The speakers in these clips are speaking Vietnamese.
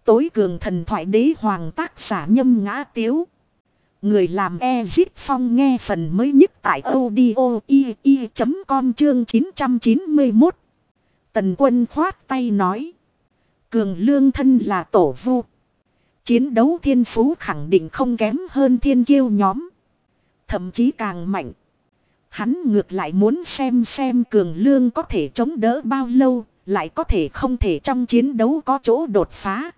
tối cường thần thoại đế hoàng tác giả Nhâm Ngã Tiếu. Người làm Ezit Phong nghe phần mới nhất tại audio i.com chương 991. Tần Quân khoát tay nói. Cường Lương thân là tổ vu. Chiến đấu thiên phú khẳng định không kém hơn thiên kiêu nhóm. Thậm chí càng mạnh. Hắn ngược lại muốn xem Cường Lương có thể chống đỡ bao lâu, lại có thể không thể trong chiến đấu có chỗ đột phá.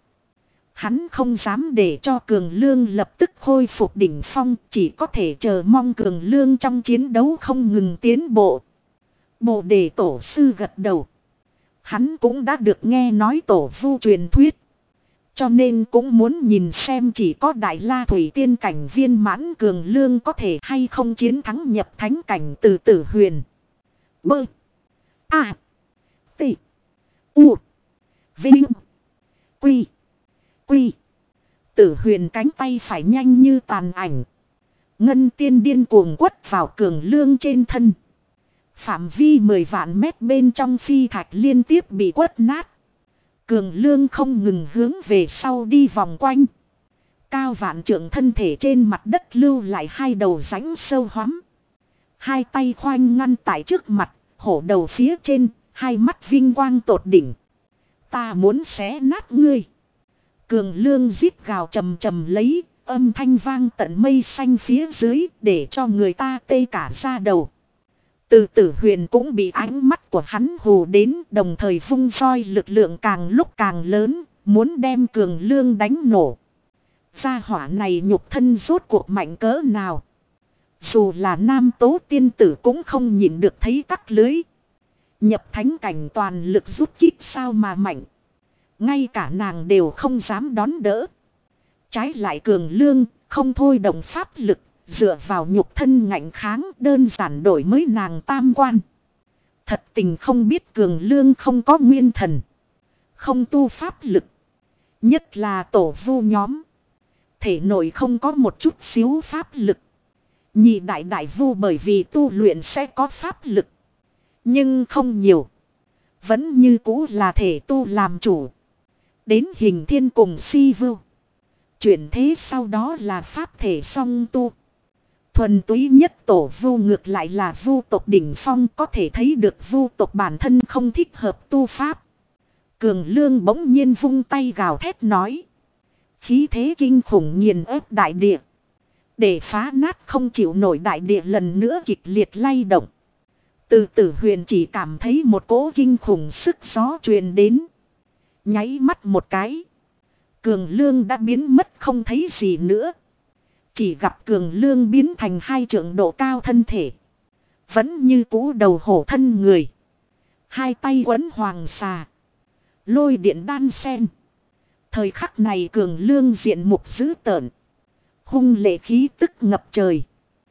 Hắn không dám để cho Cường Lương lập tức khôi phục đỉnh phong, chỉ có thể chờ mong Cường Lương trong chiến đấu không ngừng tiến bộ. Bồ Đề tổ sư gật đầu. Hắn cũng đã được nghe nói tổ vu truyền thuyết. Cho nên cũng muốn nhìn xem chỉ có Đại La Thủy Tiên cảnh viên mãn Cường Lương có thể hay không chiến thắng nhập thánh cảnh từ Tử Huyền. Bơ. A. T. U. Vinh. Quy. Quy. Tử Huyền cánh tay phải nhanh như tàn ảnh. Ngân tiên điên cuồng quất vào Cường Lương trên thân. Phạm vi 10 vạn mét bên trong phi thạch liên tiếp bị quất nát. Cường Lương không ngừng hướng về sau đi vòng quanh. Cao vạn trượng thân thể trên mặt đất lưu lại hai đầu rãnh sâu hoắm. Hai tay khoanh ngăn tại trước mặt, hổ đầu phía trên, hai mắt vinh quang tột đỉnh. Ta muốn xé nát ngươi. Cường Lương rít gào trầm trầm lấy, âm thanh vang tận mây xanh phía dưới để cho người ta tê cả da đầu. Từ Tử Huyền cũng bị ánh mắt của hắn hù đến, đồng thời vung roi lực lượng càng lúc càng lớn, muốn đem Cường Lương đánh nổ. Gia hỏa này nhục thân rốt cuộc mạnh cỡ nào. Dù là nam tố tiên tử cũng không nhịn được thấy tắc lưới. Nhập thánh cảnh toàn lực rút kích sao mà mạnh. Ngay cả nàng đều không dám đón đỡ. Trái lại Cường Lương không thôi động pháp lực. Dựa vào nhục thân ngạnh kháng đơn giản đổi mới nàng tam quan. Thật tình không biết Cường Lương không có nguyên thần. Không tu pháp lực. Nhất là tổ vu nhóm. Thể nội không có một chút xíu pháp lực. Nhị đại vu bởi vì tu luyện sẽ có pháp lực. Nhưng không nhiều. Vẫn như cũ là thể tu làm chủ. Đến Hình Thiên cùng Si Vưu. Chuyển thế sau đó là pháp thể song tu. Thuần túy nhất tổ vu ngược lại là vu tộc đỉnh phong, có thể thấy được vu tộc bản thân không thích hợp tu pháp. Cường Lương bỗng nhiên vung tay gào thét nói. Khí thế kinh khủng nghiền ép đại địa. Để phá nát không chịu nổi đại địa lần nữa kịch liệt lay động. Từ Tử Huyền chỉ cảm thấy một cỗ kinh khủng sức gió truyền đến. Nháy mắt một cái. Cường Lương đã biến mất không thấy gì nữa. Chỉ gặp Cường Lương biến thành hai trượng độ cao thân thể. Vẫn như cũ đầu hổ thân người. Hai tay quấn hoàng xà. Lôi điện đan sen. Thời khắc này Cường Lương diện mục dữ tợn. Hung lệ khí tức ngập trời.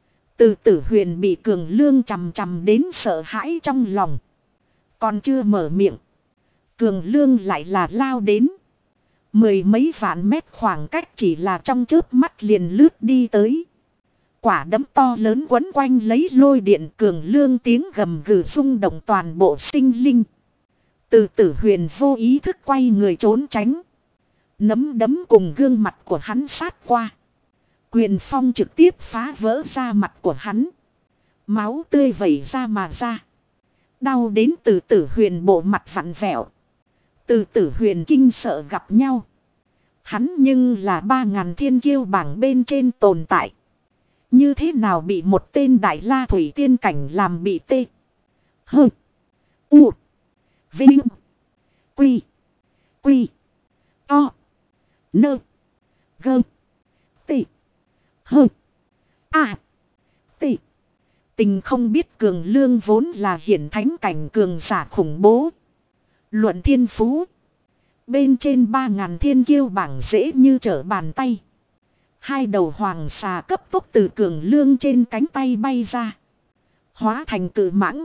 Từ Tử Huyền bị Cường Lương chằm chằm đến sợ hãi trong lòng. Còn chưa mở miệng. Cường Lương lại là lao đến. Mười mấy vạn mét khoảng cách chỉ là trong chớp mắt liền lướt đi tới. Quả đấm to lớn quấn quanh lấy lôi điện. Cường Lương tiếng gầm gừ rung động toàn bộ sinh linh. Từ Tử Huyền vô ý thức quay người trốn tránh. Nắm đấm cùng gương mặt của hắn sát qua. Quyền phong trực tiếp phá vỡ da mặt của hắn. Máu tươi vẩy ra mà ra. Đau đến Từ Tử Huyền bộ mặt vặn vẹo. Từ Tử Huyền kinh sợ gặp nhau. Hắn nhưng là 3000 thiên kiêu bảng bên trên tồn tại. Như thế nào bị một tên Đại La Thủy Tiên cảnh làm bị tê. Hơ. U. Vinh. Quy. Quy. To. Nơ. Gơ. Tị. Hơ. À. Tị. Tình không biết Cường Lương vốn là hiển thánh cảnh cường giả khủng bố. Luận thiên phú. Bên trên 3000 thiên kiêu bảng dễ như trở bàn tay. Hai đầu hoàng xà cấp tốc từ Cường Lương trên cánh tay bay ra. Hóa thành cự mãng.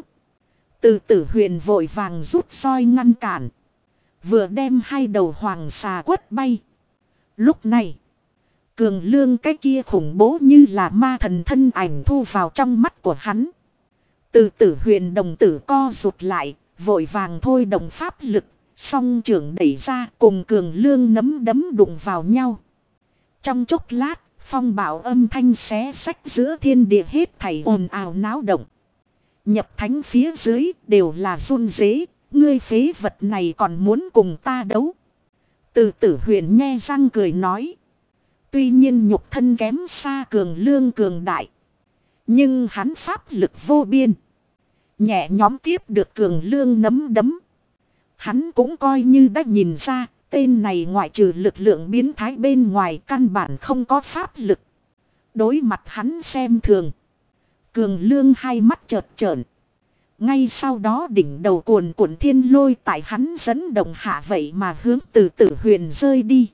Từ Tử Huyền vội vàng rút roi ngăn cản. Vừa đem hai đầu hoàng xà quất bay. Lúc này. Cường Lương cái kia khủng bố như là ma thần thân ảnh thu vào trong mắt của hắn. Từ Tử Huyền đồng tử co rụt lại. Vội vàng thôi động pháp lực. Song trưởng đẩy ra cùng Cường Lương nắm đấm đụng vào nhau. Trong chốc lát, phong bạo âm thanh xé xách giữa thiên địa hết thảy ồn ào náo động. Nhập thánh phía dưới đều là run rế, ngươi phế vật này còn muốn cùng ta đấu. Từ Tử Huyền nhe răng cười nói. Tuy nhiên nhục thân kém xa Cường Lương cường đại. Nhưng hắn pháp lực vô biên. Nhẹ nhóm tiếp được Cường Lương nắm đấm. Hắn cũng coi như đã nhìn ra, tên này ngoại trừ lực lượng biến thái bên ngoài căn bản không có pháp lực. Đối mặt hắn xem thường. Cường Lương hai mắt chợt trợn. Ngay sau đó đỉnh đầu cuồn cuộn thiên lôi tại hắn dẫn động hạ vậy mà hướng Từ Tử Huyền rơi đi.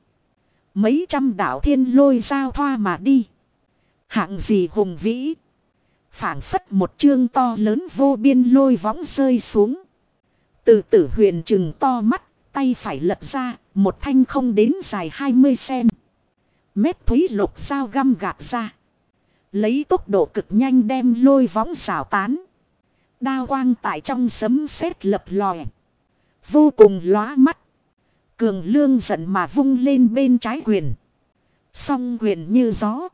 Mấy trăm đạo thiên lôi giao thoa mà đi. Hạng gì hùng vĩ. Phảng phất một chương to lớn vô biên lôi võng rơi xuống. Từ Tử Huyền trừng to mắt, tay phải lật ra, một thanh không đến dài 20 cm. Mét thúy lục dao găm gạt ra. Lấy tốc độ cực nhanh đem lôi võng xảo tán. Đao quang tại trong sấm sét lập lòe. Vô cùng lóa mắt. Cường Lương giận mà vung lên bên trái quyền. Song quyền như gió.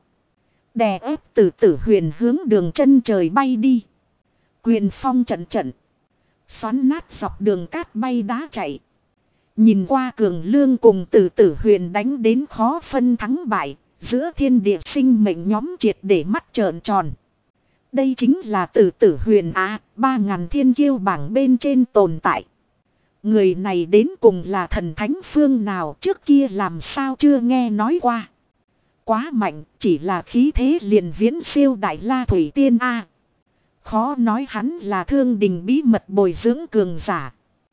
Đè ép Từ Tử Huyền hướng đường chân trời bay đi. Quyền phong trận trận. Xoắn nát dọc đường cát bay đá chạy. Nhìn qua Cường Lương cùng Từ Tử Huyền đánh đến khó phân thắng bại. Giữa thiên địa sinh mệnh nhóm triệt để mắt trợn tròn. Đây chính là Từ Tử Huyền 3000 thiên kiêu bảng bên trên tồn tại. Người này đến cùng là thần thánh phương nào trước kia làm sao chưa nghe nói qua. Quá mạnh, chỉ là khí thế liền viễn siêu Đại La Thủy Tiên A. Khó nói hắn là Thương Đình bí mật bồi dưỡng cường giả.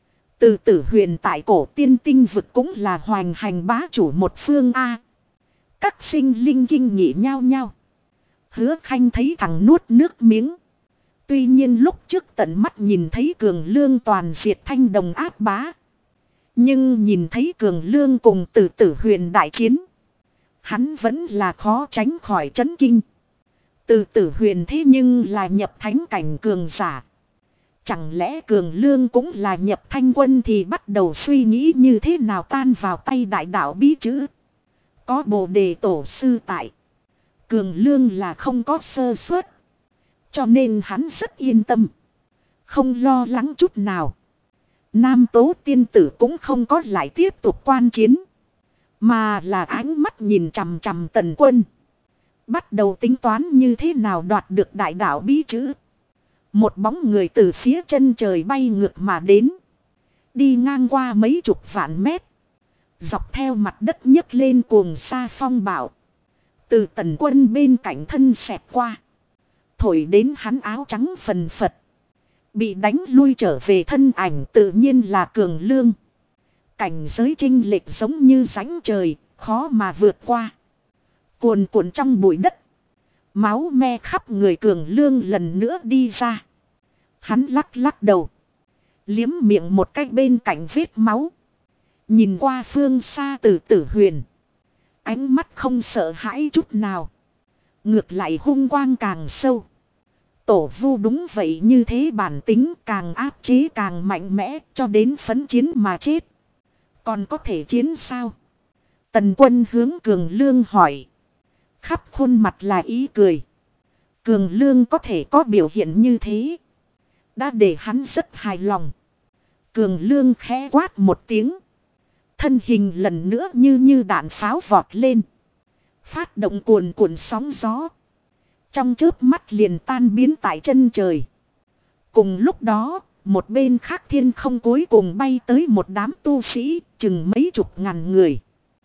Từ Tử Huyền tại cổ tiên tinh vực cũng là hoành hành bá chủ một phương A. Các sinh linh kinh nghị nhau nhau. Hứa Khanh thấy thằng nuốt nước miếng. Tuy nhiên lúc trước tận mắt nhìn thấy Cường Lương toàn diệt Thanh Đồng áp bá. Nhưng nhìn thấy Cường Lương cùng Từ Tử Huyền đại chiến. Hắn vẫn là khó tránh khỏi chấn kinh. Từ Tử Huyền thế nhưng là nhập thánh cảnh cường giả. Chẳng lẽ Cường Lương cũng là nhập thanh quân thì bắt đầu suy nghĩ như thế nào tan vào tay đại đạo bí chữ. Có Bồ Đề tổ sư tại. Cường Lương là không có sơ suất. Cho nên hắn rất yên tâm. Không lo lắng chút nào. Nam Tố tiên tử cũng không có lại tiếp tục quan chiến. Mà là ánh mắt nhìn chằm chằm Tần Quân. Bắt đầu tính toán như thế nào đoạt được đại đạo bí chữ. Một bóng người từ phía chân trời bay ngược mà đến. Đi ngang qua mấy chục vạn mét. Dọc theo mặt đất nhấc lên cuồng sa phong bạo. Từ Tần Quân bên cạnh thân xẹt qua. Thổi đến hắn áo trắng phần phật. Bị đánh lui trở về thân ảnh tự nhiên là Cường Lương. Cảnh giới chênh lệch giống như rãnh trời, khó mà vượt qua. Cuồn cuộn trong bụi đất. Máu me khắp người Cường Lương lần nữa đi ra. Hắn lắc lắc đầu. Liếm miệng một cách bên cạnh vết máu. Nhìn qua phương xa Từ Tử Huyền. Ánh mắt không sợ hãi chút nào. Ngược lại hung quang càng sâu. Tổ vu đúng vậy, như thế bản tính càng áp chế càng mạnh mẽ cho đến phấn chiến mà chết. Còn có thể chiến sao? Tần Quân hướng Cường Lương hỏi. Khắp khuôn mặt là ý cười. Cường Lương có thể có biểu hiện như thế. Đã để hắn rất hài lòng. Cường Lương khẽ quát một tiếng. Thân hình lần nữa như đạn pháo vọt lên. Phát động cuồn cuộn sóng gió. Trong chớp mắt liền tan biến tại chân trời. Cùng lúc đó, một bên khác thiên không cuối cùng bay tới một đám tu sĩ, chừng mấy chục ngàn người.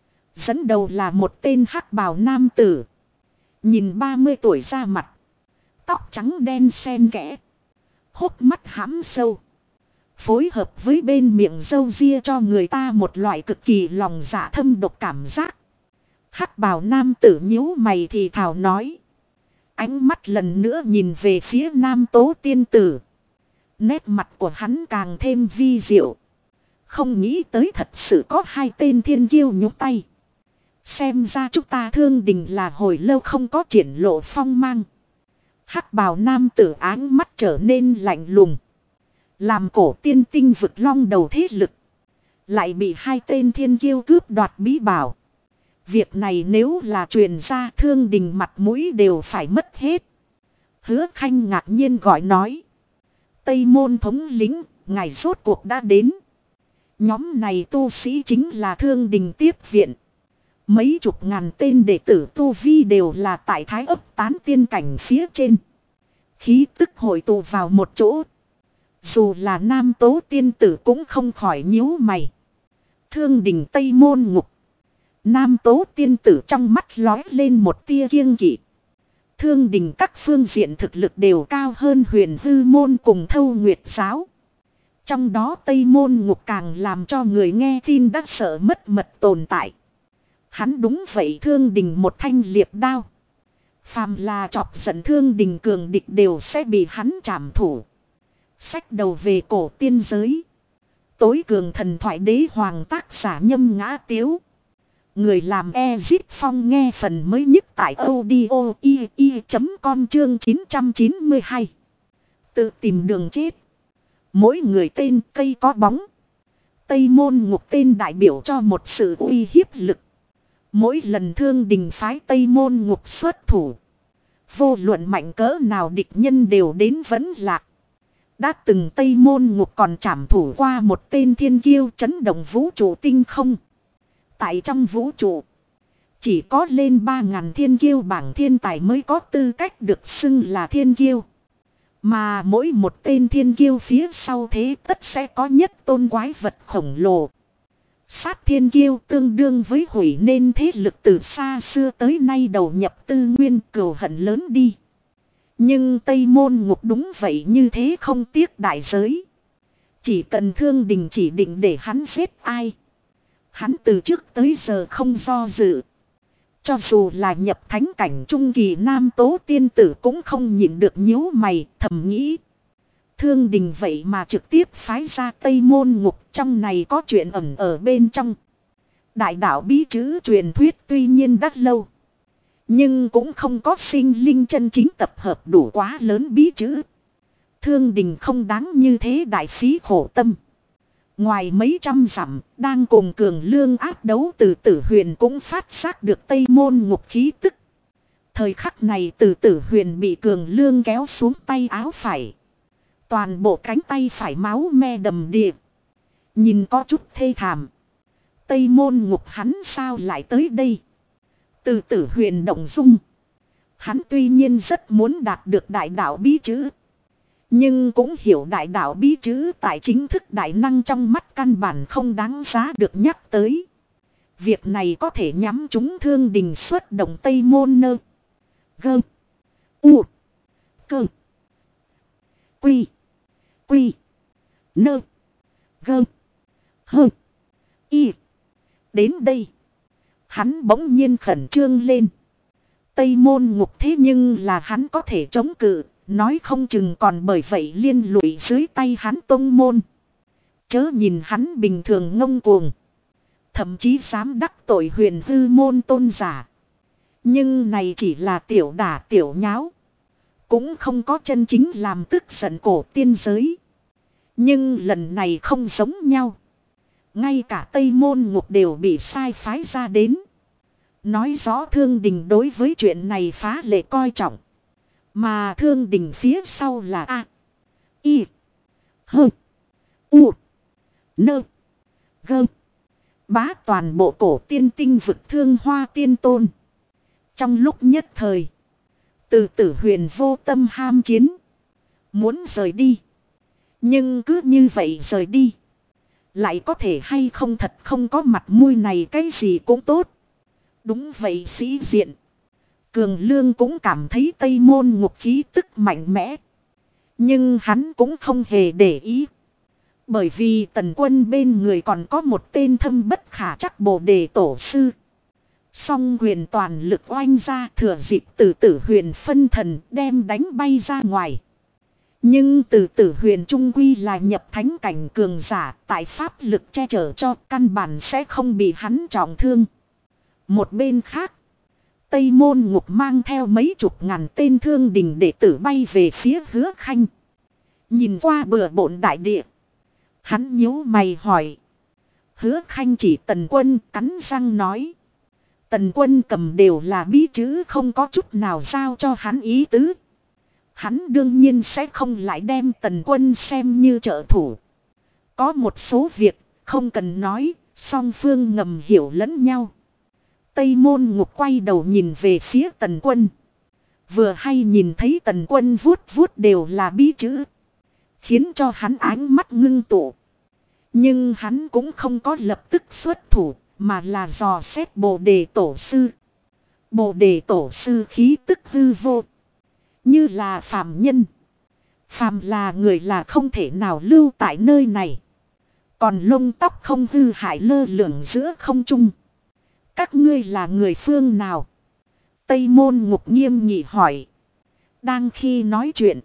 Dẫn đầu là một tên hắc bào nam tử. Nhìn 30 tuổi ra mặt. Tóc trắng đen xen kẽ. Hốc mắt hãm sâu. Phối hợp với bên miệng râu ria cho người ta một loại cực kỳ lòng dạ thâm độc cảm giác. Hắc bào nam tử nhíu mày thì thào nói. Ánh mắt lần nữa nhìn về phía Nam Tố tiên tử. Nét mặt của hắn càng thêm vi diệu. Không nghĩ tới thật sự có hai tên thiên kiêu nhúc tay. Xem ra chúng ta Thương Đình là hồi lâu không có triển lộ phong mang. Hắc bào nam tử áng mắt trở nên lạnh lùng. Làm cổ tiên tinh vực long đầu thế lực. Lại bị hai tên thiên kiêu cướp đoạt bí bảo. Việc này nếu là truyền ra Thương Đình mặt mũi đều phải mất hết. Hứa Khanh ngạc nhiên gọi nói. Tây Môn thống lĩnh, ngài rốt cuộc đã đến. Nhóm này tu sĩ chính là Thương Đình tiếp viện. Mấy chục ngàn tên đệ tử tu vi đều là tại Thái Ấp Tán tiên cảnh phía trên. Khí tức hội tụ vào một chỗ. Dù là nam tố tiên tử cũng không khỏi nhíu mày. Thương Đình Tây Môn ngục. Nam tố tiên tử trong mắt lói lên một tia kiêng kỵ. Thương Đình các phương diện thực lực đều cao hơn Huyền Hư môn cùng Thâu Nguyệt giáo. Trong đó Tây Môn ngục càng làm cho người nghe tin đã sợ mất mật tồn tại. Hắn đúng vậy, Thương Đình một thanh liệp đao. Phàm là chọc giận Thương Đình cường địch đều sẽ bị hắn trảm thủ. Xách đầu về cổ tiên giới. Tối cường thần thoại đế hoàng tác giả Nhâm Ngã Tiếu. Người làm Ezit Phong nghe phần mới nhất tại audio.com chương 992. Tự tìm đường chết. Mỗi người tên cây có bóng. Tây Môn ngục tên đại biểu cho một sự uy hiếp lực. Mỗi lần Thương Đình phái Tây Môn ngục xuất thủ. Vô luận mạnh cỡ nào địch nhân đều đến vẫn lạc. Đã từng Tây Môn ngục còn trảm thủ qua một tên thiên kiêu chấn động vũ trụ tinh không. Tại trong vũ trụ, chỉ có lên 3.000 thiên kiêu bảng thiên tài mới có tư cách được xưng là thiên kiêu. Mà mỗi một tên thiên kiêu phía sau thế tất sẽ có nhất tôn quái vật khổng lồ. Sát thiên kiêu tương đương với hủy nên thế lực từ xa xưa tới nay đầu nhập tư nguyên cừu hận lớn đi. Nhưng Tây Môn ngục đúng vậy, như thế không tiếc đại giới. Chỉ cần Thương Đình chỉ định để hắn giết ai, hắn từ trước tới giờ không do dự. Cho dù là nhập thánh cảnh trung kỳ nam tố tiên tử cũng không nhịn được nhíu mày thầm nghĩ. Thương Đình vậy mà trực tiếp phái ra Tây Môn ngục, trong này có chuyện ẩn ở bên trong. Đại đạo bí chữ truyền thuyết tuy nhiên đắt lâu, nhưng cũng không có sinh linh chân chính tập hợp đủ quá lớn bí chữ. Thương Đình không đáng như thế đại phí khổ tâm. Ngoài mấy trăm dặm, đang cùng cường lương áp đấu Từ Tử Huyền cũng phát giác được Tây Môn ngục khí tức. Thời khắc này Từ Tử Huyền bị cường lương kéo xuống tay áo phải. Toàn bộ cánh tay phải máu me đầm đìa. Nhìn có chút thê thảm. Tây Môn ngục hắn sao lại tới đây? Từ Tử Huyền động dung. Hắn tuy nhiên rất muốn đạt được đại đạo bí chữ. Nhưng cũng hiểu đại đạo bí chữ tại chính thức đại năng trong mắt căn bản không đáng giá được nhắc tới. Việc này có thể nhắm chúng Thương Đình xuất động Tây Môn nơ. Gơ. U. Cơ. Quy. Quy. Nơ. Gơ. Hơ. Y. Đến đây. Hắn bỗng nhiên khẩn trương lên. Tây Môn ngục thế nhưng là hắn có thể chống cự. Nói không chừng còn bởi vậy liên lụy dưới tay hắn tông môn. Chớ nhìn hắn bình thường ngông cuồng. Thậm chí dám đắc tội Huyền Hư môn tôn giả. Nhưng này chỉ là tiểu đả tiểu nháo. Cũng không có chân chính làm tức giận cổ tiên giới. Nhưng lần này không giống nhau. Ngay cả Tây Môn ngục đều bị sai phái ra đến. Nói rõ Thương Đình đối với chuyện này phá lệ coi trọng. Mà Thương Đình phía sau là A. I. H. U. Nơ. Gơ. Bá toàn bộ cổ tiên tinh vực Thương Hoa tiên tôn. Trong lúc nhất thời, Từ Tử Huyền vô tâm ham chiến. Muốn rời đi. Nhưng cứ như vậy rời đi. Lại có thể hay không thật không có mặt mũi này, cái gì cũng tốt. Đúng vậy, sĩ diện. Cường Lương cũng cảm thấy Tây Môn ngục khí tức mạnh mẽ. Nhưng hắn cũng không hề để ý. Bởi vì Tần Quân bên người còn có một tên thâm bất khả trắc Bồ Đề tổ sư. Song quyền toàn lực oanh ra, thừa dịp Từ Tử Huyền phân thần đem đánh bay ra ngoài. Nhưng Từ Tử Huyền trung quy là nhập thánh cảnh cường giả, tại pháp lực che chở cho căn bản sẽ không bị hắn trọng thương. Một bên khác, Tây Môn ngục mang theo mấy chục ngàn tên Thương Đình đệ tử bay về phía Hứa Khanh. Nhìn qua bừa bộn đại địa, hắn nhíu mày hỏi. Hứa Khanh chỉ Tần Quân cắn răng nói. Tần Quân cầm đều là bí chữ, không có chút nào giao cho hắn ý tứ. Hắn đương nhiên sẽ không lại đem Tần Quân xem như trợ thủ. Có một số việc không cần nói, song phương ngầm hiểu lẫn nhau. Tây Môn Ngục quay đầu nhìn về phía Tần Quân. Vừa hay nhìn thấy Tần Quân vuốt vuốt đều là bí chữ, khiến cho hắn ánh mắt ngưng tụ. Nhưng hắn cũng không có lập tức xuất thủ, mà là dò xét Bồ Đề Tổ Sư. Bồ Đề Tổ Sư khí tức hư vô, như là phàm nhân. Phàm là người là không thể nào lưu tại nơi này. Còn lông tóc không hư hại lơ lửng giữa không trung. Các ngươi là người phương nào? Tây Môn Ngục nghiêm nghị hỏi. Đang khi nói chuyện,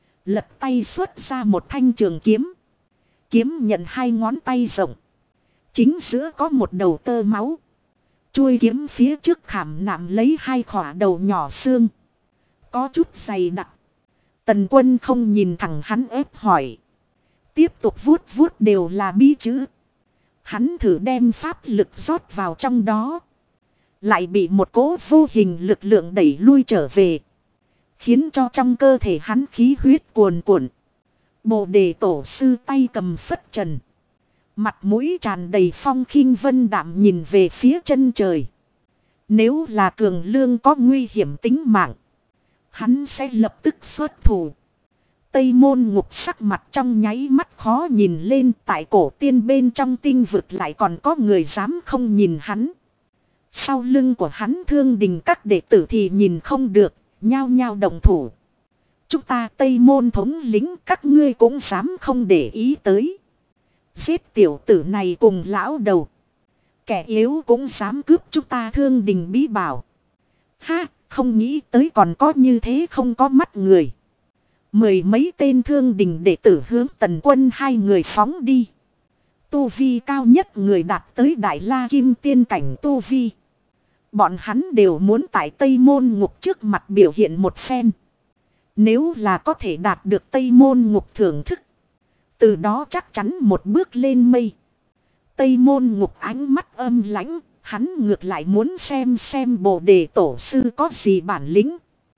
lật tay xuất ra một thanh trường kiếm. Kiếm nhận hai ngón tay rộng. Chính giữa có một đầu tơ máu. Chuôi kiếm phía trước khảm nạm lấy hai khỏa đầu nhỏ xương. Có chút dày đặc. Tần Quân không nhìn thẳng hắn ép hỏi. Tiếp tục vuốt vuốt đều là bí chữ. Hắn thử đem pháp lực rót vào trong đó. Lại bị một cỗ vô hình lực lượng đẩy lui trở về. Khiến cho trong cơ thể hắn khí huyết cuồn cuộn. Bồ Đề Tổ Sư tay cầm phất trần. Mặt mũi tràn đầy phong khinh vân đạm nhìn về phía chân trời. Nếu là Cường Lương có nguy hiểm tính mạng, hắn sẽ lập tức xuất thủ. Tây Môn Ngục sắc mặt trong nháy mắt khó nhìn lên, tại cổ tiên bên trong tinh vực lại còn có người dám không nhìn hắn. Sau lưng của hắn Thương Đình các đệ tử thì nhìn không được, nhao nhao động thủ. Chúng ta Tây Môn thống lĩnh các ngươi cũng dám không để ý tới. Giết tiểu tử này cùng lão đầu. Kẻ yếu cũng dám cướp chúng ta Thương Đình bí bảo. Ha, không nghĩ tới còn có như thế không có mắt người. Mười mấy tên Thương Đình đệ tử hướng Tần Quân hai người phóng đi. Tu vi cao nhất người đạt tới Đại La Kim Tiên cảnh tu vi. Bọn hắn đều muốn tại Tây Môn Ngục trước mặt biểu hiện một phen. Nếu là có thể đạt được Tây Môn Ngục thưởng thức, từ đó chắc chắn một bước lên mây. Tây Môn Ngục ánh mắt âm lãnh, hắn ngược lại muốn xem Bồ Đề Tổ Sư có gì bản lĩnh.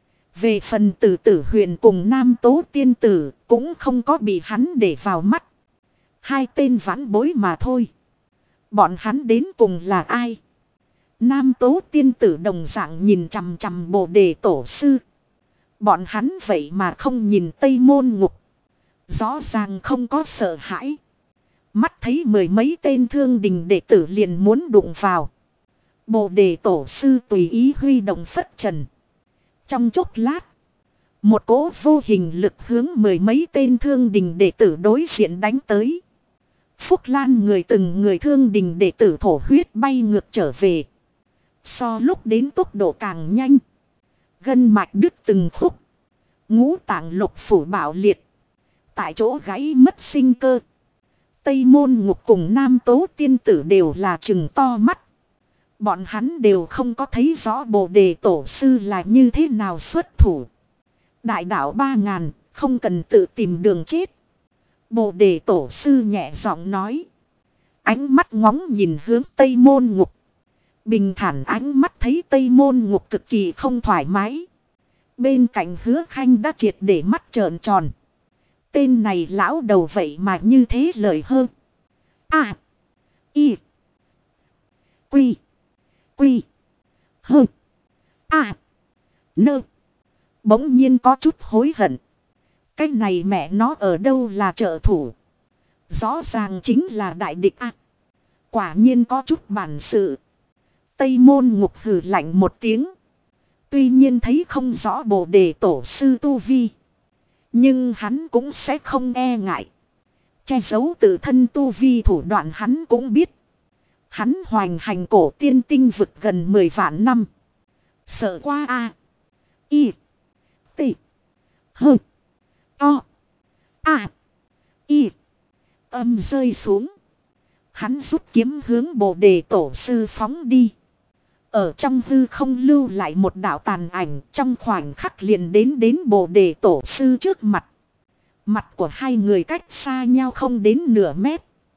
Về phần Tử Tử Huyền cùng Nam Tố Tiên Tử cũng không có bị hắn để vào mắt. Hai tên vãn bối mà thôi. Bọn hắn đến cùng là ai? Nam Tố Tiên Tử đồng dạng nhìn chằm chằm Bồ Đề Tổ Sư. Bọn hắn vậy mà không nhìn Tây Môn Ngục. Rõ ràng không có sợ hãi. Mắt thấy mười mấy tên Thương Đình đệ tử liền muốn đụng vào. Bồ Đề Tổ Sư tùy ý huy động phất trần. Trong chốc lát, một cỗ vô hình lực hướng mười mấy tên Thương Đình đệ tử đối diện đánh tới. Phúc Lan người từng người Thương Đình đệ tử thổ huyết bay ngược trở về. So lúc đến tốc độ càng nhanh. Gân mạch đứt từng khúc. Ngũ tạng lục phủ bạo liệt. Tại chỗ gãy mất sinh cơ. Tây Môn Ngục cùng Nam Tố Tiên Tử đều là trừng to mắt. Bọn hắn đều không có thấy rõ Bồ Đề Tổ Sư là như thế nào xuất thủ. Đại đạo 3000, không cần tự tìm đường chết. Bồ Đề Tổ Sư nhẹ giọng nói. Ánh mắt ngóng nhìn hướng Tây Môn Ngục. Bình thản ánh mắt thấy Tây Môn Ngục cực kỳ không thoải mái. Bên cạnh Hứa Khanh đã triệt để mắt trợn tròn. Tên này lão đầu vậy mà như thế lời hơn. A. I. Quy. Quy. Hơ. A. Nơ. Bỗng nhiên có chút hối hận. Cái này mẹ nó ở đâu là trợ thủ. Rõ ràng chính là đại địch a. Quả nhiên có chút bản sự. Tây Môn Ngục hừ lạnh một tiếng. Tuy nhiên thấy không rõ Bồ Đề Tổ Sư tu vi. Nhưng hắn cũng sẽ không e ngại. Che giấu tự thân tu vi thủ đoạn hắn cũng biết. Hắn hoành hành cổ tiên tinh vực gần 10 vạn năm. Sợ qua a. I. T. H. O. A. I. Âm rơi xuống. Hắn rút kiếm hướng Bồ Đề Tổ Sư phóng đi. Ở trong hư không lưu lại một đạo tàn ảnh, trong khoảnh khắc liền đến Bồ Đề Tổ Sư trước mặt. Mặt của hai người cách xa nhau không đến nửa mét.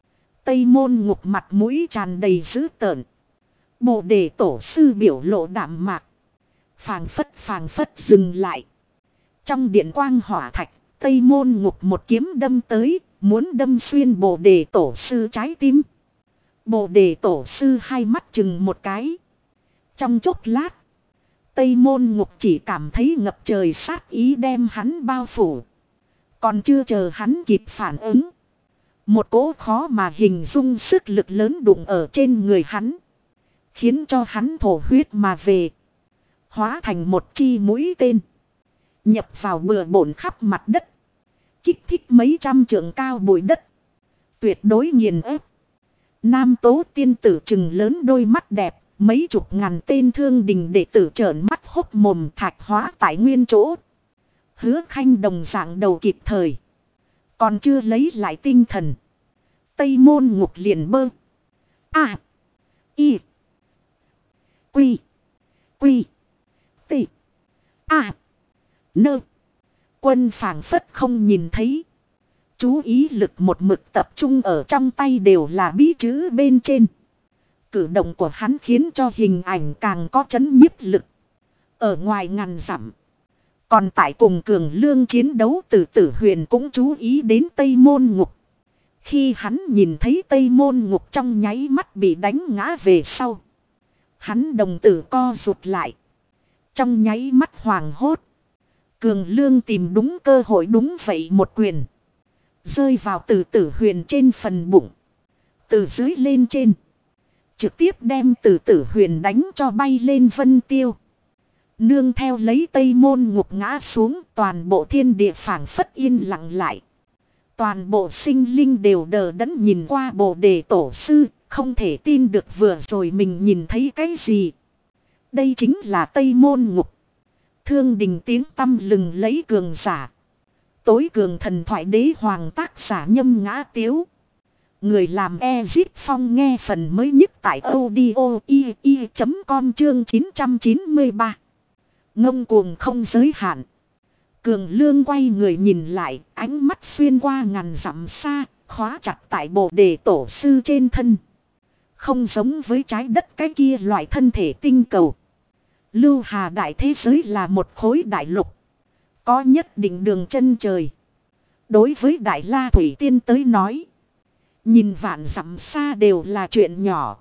Tây Môn Ngục mặt mũi tràn đầy dữ tợn. Bồ đề tổ sư biểu lộ đạm mạc. Phảng phất dừng lại. Trong điện quang hỏa thạch, Tây Môn Ngục một kiếm đâm tới, muốn đâm xuyên bồ đề tổ sư trái tim. Bồ đề tổ sư hai mắt chừng một cái. Trong chốc lát, Tây Môn Ngục chỉ cảm thấy ngập trời sát ý đem hắn bao phủ. Còn chưa chờ hắn kịp phản ứng, một cỗ khó mà hình dung sức lực lớn đụng ở trên người hắn, khiến cho hắn thổ huyết mà về. Hóa thành một chi mũi tên, nhập vào bừa bộn khắp mặt đất, kích thích mấy trăm trượng cao bụi đất, tuyệt đối nghiền ép. Nam Tố tiên tử trừng lớn đôi mắt đẹp, mấy chục ngàn tên Thương Đình đệ tử trợn mắt hốc mồm thạch hóa tại nguyên chỗ. Hứa Khanh đồng dạng đầu kịp thời, còn chưa lấy lại tinh thần, Tây Môn Ngục liền bơ A I Quy Quy T A Nơ. Quân phảng phất không nhìn thấy, chú ý lực một mực tập trung ở trong tay đều là bí chữ bên trên. Cử động của hắn khiến cho hình ảnh càng có chấn nhiếp lực. Ở ngoài ngàn dặm, còn tại cùng Cường Lương chiến đấu Từ Tử Huyền cũng chú ý đến Tây Môn Ngục. Khi hắn nhìn thấy Tây Môn Ngục trong nháy mắt bị đánh ngã về sau, hắn đồng tử co rụt lại. Trong nháy mắt hoảng hốt, Cường Lương tìm đúng cơ hội đúng vậy một quyền, rơi vào Từ Tử Huyền trên phần bụng, từ dưới lên trên, trực tiếp đem Từ Tử Huyền đánh cho bay lên vân tiêu. Nương theo lấy Tây Môn Ngục ngã xuống, toàn bộ thiên địa phảng phất yên lặng lại. Toàn bộ sinh linh đều đờ đẫn nhìn qua Bồ đề tổ sư, không thể tin được vừa rồi mình nhìn thấy cái gì. Đây chính là Tây Môn Ngục, Thương Đình tiếng tăm lừng lấy cường giả, tối cường thần thoại đế hoàng tác giả Nhâm Ngã Tiếu. Người làm Ezip Phong nghe phần mới nhất tại audio.com chương 993. Ngông cuồng không giới hạn. Cường Lương quay người nhìn lại, ánh mắt xuyên qua ngàn dặm xa, khóa chặt tại Bồ đề tổ sư trên thân. Không giống với trái đất cái kia loại thân thể tinh cầu. Lưu Hà đại thế giới là một khối đại lục, có nhất định đường chân trời. Đối với Đại La Thủy Tiên tới nói, nhìn vạn dặm xa đều là chuyện nhỏ.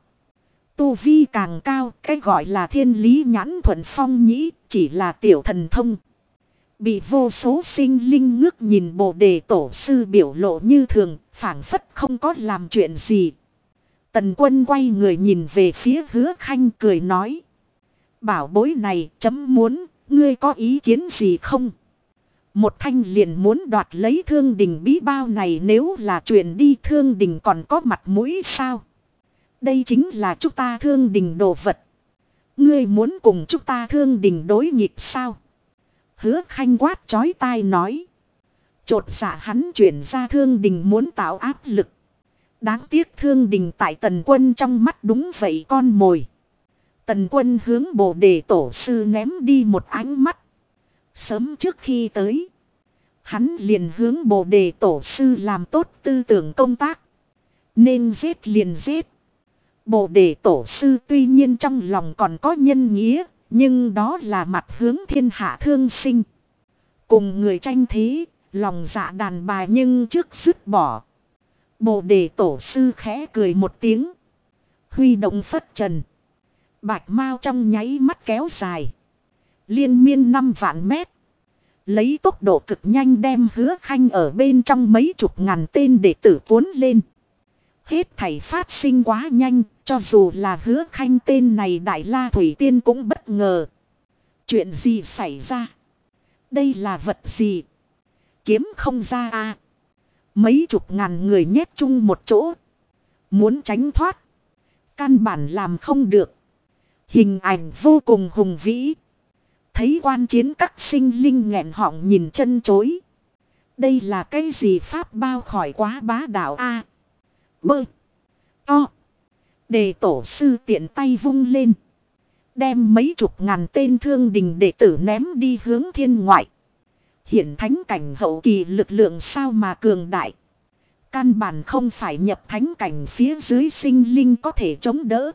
Tu vi càng cao, cái gọi là thiên lý nhãn thuận phong nhĩ, chỉ là tiểu thần thông. Bị vô số sinh linh ngước nhìn Bồ đề tổ sư biểu lộ như thường, phảng phất không có làm chuyện gì. Tần Quân quay người nhìn về phía Hứa Khanh cười nói: bảo bối này chấm muốn, ngươi có ý kiến gì không? Một thanh liền muốn đoạt lấy Thương Đình bí bao này, nếu là chuyện đi Thương Đình còn có mặt mũi sao? Đây chính là chúng ta Thương Đình đồ vật. Ngươi muốn cùng chúng ta Thương Đình đối nghịch sao? Hứa Khanh quát chói tai nói. Chột dạ hắn chuyển ra Thương Đình muốn tạo áp lực. Đáng tiếc Thương Đình tại Tần Quân trong mắt đúng vậy con mồi. Tần Quân hướng Bồ đề tổ sư ném đi một ánh mắt. Sớm trước khi tới, hắn liền hướng Bồ đề tổ sư làm tốt tư tưởng công tác. Nên giết liền giết. Bồ đề tổ sư tuy nhiên trong lòng còn có nhân nghĩa, nhưng đó là mặt hướng thiên hạ thương sinh. Cùng người tranh thế, lòng dạ đàn bà nhưng trước dứt bỏ. Bồ đề tổ sư khẽ cười một tiếng, huy động phất trần. Bạch mao trong nháy mắt kéo dài, liên miên 5 vạn mét. Lấy tốc độ cực nhanh đem Hứa Khanh ở bên trong mấy chục ngàn tên đệ tử cuốn lên. Hết thảy phát sinh quá nhanh, cho dù là Hứa Khanh tên này Đại La Thủy Tiên cũng bất ngờ. Chuyện gì xảy ra? Đây là vật gì? Kiếm không ra à? Mấy chục ngàn người nhét chung một chỗ, muốn tránh thoát, căn bản làm không được. Hình ảnh vô cùng hùng vĩ. Thấy quan chiến các sinh linh nghẹn họng nhìn chân chối. Đây là cái gì pháp bao khỏi quá bá đạo a? Bơ. To. Đề tổ sư tiện tay vung lên, đem mấy chục ngàn tên Thương Đình đệ tử ném đi hướng thiên ngoại. Hiển thánh cảnh hậu kỳ lực lượng sao mà cường đại. Căn bản không phải nhập thánh cảnh phía dưới sinh linh có thể chống đỡ.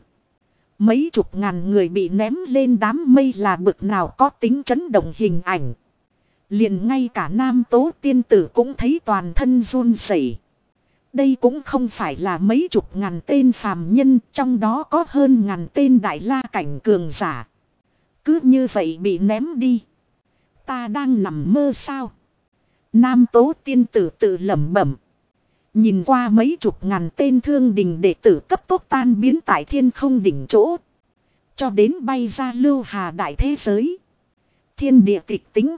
Mấy chục ngàn người bị ném lên đám mây là bực nào có tính chấn động hình ảnh. Liền ngay cả Nam Tố tiên tử cũng thấy toàn thân run rẩy. Đây cũng không phải là mấy chục ngàn tên phàm nhân, trong đó có hơn ngàn tên đại la cảnh cường giả. Cứ như vậy bị ném đi. Ta đang nằm mơ sao? Nam Tố tiên tử tự lẩm bẩm. Nhìn qua mấy chục ngàn tên thương đình đệ tử cấp tốc tan biến tại thiên không đỉnh chỗ. Cho đến bay ra lưu hà đại thế giới. Thiên địa kịch tính.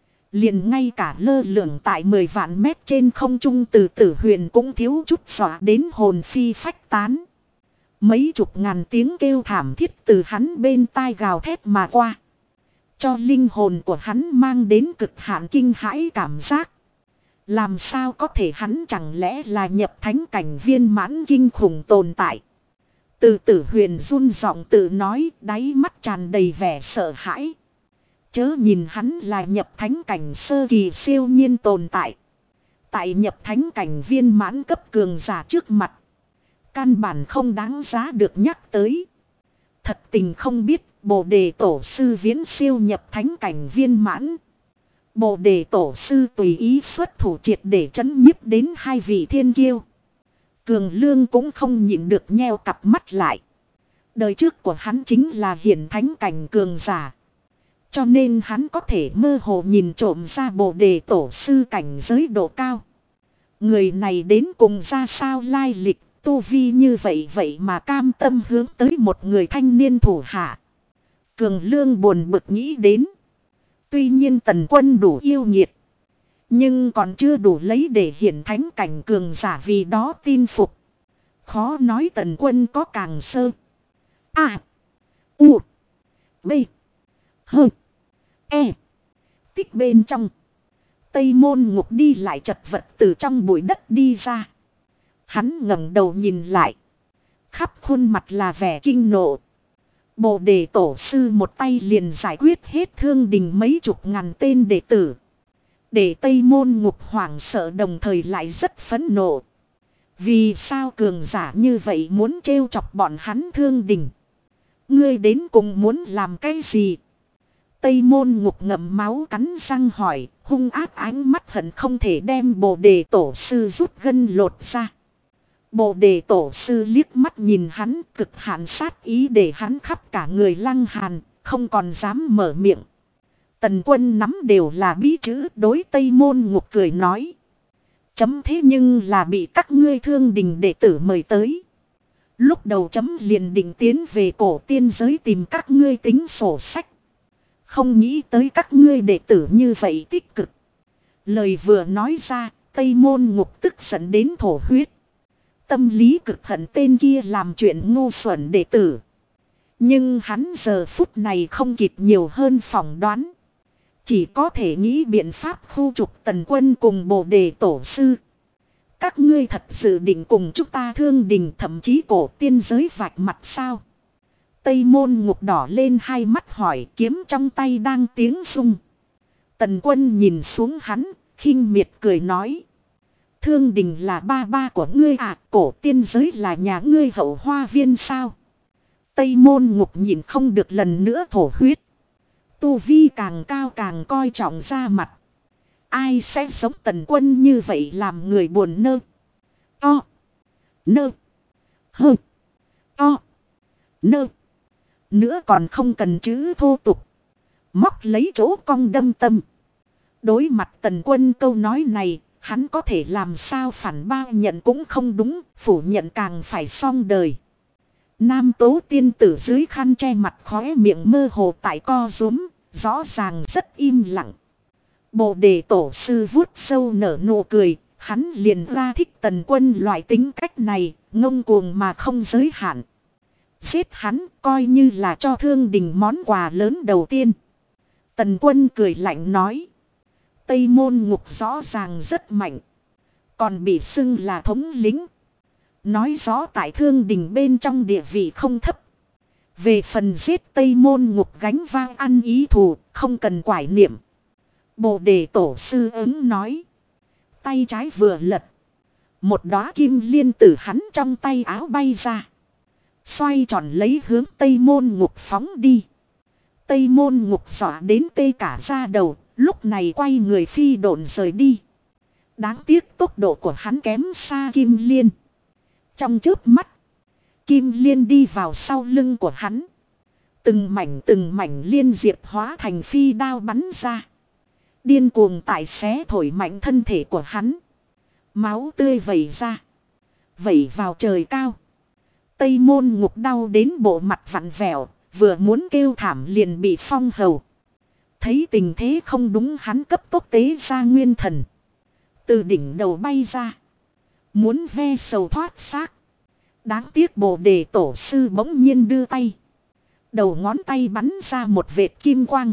Liền ngay cả lơ lửng tại 10 vạn mét trên không trung từ Tử Huyền cũng thiếu chút dọa đến hồn phi phách tán. Mấy chục ngàn tiếng kêu thảm thiết từ hắn bên tai gào thét mà qua. Cho linh hồn của hắn mang đến cực hạn kinh hãi cảm giác. Làm sao có thể hắn chẳng lẽ là nhập thánh cảnh viên mãn kinh khủng tồn tại. Từ Tử Huyền run giọng tự nói, đáy mắt tràn đầy vẻ sợ hãi. Chớ nhìn hắn là nhập thánh cảnh sơ kỳ siêu nhiên tồn tại. Tại nhập thánh cảnh viên mãn cấp cường giả trước mặt. Căn bản không đáng giá được nhắc tới. Thật tình không biết Bồ Đề Tổ Sư viễn siêu nhập thánh cảnh viên mãn. Bồ Đề Tổ Sư tùy ý xuất thủ triệt để trấn nhiếp đến hai vị thiên kiêu. Cường Lương cũng không nhịn được nheo cặp mắt lại. Đời trước của hắn chính là hiển thánh cảnh cường giả. Cho nên hắn có thể mơ hồ nhìn trộm ra Bồ Đề Tổ Sư cảnh giới độ cao. Người này đến cùng ra sao lai lịch, tu vi như vậy mà cam tâm hướng tới một người thanh niên thủ hạ. Cường Lương buồn bực nghĩ đến. Tuy nhiên Tần Quân đủ yêu nghiệt. Nhưng còn chưa đủ lấy để hiển thánh cảnh cường giả vì đó tin phục. Khó nói Tần Quân có càng sơ. A. U. B. H. E. Tích bên trong. Tây Môn Ngục đi lại chật vật từ trong bụi đất đi ra. Hắn ngẩng đầu nhìn lại. Khắp khuôn mặt là vẻ kinh nộ. Bồ Đề Tổ Sư một tay liền giải quyết hết thương đình mấy chục ngàn tên đệ tử. Để Tây Môn Ngục hoảng sợ đồng thời lại rất phẫn nộ. Vì sao cường giả như vậy muốn trêu chọc bọn hắn thương đình? Ngươi đến cùng muốn làm cái gì? Tây Môn Ngục ngậm máu cắn răng hỏi, hung ác ánh mắt hận không thể đem Bồ Đề Tổ Sư rút gân lột ra. Bồ Đề Tổ Sư liếc mắt nhìn hắn, cực hạn sát ý để hắn khắp cả người lăng hàn, không còn dám mở miệng. Tần Quân nắm đều là bí chữ, đối Tây Môn Ngục cười nói. Chấm thế nhưng là bị các ngươi thương đình đệ tử mời tới. Lúc đầu chấm liền định tiến về cổ tiên giới tìm các ngươi tính sổ sách. Không nghĩ tới các ngươi đệ tử như vậy tích cực. Lời vừa nói ra, Tây Môn Ngục tức giận đến thổ huyết. Tâm lý cực hận tên kia làm chuyện ngu xuẩn đệ tử. Nhưng hắn giờ phút này không kịp nhiều hơn phỏng đoán. Chỉ có thể nghĩ biện pháp khu trục Tần Quân cùng Bồ Đề Tổ Sư. Các ngươi thật sự định cùng chúng ta thương đình thậm chí cổ tiên giới vạch mặt sao? Tây Môn Ngục đỏ lên hai mắt hỏi, kiếm trong tay đang tiếng rung. Tần Quân nhìn xuống hắn, khinh miệt cười nói. Thương đình là ba ba của ngươi à, cổ tiên giới là nhà ngươi hậu hoa viên sao? Tây Môn Ngục nhìn không được lần nữa thổ huyết. Tu vi càng cao càng coi trọng ra mặt. Ai sẽ sống Tần Quân như vậy làm người buồn nơ. To. Nơ. Hơ. To. Nơ. Nữa còn không cần chữ thô tục. Móc lấy chỗ cong đâm tâm. Đối mặt Tần Quân câu nói này, hắn có thể làm sao phản ba nhận cũng không đúng, phủ nhận càng phải xong đời. Nam Tố tiên tử dưới khăn che mặt khóe miệng mơ hồ tại co rúm, rõ ràng rất im lặng. Bồ Đề Tổ Sư vuốt sâu nở nụ cười, hắn liền ra thích Tần Quân loại tính cách này, ngông cuồng mà không giới hạn. Giết hắn coi như là cho thương đình món quà lớn đầu tiên. Tần Quân cười lạnh nói. Tây Môn Ngục rõ ràng rất mạnh. Còn bị xưng là thống lĩnh. Nói rõ tại thương đình bên trong địa vị không thấp. Về phần giết Tây Môn Ngục gánh vang ăn ý thù, không cần quải niệm. Bồ Đề Tổ Sư ứng nói. Tay trái vừa lật. Một đóa kim liên từ hắn trong tay áo bay ra. Xoay tròn lấy hướng Tây Môn Ngục phóng đi. Tây Môn Ngục dọa đến tê cả da đầu, lúc này quay người phi độn rời đi. Đáng tiếc tốc độ của hắn kém xa Kim Liên. Trong chớp mắt, Kim Liên đi vào sau lưng của hắn. Từng mảnh liên diệp hóa thành phi đao bắn ra. Điên cuồng tại xé thổi mạnh thân thể của hắn. Máu tươi vẩy ra. Vẩy vào trời cao. Tây Môn Ngục đau đến bộ mặt vặn vẹo. Vừa muốn kêu thảm liền bị phong hầu. Thấy tình thế không đúng, hắn cấp tốc tế ra nguyên thần. Từ đỉnh đầu bay ra. Muốn ve sầu thoát xác. Đáng tiếc Bồ Đề Tổ sư bỗng nhiên đưa tay. Đầu ngón tay bắn ra một vệt kim quang.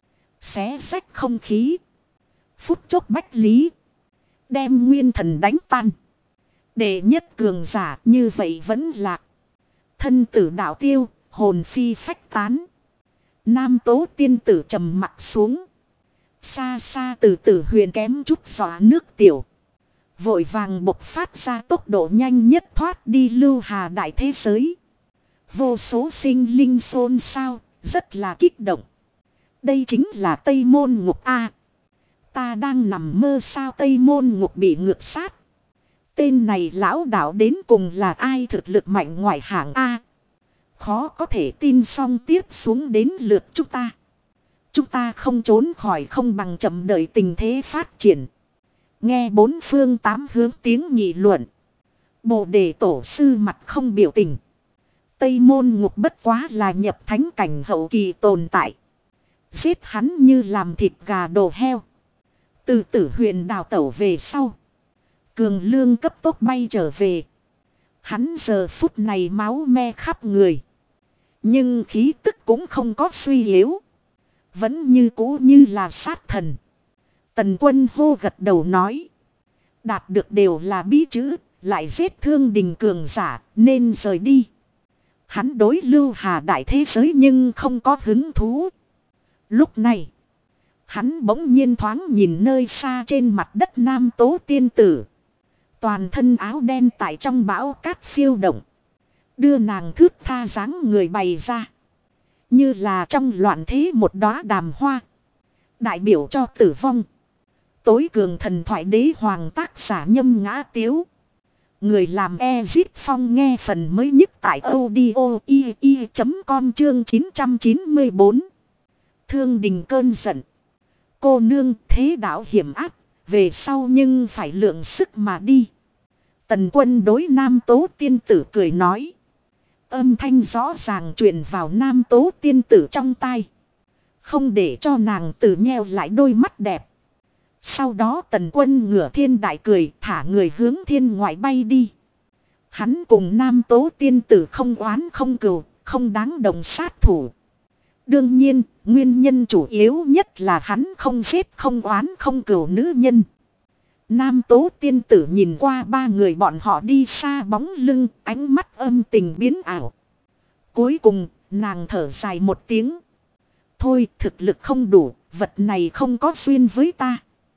Xé rách không khí. Phút chốc bách lý. Đem nguyên thần đánh tan. Đệ nhất cường giả như vậy vẫn lạc. Thân tử đạo tiêu, hồn phi phách tán. Nam Tố tiên tử trầm mặt xuống. Xa xa từ Tử Huyền kém chút giọa nước tiểu. Vội vàng bộc phát ra tốc độ nhanh nhất thoát đi Lưu Hà đại thế giới. Vô số sinh linh xôn xao, rất là kích động. Đây chính là Tây Môn Ngục A. Ta đang nằm mơ sao? Tây Môn Ngục bị ngược sát. Tên này lão đạo đến cùng là ai? Thực lực mạnh ngoại hạng A. Khó có thể tin. Xong tiếp xuống đến lượt chúng ta. Chúng ta không trốn khỏi, không bằng chậm đợi tình thế phát triển. Nghe bốn phương tám hướng tiếng nghị luận. Bồ Đề Tổ sư mặt không biểu tình. Tây Môn Ngục bất quá là nhập thánh cảnh hậu kỳ tồn tại. Giết hắn như làm thịt gà đồ heo. Từ Tử Huyền đào tẩu về sau. Cường Lương cấp tốc bay trở về. Hắn giờ phút này máu me khắp người. Nhưng khí tức cũng không có suy yếu. Vẫn như cũ như là sát thần. Tần Quân hô gật đầu nói. Đạt được đều là bí chữ. Lại giết thương đình cường giả nên rời đi. Hắn đối Lưu Hà đại thế giới nhưng không có hứng thú. Lúc này, hắn bỗng nhiên thoáng nhìn nơi xa trên mặt đất Nam Tố tiên tử. Toàn thân áo đen tại trong bão cát phiêu động. Đưa nàng thướt tha dáng người bày ra. Như là trong loạn thế một đóa đàm hoa. Đại biểu cho tử vong. Tối cường thần thoại đế hoàng tác giả Nhâm Ngã Tiếu. Người làm Ezit Phong nghe phần mới nhất tại audio.com chương 994. Thương đình cơn giận. Cô nương thế đạo hiểm ác. Về sau nhưng phải lượng sức mà đi. Tần Quân đối Nam Tố tiên tử cười nói. Âm thanh rõ ràng truyền vào Nam Tố tiên tử trong tai. Không để cho nàng tử nheo lại đôi mắt đẹp. Sau đó Tần Quân ngửa thiên đại cười, thả người hướng thiên ngoại bay đi. Hắn cùng Nam Tố tiên tử không oán không cừu, không đáng đồng sát thủ. Đương nhiên, nguyên nhân chủ yếu nhất là hắn không giết không oán không cừu nữ nhân. Nam Tố tiên tử nhìn qua ba người bọn họ đi xa bóng lưng, ánh mắt âm tình biến ảo. Cuối cùng, nàng thở dài một tiếng. Thôi, thực lực không đủ, vật này không có duyên với ta.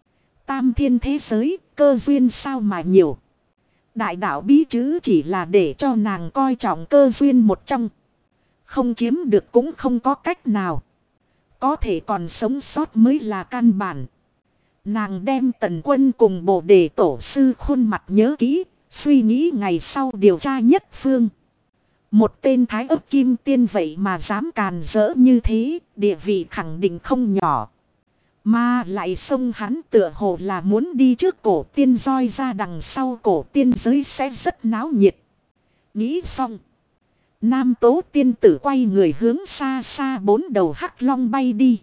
Tam thiên thế giới, cơ duyên sao mà nhiều. Đại đạo bí chữ chỉ là để cho nàng coi trọng cơ duyên một trong. Không chiếm được cũng không có cách nào. Có thể còn sống sót mới là căn bản. Nàng đem Tần Quân cùng Bồ Đề Tổ sư khuôn mặt nhớ kỹ, suy nghĩ ngày sau điều tra nhất phương. Một tên thái ấp kim tiên vậy mà dám càn rỡ như thế, địa vị khẳng định không nhỏ. Mà lại xông hắn tựa hồ là muốn đi trước cổ tiên roi ra, đằng sau cổ tiên giới sẽ rất náo nhiệt. Nghĩ xong. Nam Tố tiên tử quay người hướng xa xa bốn đầu hắc long bay đi.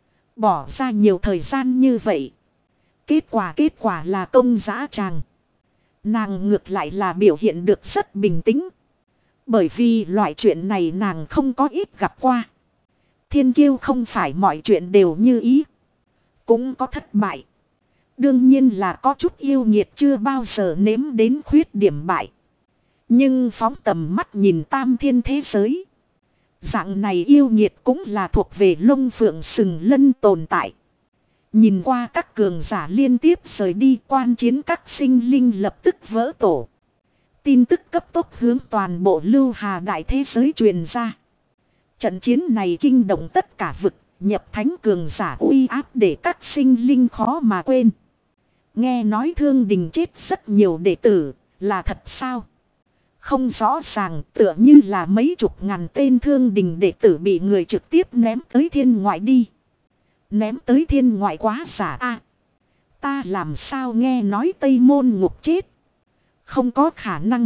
Bỏ ra nhiều thời gian như vậy. Kết quả là công dã tràng. Nàng ngược lại là biểu hiện được rất bình tĩnh. Bởi vì loại chuyện này nàng không có ít gặp qua. Thiên kiêu không phải mọi chuyện đều như ý. Cũng có thất bại. Đương nhiên là có chút yêu nghiệt chưa bao giờ nếm đến khuyết điểm bại. Nhưng phóng tầm mắt nhìn tam thiên thế giới. Dạng này yêu nghiệt cũng là thuộc về lông phượng sừng lân tồn tại. Nhìn qua các cường giả liên tiếp rời đi, quan chiến các sinh linh lập tức vỡ tổ. Tin tức cấp tốc hướng toàn bộ Lưu Hà đại thế giới truyền ra. Trận chiến này kinh động tất cả vực, nhập thánh cường giả uy áp để các sinh linh khó mà quên. Nghe nói Thương Đình chết rất nhiều đệ tử, là thật sao? Không rõ ràng, tựa như là mấy chục ngàn tên Thương Đình đệ tử bị người trực tiếp ném tới thiên ngoại đi. Ném tới thiên ngoại quá giả a. Ta làm sao nghe nói Tây Môn Ngục chết? Không có khả năng.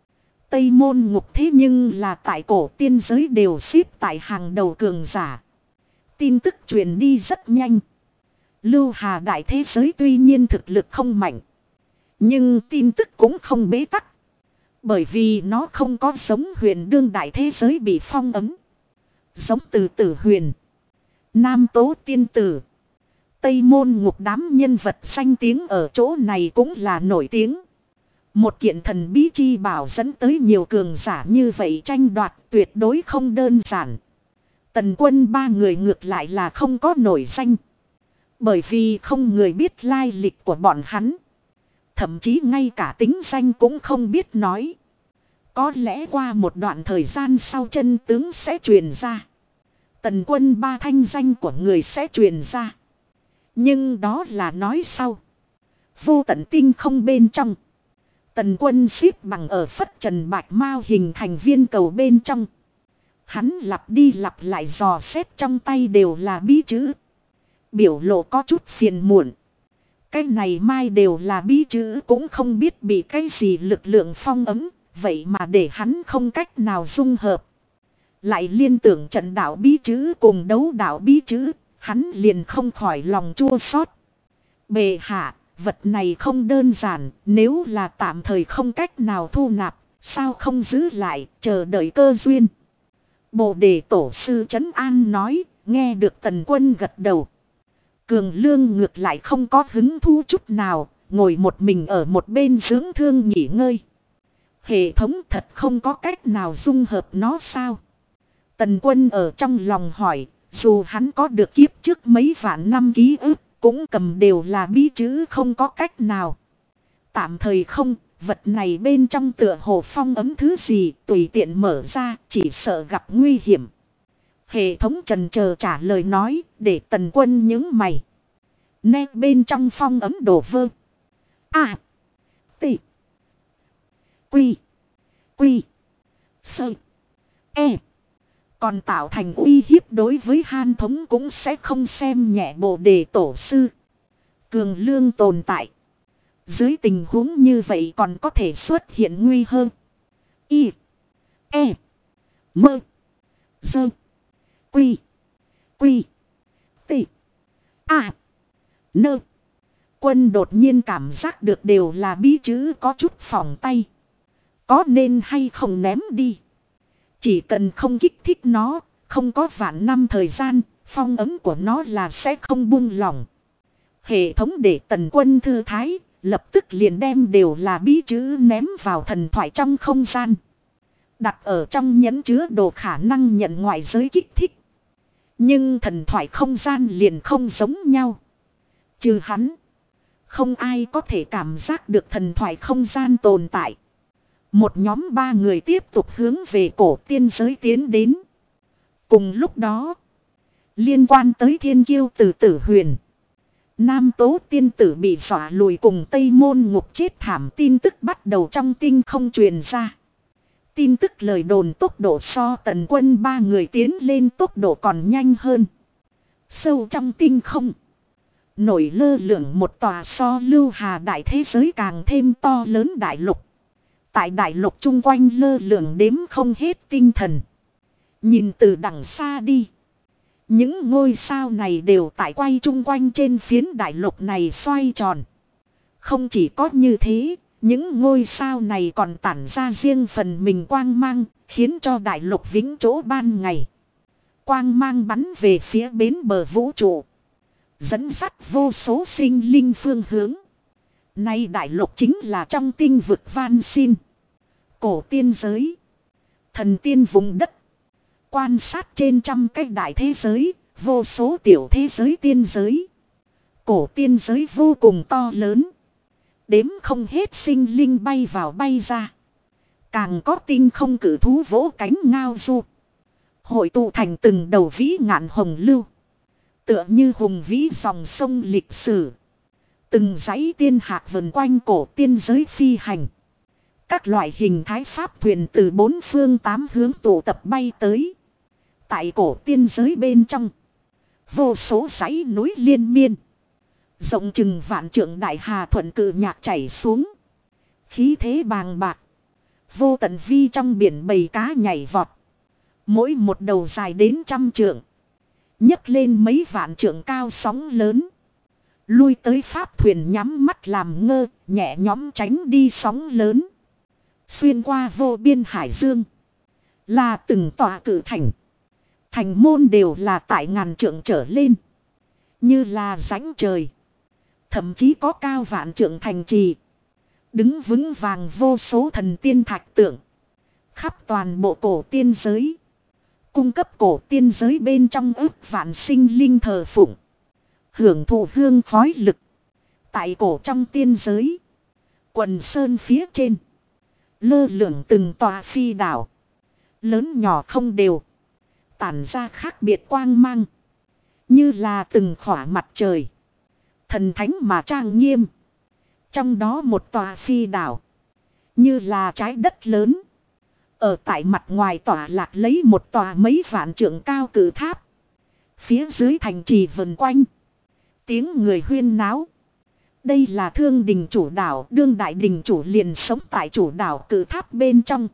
Tây Môn Ngục thế nhưng là tại cổ tiên giới đều xếp tại hàng đầu cường giả. Tin tức truyền đi rất nhanh. Lưu Hà đại thế giới tuy nhiên thực lực không mạnh, nhưng tin tức cũng không bế tắc. Bởi vì nó không có giống Huyền Đương đại thế giới bị phong ấn. Giống từ Tử Huyền, Nam Tố Tiên Tử, Tây Môn Ngục đám nhân vật danh tiếng ở chỗ này cũng là nổi tiếng. Một kiện thần bí chi bảo dẫn tới nhiều cường giả như vậy tranh đoạt tuyệt đối không đơn giản. Tần Quân ba người ngược lại là không có nổi danh. Bởi vì không người biết lai lịch của bọn hắn. Thậm chí ngay cả tính danh cũng không biết nói. Có lẽ qua một đoạn thời gian sau chân tướng sẽ truyền ra. Tần Quân ba thanh danh của người sẽ truyền ra. Nhưng đó là nói sau. Vô tận tinh không bên trong. Tần Quân xếp bằng ở phất trần bạch mao hình thành viên cầu bên trong. Hắn lặp đi lặp lại dò xét trong tay đều là bí chữ. Biểu lộ có chút phiền muộn. Cái này mai đều là bí chữ cũng không biết bị cái gì lực lượng phong ấm. Vậy mà để hắn không cách nào dung hợp. Lại liên tưởng trận đạo bí chữ cùng đấu đạo bí chữ. Hắn liền không khỏi lòng chua xót. Bệ hạ, vật này không đơn giản. Nếu là tạm thời không cách nào thu nạp, sao không giữ lại, chờ đợi cơ duyên. Bồ đề tổ sư Trấn An nói, nghe được Tần Quân gật đầu. Cường Lương ngược lại không có hứng thú chút nào, ngồi một mình ở một bên dưỡng thương nghỉ ngơi. Hệ thống thật không có cách nào dung hợp nó sao? Tần Quân ở trong lòng hỏi, dù hắn có được kiếp trước mấy vạn năm ký ức, cũng cầm đều là bí chữ không có cách nào. Tạm thời không, vật này bên trong tựa hồ phong ấm thứ gì tùy tiện mở ra, chỉ sợ gặp nguy hiểm. Hệ thống trần chờ trả lời nói, để Tần Quân nhướng mày. Nét bên trong phong ấm đổ vơ. A. T. Quy. Quy. Sơ. E. Còn tạo thành uy hiếp đối với Han thống cũng sẽ không xem nhẹ Bồ đề tổ sư. Cường Lương tồn tại. Dưới tình huống như vậy còn có thể xuất hiện nguy hơn. Y. E. Mơ. Dơ. Quy. Quy. T. A. Nơ. Quân đột nhiên cảm giác được đều là bí chữ có chút phỏng tay. Có nên hay không ném đi. Chỉ cần không kích thích nó, không có vạn năm thời gian, phong ấm của nó là sẽ không buông lỏng. Hệ thống để Tần Quân thư thái, lập tức liền đem đều là bí chữ ném vào thần thoại trong không gian. Đặt ở trong nhẫn chứa đồ khả năng nhận ngoại giới kích thích. Nhưng thần thoại không gian liền không giống nhau. Trừ hắn, không ai có thể cảm giác được thần thoại không gian tồn tại. Một nhóm 3 người tiếp tục hướng về cổ tiên giới tiến đến. Cùng lúc đó, liên quan tới thiên kiêu từ Tử Huyền, Nam Tố Tiên Tử bị dọa lùi cùng Tây Môn Ngục chết thảm tin tức bắt đầu trong tinh không truyền ra. Tin tức lời đồn tốc độ so Tần Quân 3 người tiến lên tốc độ còn nhanh hơn. Sâu trong tinh không, nổi lơ lửng một tòa so Lưu Hà đại thế giới càng thêm to lớn đại lục. Tại đại lục chung quanh lơ lửng đếm không hết tinh thần. Nhìn từ đằng xa đi, những ngôi sao này đều tại quay chung quanh trên phiến đại lục này xoay tròn. Không chỉ có như thế, những ngôi sao này còn tản ra riêng phần mình quang mang, khiến cho đại lục vĩnh chỗ ban ngày. Quang mang bắn về phía bến bờ vũ trụ, dẫn dắt vô số sinh linh phương hướng. Nay đại lục chính là trong tinh vực van xin, cổ tiên giới, thần tiên vùng đất. Quan sát trên trăm cái đại thế giới, vô số tiểu thế giới tiên giới. Cổ tiên giới vô cùng to lớn. Đếm không hết sinh linh bay vào bay ra. Càng có tinh không cử thú vỗ cánh ngao du. Hội tụ thành từng đầu vĩ ngạn hồng lưu. Tựa như hùng vĩ dòng sông lịch sử. Từng dãy tiên hạc vần quanh cổ tiên giới phi hành. Các loại hình thái pháp thuyền từ bốn phương tám hướng tụ tập bay tới. Tại cổ tiên giới bên trong. Vô số dãy núi liên miên. Rộng chừng vạn trượng đại hà thuận cự nhạc chảy xuống. Khí thế bàng bạc. Vô tận vi trong biển bầy cá nhảy vọt. Mỗi một đầu dài đến 100 trượng. Nhấc lên mấy vạn trượng cao sóng lớn. Lui tới pháp thuyền nhắm mắt làm ngơ, nhẹ nhõm tránh đi sóng lớn. Xuyên qua vô biên hải dương. Là từng tòa cự thành. Thành môn đều là tại ngàn trượng trở lên. Như là rãnh trời. Thậm chí có cao vạn trượng thành trì. Đứng vững vàng vô số thần tiên thạch tượng. Khắp toàn bộ cổ tiên giới. Cung cấp cổ tiên giới bên trong ước vạn sinh linh thờ phụng. Hưởng thụ hương khói lực. Tại cổ trong tiên giới. Quần sơn phía trên. Lơ lửng từng tòa phi đảo. Lớn nhỏ không đều. Tản ra khác biệt quang mang. Như là từng khỏa mặt trời. Thần thánh mà trang nghiêm. Trong đó một tòa phi đảo. Như là trái đất lớn. Ở tại mặt ngoài tỏa lạc lấy một tòa mấy vạn trượng cao cử tháp. Phía dưới thành trì vần quanh. Tiếng người huyên náo. Đây là thương đình chủ đảo. Đương đại đình chủ liền sống tại chủ đảo cử tháp bên trong.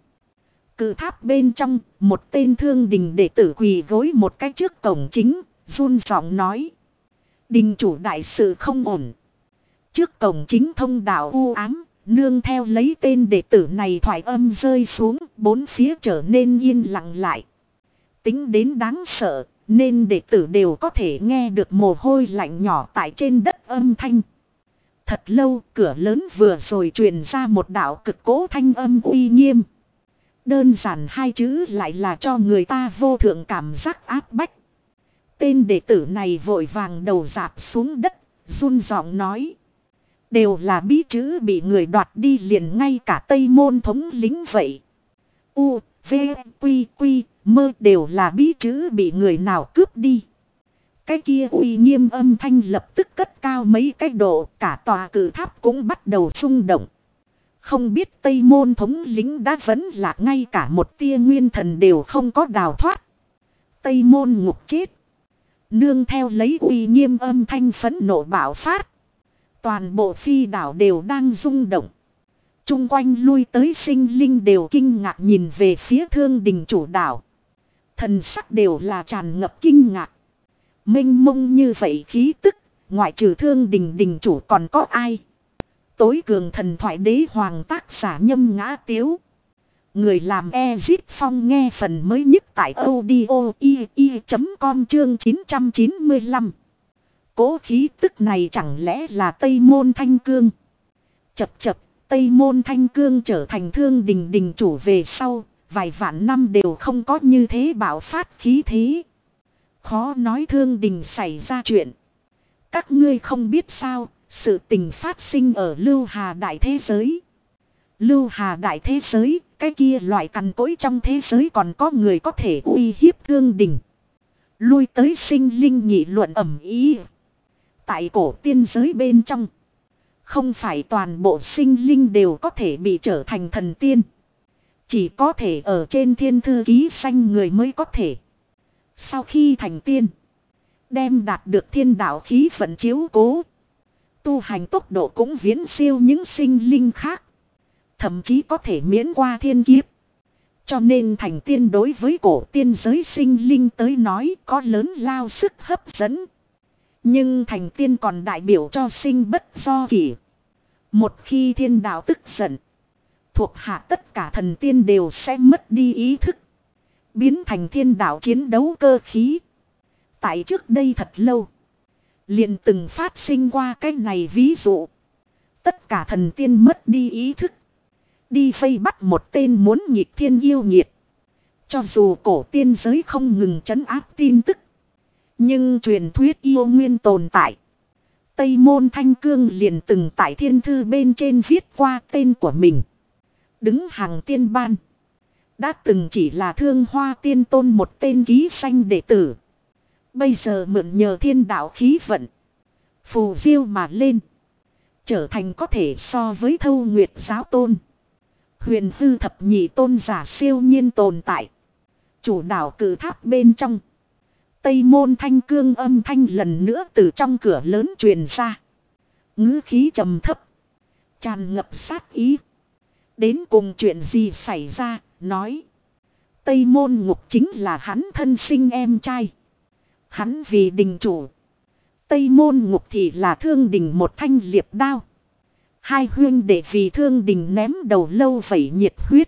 Cử tháp bên trong. Một tên thương đình đệ tử quỳ gối một cái trước cổng chính. Run giọng nói. Đình chủ đại sự không ổn. Trước cổng chính thông đạo u ám. Nương theo lấy tên đệ tử này thoại âm rơi xuống. Bốn phía trở nên yên lặng lại. Tính đến đáng sợ. Nên đệ tử đều có thể nghe được mồ hôi lạnh nhỏ tại trên đất âm thanh. Thật lâu cửa lớn vừa rồi truyền ra một đạo cực cố thanh âm uy nghiêm. Đơn giản hai chữ lại là cho người ta vô thượng cảm giác áp bách. Tên đệ tử này vội vàng đầu rạp xuống đất, run giọng nói. Đều là bí chữ bị người đoạt đi liền ngay cả Tây Môn thống lĩnh vậy. U, V, Quy, Quy, Mơ đều là bí chữ bị người nào cướp đi. Cái kia uy nghiêm âm thanh lập tức cất cao mấy cái độ, cả tòa cử tháp cũng bắt đầu rung động. Không biết Tây Môn thống lĩnh đã vẫn lạc, ngay cả một tia nguyên thần đều không có đào thoát. Tây Môn ngục chết. Nương theo lấy uy nghiêm âm thanh phẫn nộ bạo phát. Toàn bộ phi đảo đều đang rung động. Trung quanh lui tới sinh linh đều kinh ngạc nhìn về phía thương đình chủ đảo. Thần sắc đều là tràn ngập kinh ngạc. Mênh mông như vậy khí tức, ngoại trừ thương đình đình chủ còn có ai? Tối cường thần thoại đế hoàng tác giả Nhâm Ngã Tiếu. Người làm Ezit Phong nghe phần mới nhất tại audio.com chương 995. Cố khí tức này chẳng lẽ là Tây Môn Thanh Cương? Chập chập, Tây Môn Thanh Cương trở thành thương đình đình chủ về sau, vài vạn năm đều không có như thế bạo phát khí thế. Khó nói thương đình xảy ra chuyện. Các ngươi không biết sao, sự tình phát sinh ở Lưu Hà Đại Thế Giới. Lưu Hà Đại Thế Giới, cái kia loại cằn cỗi trong thế giới còn có người có thể uy hiếp thương đình. Lui tới sinh linh nghị luận ầm ĩ. Tại cổ tiên giới bên trong, không phải toàn bộ sinh linh đều có thể bị trở thành thần tiên. Chỉ có thể ở trên thiên thư ký sanh người mới có thể. Sau khi thành tiên, đem đạt được thiên đạo khí vận chiếu cố. Tu hành tốc độ cũng viễn siêu những sinh linh khác. Thậm chí có thể miễn qua thiên kiếp. Cho nên thành tiên đối với cổ tiên giới sinh linh tới nói có lớn lao sức hấp dẫn. Nhưng thành tiên còn đại biểu cho sinh bất do kỷ. Một khi thiên đạo tức giận, thuộc hạ tất cả thần tiên đều sẽ mất đi ý thức. Biến thành thiên đạo chiến đấu cơ khí. Tại trước đây thật lâu, liền từng phát sinh qua cái này ví dụ. Tất cả thần tiên mất đi ý thức. Đi vây bắt một tên muốn nghịch thiên yêu nghiệt. Cho dù cổ tiên giới không ngừng trấn áp tin tức. Nhưng truyền thuyết yêu nguyên tồn tại. Tây Môn Thanh Cương liền từng tại thiên thư bên trên viết qua tên của mình. Đứng hàng tiên ban. Đã từng chỉ là Thương Hoa Tiên Tôn một tên ký sanh đệ tử. Bây giờ mượn nhờ thiên đạo khí vận. Phù diêu mà lên. Trở thành có thể so với Thâu Nguyệt giáo tôn. Huyền hư thập nhị tôn giả siêu nhiên tồn tại. Chủ đạo cử tháp bên trong. Tây Môn Thanh Cương âm thanh lần nữa từ trong cửa lớn truyền ra. Ngữ khí trầm thấp. Tràn ngập sát ý. Đến cùng chuyện gì xảy ra, nói. Tây Môn Ngục chính là hắn thân sinh em trai. Hắn vì đình chủ. Tây Môn Ngục thì là Thương Đình một thanh liệp đao. Hai huynh đệ vì Thương Đình ném đầu lâu vẩy nhiệt huyết.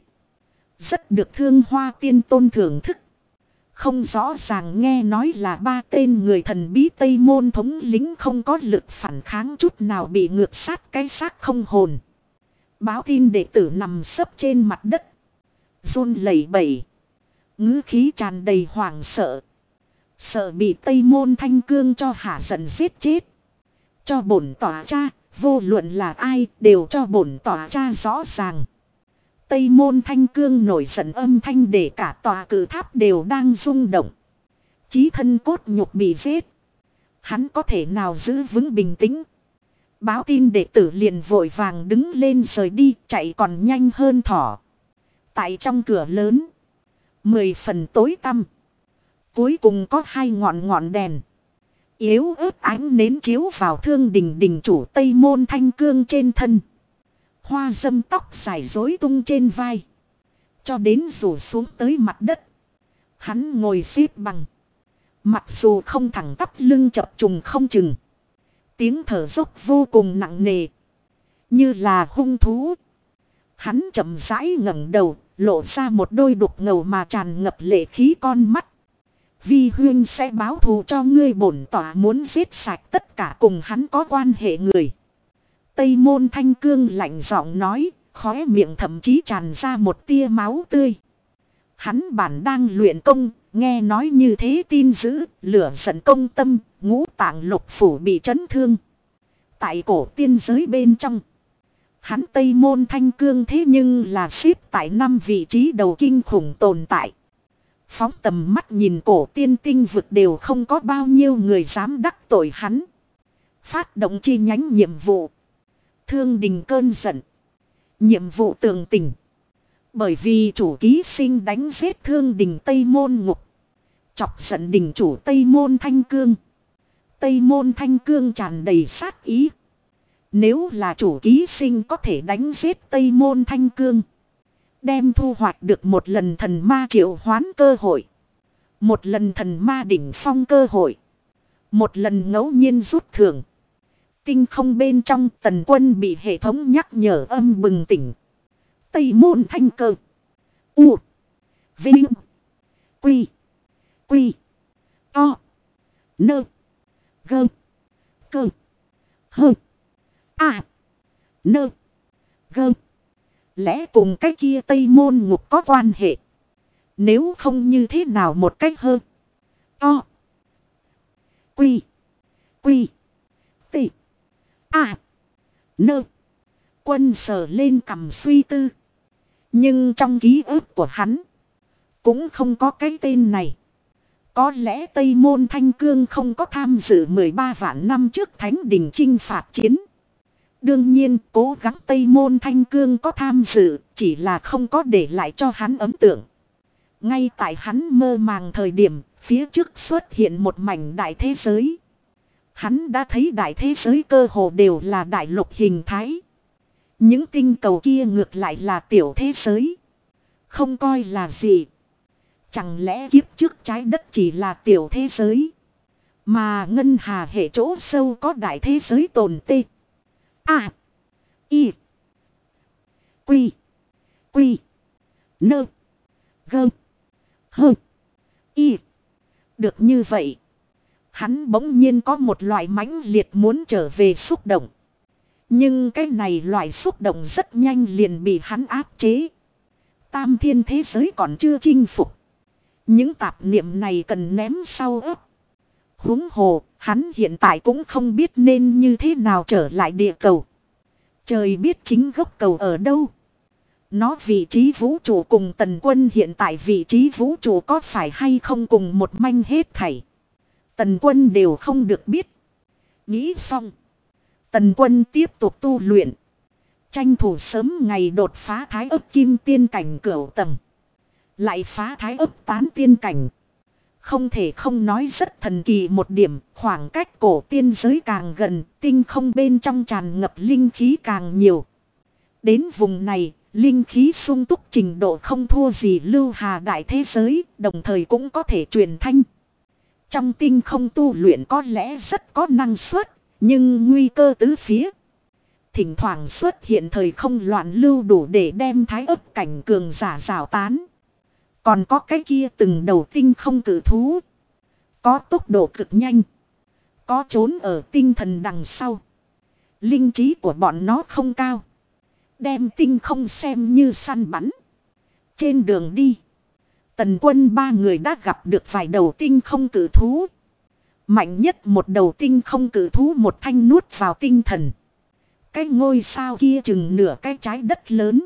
Rất được Thương Hoa Tiên Tôn thưởng thức. Không rõ ràng nghe nói là ba tên người thần bí Tây Môn thống lĩnh không có lực phản kháng chút nào bị ngược sát cái xác không hồn. Báo tin đệ tử nằm sấp trên mặt đất. Run lẩy bẩy. Ngữ khí tràn đầy hoảng sợ. Sợ bị Tây Môn Thanh Cương cho hả giận giết chết. Cho bổn tỏa cha, vô luận là ai đều cho bổn tỏa cha rõ ràng. Tây Môn Thanh Cương nổi giận âm thanh để cả tòa cử tháp đều đang rung động. Chí thân cốt nhục bị giết. Hắn có thể nào giữ vững bình tĩnh. Báo tin đệ tử liền vội vàng đứng lên rời đi, chạy còn nhanh hơn thỏ. Tại trong cửa lớn, 10 phần tối tăm. Cuối cùng có hai ngọn đèn. Yếu ớt ánh nến chiếu vào Thương Đình đình chủ Tây Môn Thanh Cương trên thân. Hoa dâm tóc dài rối tung trên vai. Cho đến rủ xuống tới mặt đất. Hắn ngồi xếp bằng. Mặc dù không thẳng tắp lưng chập trùng không chừng. Tiếng thở dốc vô cùng nặng nề. Như là hung thú. Hắn chậm rãi ngẩng đầu. Lộ ra một đôi đục ngầu mà tràn ngập lệ khí con mắt. Vi huynh sẽ báo thù cho ngươi, bổn tỏa muốn giết sạch tất cả cùng hắn có quan hệ người. Tây Môn Thanh Cương lạnh giọng nói, khóe miệng thậm chí tràn ra một tia máu tươi. Hắn bản đang luyện công, nghe nói như thế tin dữ, lửa giận công tâm, ngũ tạng lục phủ bị chấn thương. Tại cổ tiên giới bên trong, hắn Tây Môn Thanh Cương thế nhưng là xếp tại 5 vị trí đầu kinh khủng tồn tại. Phóng tầm mắt nhìn cổ tiên tinh vực đều không có bao nhiêu người dám đắc tội hắn. Phát động chi nhánh nhiệm vụ. Thương Đình cơn giận. Nhiệm vụ tường tình. Bởi vì chủ ký sinh đánh giết Thương Đình Tây Môn Ngục. Chọc giận đình chủ Tây Môn Thanh Cương. Tây Môn Thanh Cương tràn đầy sát ý. Nếu là chủ ký sinh có thể đánh giết Tây Môn Thanh Cương. Đem thu hoạch được một lần thần ma triệu hoán cơ hội. Một lần thần ma đỉnh phong cơ hội. Một lần ngẫu nhiên rút thưởng. Tinh không bên trong Tần Quân bị hệ thống nhắc nhở âm bừng tỉnh. Tây Môn Thanh Cơ. U. Vinh. Quy. Quy. To. Nơ. Gơ. Cơ. Hơ. À. Nơ. Gơ. Lẽ cùng cái kia Tây Môn Ngục có quan hệ. Nếu không như thế nào một cách hơn. To. Quy. Quy. Tị. À. Nơ. Quân sờ lên cầm suy tư. Nhưng trong ký ức của hắn. Cũng không có cái tên này. Có lẽ Tây Môn Thanh Cương không có tham dự 13 vạn năm trước Thánh Đình chinh phạt chiến. Đương nhiên cố gắng Tây Môn Thanh Cương có tham dự, chỉ là không có để lại cho hắn ấn tượng. Ngay tại hắn mơ màng thời điểm, phía trước xuất hiện một mảnh đại thế giới. Hắn đã thấy đại thế giới cơ hồ đều là đại lục hình thái. Những tinh cầu kia ngược lại là tiểu thế giới. Không coi là gì. Chẳng lẽ kiếp trước trái đất chỉ là tiểu thế giới. Mà ngân hà hệ chỗ sâu có đại thế giới tồn tê. A. Y. Quy. Quy. Nơ. Gơ. Hơ. Y. Được như vậy. Hắn bỗng nhiên có một loại mãnh liệt muốn trở về xúc động. Nhưng cái này loại xúc động rất nhanh liền bị hắn áp chế. Tam thiên thế giới còn chưa chinh phục. Những tạp niệm này cần ném sau ấp. Huống hồ, hắn hiện tại cũng không biết nên như thế nào trở lại địa cầu. Trời biết chính gốc cầu ở đâu. Nó vị trí vũ trụ cùng Tần Quân hiện tại vị trí vũ trụ có phải hay không cùng một manh hết thảy. Tần Quân đều không được biết. Nghĩ xong. Tần Quân tiếp tục tu luyện. Tranh thủ sớm ngày đột phá thái ấp kim tiên cảnh cửu tầng. Lại phá thái ấp tán tiên cảnh. Không thể không nói rất thần kỳ một điểm, khoảng cách cổ tiên giới càng gần, tinh không bên trong tràn ngập linh khí càng nhiều. Đến vùng này, linh khí sung túc trình độ không thua gì Lưu Hà đại thế giới, đồng thời cũng có thể truyền thanh. Trong tinh không tu luyện có lẽ rất có năng suất, nhưng nguy cơ tứ phía. Thỉnh thoảng xuất hiện thời không loạn lưu đủ để đem thái ấp cảnh cường giả rào tán. Còn có cái kia từng đầu tinh không cử thú. Có tốc độ cực nhanh. Có trốn ở tinh thần đằng sau. Linh trí của bọn nó không cao. Đem tinh không xem như săn bắn. Trên đường đi. Tần Quân ba người đã gặp được vài đầu tinh không cử thú. Mạnh nhất một đầu tinh không cử thú một thanh nuốt vào tinh thần. Cái ngôi sao kia chừng nửa cái trái đất lớn.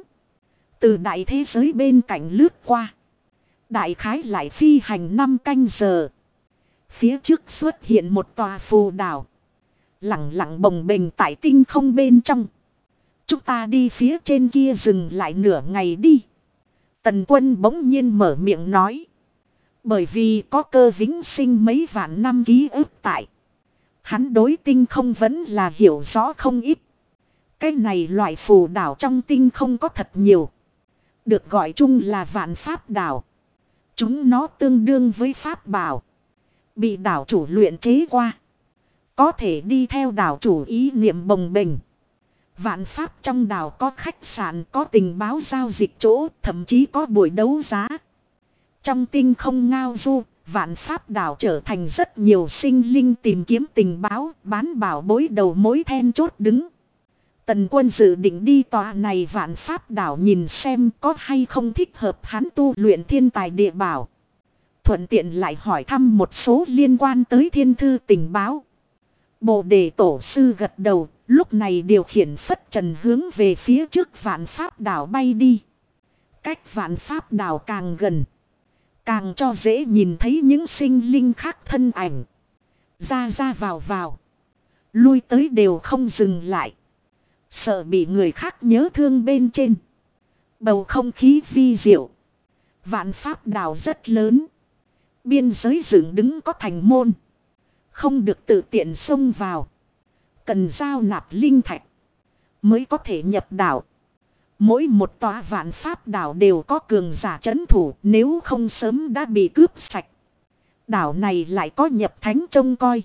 Từ đại thế giới bên cạnh lướt qua. Đại khái lại phi hành 5 canh giờ. Phía trước xuất hiện một tòa phù đảo. Lặng lặng bồng bềnh tại tinh không bên trong. Chúng ta đi phía trên kia dừng lại nửa ngày đi. Tần Quân bỗng nhiên mở miệng nói. Bởi vì có Cơ Vĩnh Sinh mấy vạn năm ký ức tại. Hắn đối tinh không vẫn là hiểu rõ không ít. Cái này loại phù đảo trong tinh không có thật nhiều. Được gọi chung là vạn pháp đảo. Chúng nó tương đương với pháp bảo. Bị đảo chủ luyện chế qua. Có thể đi theo đảo chủ ý niệm bồng bềnh. Vạn pháp trong đảo có khách sạn, có tình báo giao dịch chỗ, thậm chí có buổi đấu giá. Trong tinh không ngao du, vạn pháp đảo trở thành rất nhiều sinh linh tìm kiếm tình báo, bán bảo bối đầu mối then chốt đứng. Tần Quân dự định đi tòa này vạn pháp đảo nhìn xem có hay không thích hợp hắn tu luyện thiên tài địa bảo. Thuận tiện lại hỏi thăm một số liên quan tới thiên thư tình báo. Bồ đề tổ sư gật đầu, lúc này điều khiển phất trần hướng về phía trước vạn pháp đảo bay đi. Cách vạn pháp đảo càng gần, càng cho dễ nhìn thấy những sinh linh khác thân ảnh. Ra ra vào vào, lui tới đều không dừng lại. Sợ bị người khác nhớ thương bên trên. Bầu không khí vi diệu. Vạn pháp đảo rất lớn. Biên giới dựng đứng có thành môn. Không được tự tiện xông vào. Cần giao nạp linh thạch mới có thể nhập đảo. Mỗi một tòa vạn pháp đảo đều có cường giả trấn thủ, nếu không sớm đã bị cướp sạch. Đảo này lại có nhập thánh trông coi.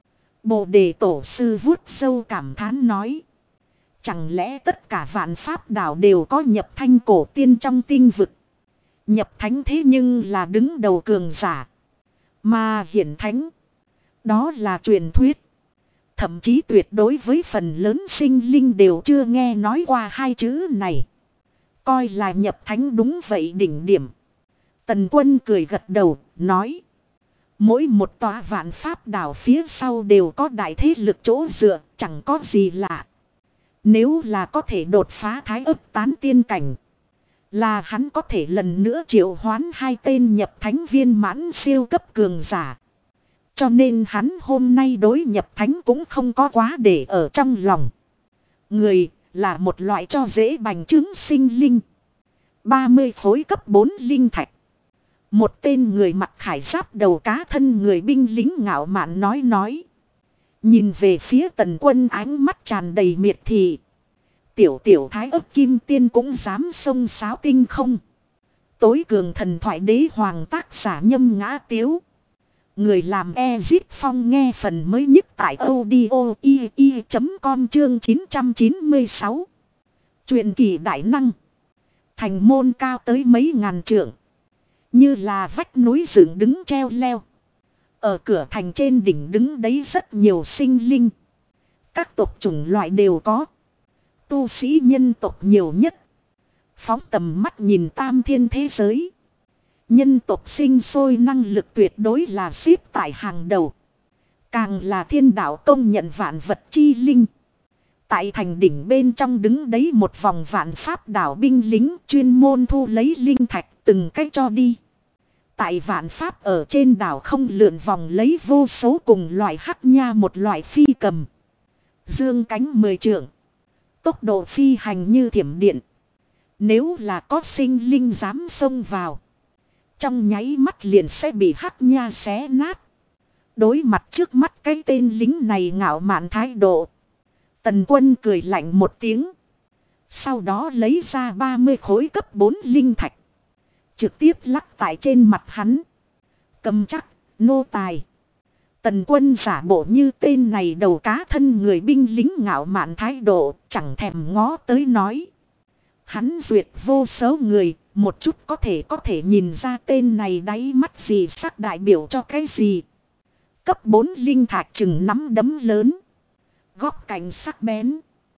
Bồ đề tổ sư vuốt râu cảm thán nói. Chẳng lẽ tất cả vạn pháp đảo đều có nhập thanh cổ tiên trong tinh vực. Nhập thánh thế nhưng là đứng đầu cường giả. Mà hiển thánh, đó là truyền thuyết. Thậm chí tuyệt đối với phần lớn sinh linh đều chưa nghe nói qua hai chữ này. Coi là nhập thánh đúng vậy đỉnh điểm. Tần Quân cười gật đầu, nói. Mỗi một tòa vạn pháp đảo phía sau đều có đại thế lực chỗ dựa, chẳng có gì lạ. Nếu là có thể đột phá thái ấp tán tiên cảnh, là hắn có thể lần nữa triệu hoán hai tên nhập thánh viên mãn siêu cấp cường giả. Cho nên hắn hôm nay đối nhập thánh cũng không có quá để ở trong lòng. Người là một loại cho dễ bành trướng sinh linh. 30 khối cấp 4 linh thạch. Một tên người mặc khải giáp đầu cá thân người binh lính ngạo mạn nói. Nhìn về phía Tần Quân ánh mắt tràn đầy miệt thị. Tiểu thái ấp kim tiên cũng dám xông xáo tinh không. Tối cường thần thoại đế hoàng tác giả Nhâm Ngã Tiếu. Người làm Ezit Phong nghe phần mới nhất tại audio.com chương 996. Truyền kỳ đại năng. Thành môn cao tới mấy ngàn trượng. Như là vách núi dựng đứng treo leo. Ở cửa thành trên đỉnh đứng đấy rất nhiều sinh linh. Các tộc chủng loại đều có. Tu sĩ nhân tộc nhiều nhất. Phóng tầm mắt nhìn tam thiên thế giới. Nhân tộc sinh sôi năng lực tuyệt đối là xếp tại hàng đầu. Càng là thiên đạo công nhận vạn vật chi linh. Tại thành đỉnh bên trong đứng đấy một vòng vạn pháp đảo binh lính chuyên môn thu lấy linh thạch từng cách cho đi. Tại vạn pháp ở trên đảo không lượn vòng lấy vô số cùng loại hắc nha một loại phi cầm. Dương cánh 10 trượng. Tốc độ phi hành như thiểm điện. Nếu là có sinh linh dám xông vào. Trong nháy mắt liền sẽ bị hắc nha xé nát. Đối mặt trước mắt cái tên lính này ngạo mạn thái độ. Tần Quân cười lạnh một tiếng. Sau đó lấy ra 30 khối cấp 4 linh thạch. Trực tiếp lắc tại trên mặt hắn. Cầm chắc, nô tài. Tần Quân giả bộ như tên này đầu cá thân người binh lính ngạo mạn thái độ, chẳng thèm ngó tới nói. Hắn duyệt vô số người, một chút có thể nhìn ra tên này đáy mắt gì sắc đại biểu cho cái gì. Cấp 4 linh thạch chừng nắm đấm lớn. Góc cạnh sắc bén.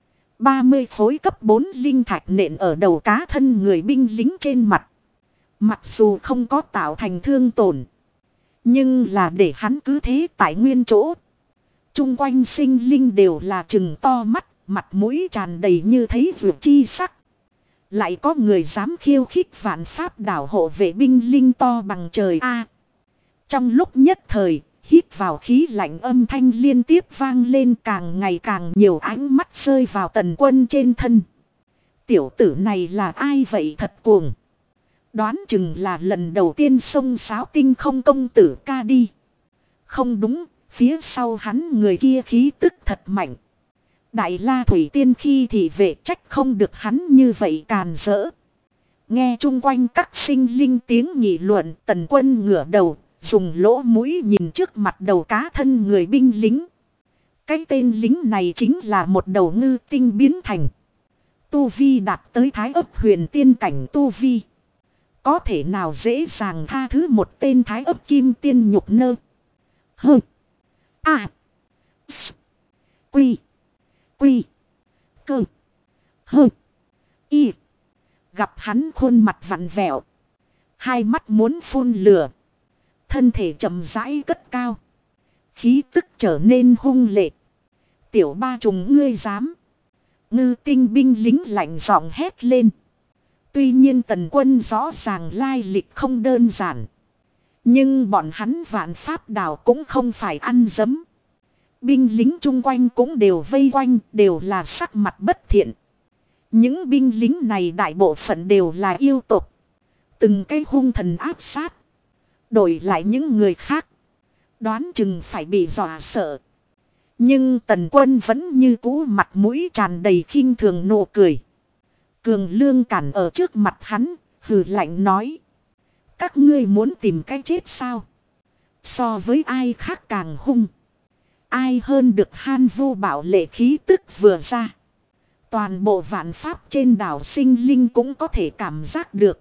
30 khối cấp 4 linh thạch nện ở đầu cá thân người binh lính trên mặt. Mặc dù không có tạo thành thương tổn. Nhưng là để hắn cứ thế tại nguyên chỗ. Trung quanh sinh linh đều là trừng to mắt, mặt mũi tràn đầy như thấy vượt chi sắc. Lại có người dám khiêu khích vạn pháp đảo hộ vệ binh linh to bằng trời A. Trong lúc nhất thời, hít vào khí lạnh âm thanh liên tiếp vang lên càng ngày càng nhiều ánh mắt rơi vào Tần Quân trên thân. Tiểu tử này là ai vậy thật cuồng. Đoán chừng là lần đầu tiên xông xáo tinh không công tử ca đi. Không đúng, phía sau hắn người kia khí tức thật mạnh. Đại La Thủy Tiên khi thì vệ trách không được hắn như vậy càn rỡ. Nghe chung quanh các sinh linh tiếng nghị luận, Tần Quân ngửa đầu, dùng lỗ mũi nhìn trước mặt đầu cá thân người binh lính. Cái tên lính này chính là một đầu ngư tinh biến thành. Tu vi đạt tới Thái Ấp huyền tiên cảnh tu vi. Có thể nào dễ dàng tha thứ một tên Thái Ấp kim tiên nhục nơ. Hơ. A. Quy. Quy. Cơ. Hơ. Y. Gặp hắn khuôn mặt vặn vẹo. Hai mắt muốn phun lửa. Thân thể chậm rãi cất cao. Khí tức trở nên hung lệ. Tiểu ba trùng ngươi dám. Ngư tinh binh lính lạnh giọng hét lên. Tuy nhiên Tần Quân rõ ràng lai lịch không đơn giản. Nhưng bọn hắn vạn pháp đảo cũng không phải ăn dấm. Binh lính chung quanh cũng đều vây quanh, đều là sắc mặt bất thiện. Những binh lính này đại bộ phận đều là yêu tộc. Từng cái hung thần áp sát. Đổi lại những người khác. Đoán chừng phải bị dọa sợ. Nhưng Tần Quân vẫn như cũ mặt mũi tràn đầy khinh thường nụ cười. Cường Lương cản ở trước mặt hắn, hừ lạnh nói. Các ngươi muốn tìm cái chết sao? So với ai khác càng hung. Ai hơn được Han Vu bảo lệ khí tức vừa ra. Toàn bộ vạn pháp trên đảo sinh linh cũng có thể cảm giác được.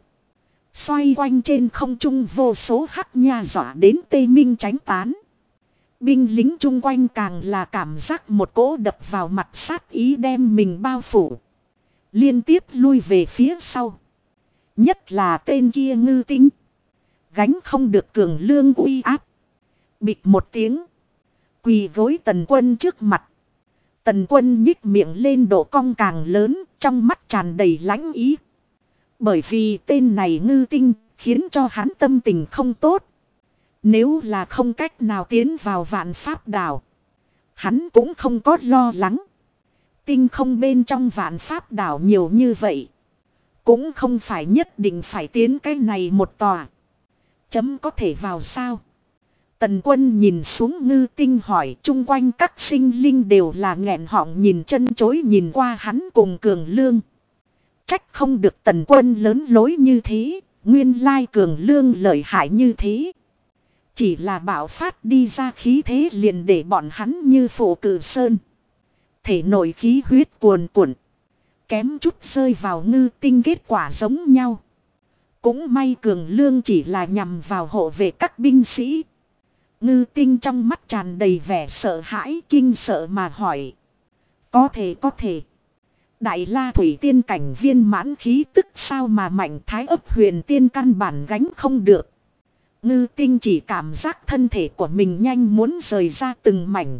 Xoay quanh trên không trung vô số hắc nha dọa đến tê minh tránh tán. Binh lính chung quanh càng là cảm giác một cỗ đập vào mặt sát ý đem mình bao phủ. Liên tiếp lui về phía sau. Nhất là tên kia ngư tinh. Gánh không được Cường Lương uy áp. Bịch một tiếng. Quỳ gối Tần Quân trước mặt. Tần Quân nhích miệng lên độ cong càng lớn, trong mắt tràn đầy lãnh ý. Bởi vì tên này ngư tinh, khiến cho hắn tâm tình không tốt. Nếu là không cách nào tiến vào vạn pháp đảo, hắn cũng không có lo lắng. Tinh không bên trong vạn pháp đảo nhiều như vậy. Cũng không phải nhất định phải tiến cái này một tòa. Chấm có thể vào sao? Tần Quân nhìn xuống ngư tinh hỏi, chung quanh các sinh linh đều là nghẹn họng nhìn chân chối nhìn qua hắn cùng Cường Lương. Trách không được Tần Quân lớn lối như thế, nguyên lai Cường Lương lợi hại như thế. Chỉ là bạo phát đi ra khí thế liền để bọn hắn như phổ cử sơn. Thể nội khí huyết cuồn cuộn. Kém chút rơi vào ngư tinh kết quả giống nhau. Cũng may Cường Lương chỉ là nhằm vào hộ vệ các binh sĩ. Ngư tinh trong mắt tràn đầy vẻ sợ hãi kinh sợ mà hỏi. Có thể. Đại La Thủy Tiên cảnh viên mãn khí tức sao mà mạnh Thái Ấp huyền tiên căn bản gánh không được. Ngư tinh chỉ cảm giác thân thể của mình nhanh muốn rời ra từng mảnh.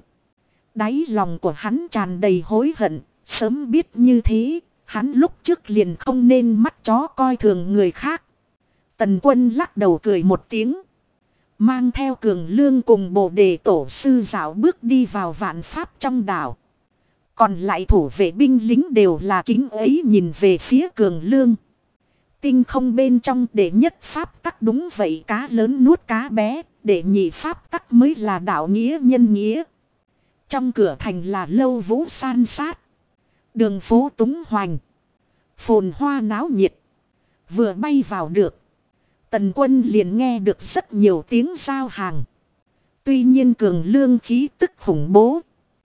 Đáy lòng của hắn tràn đầy hối hận, sớm biết như thế, hắn lúc trước liền không nên mắt chó coi thường người khác. Tần Quân lắc đầu cười một tiếng. Mang theo Cường Lương cùng Bồ Đề tổ sư dạo bước đi vào vạn pháp trong đảo. Còn lại thủ vệ binh lính đều là kính ấy nhìn về phía Cường Lương. Tinh không bên trong đệ nhất pháp tắc đúng vậy, cá lớn nuốt cá bé, đệ nhị pháp tắc mới là đạo nghĩa nhân nghĩa. Trong cửa thành là lâu vũ san sát. Đường phố túng hoành. Phồn hoa náo nhiệt. Vừa bay vào được. Tần Quân liền nghe được rất nhiều tiếng giao hàng. Tuy nhiên Cường Lương khí tức khủng bố.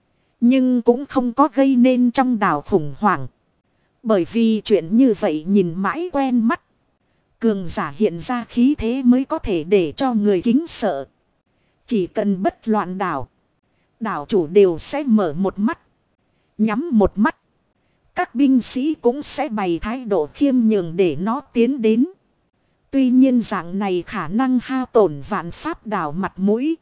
Nhưng cũng không có gây nên trong đảo khủng hoảng. Bởi vì chuyện như vậy nhìn mãi quen mắt. Cường giả hiện ra khí thế mới có thể để cho người kính sợ. Chỉ cần bất loạn đảo. Đảo chủ đều sẽ mở một mắt. Nhắm một mắt. Các binh sĩ cũng sẽ bày thái độ khiêm nhường để nó tiến đến. Tuy nhiên dạng này khả năng hao tổn vạn pháp đảo mặt mũi.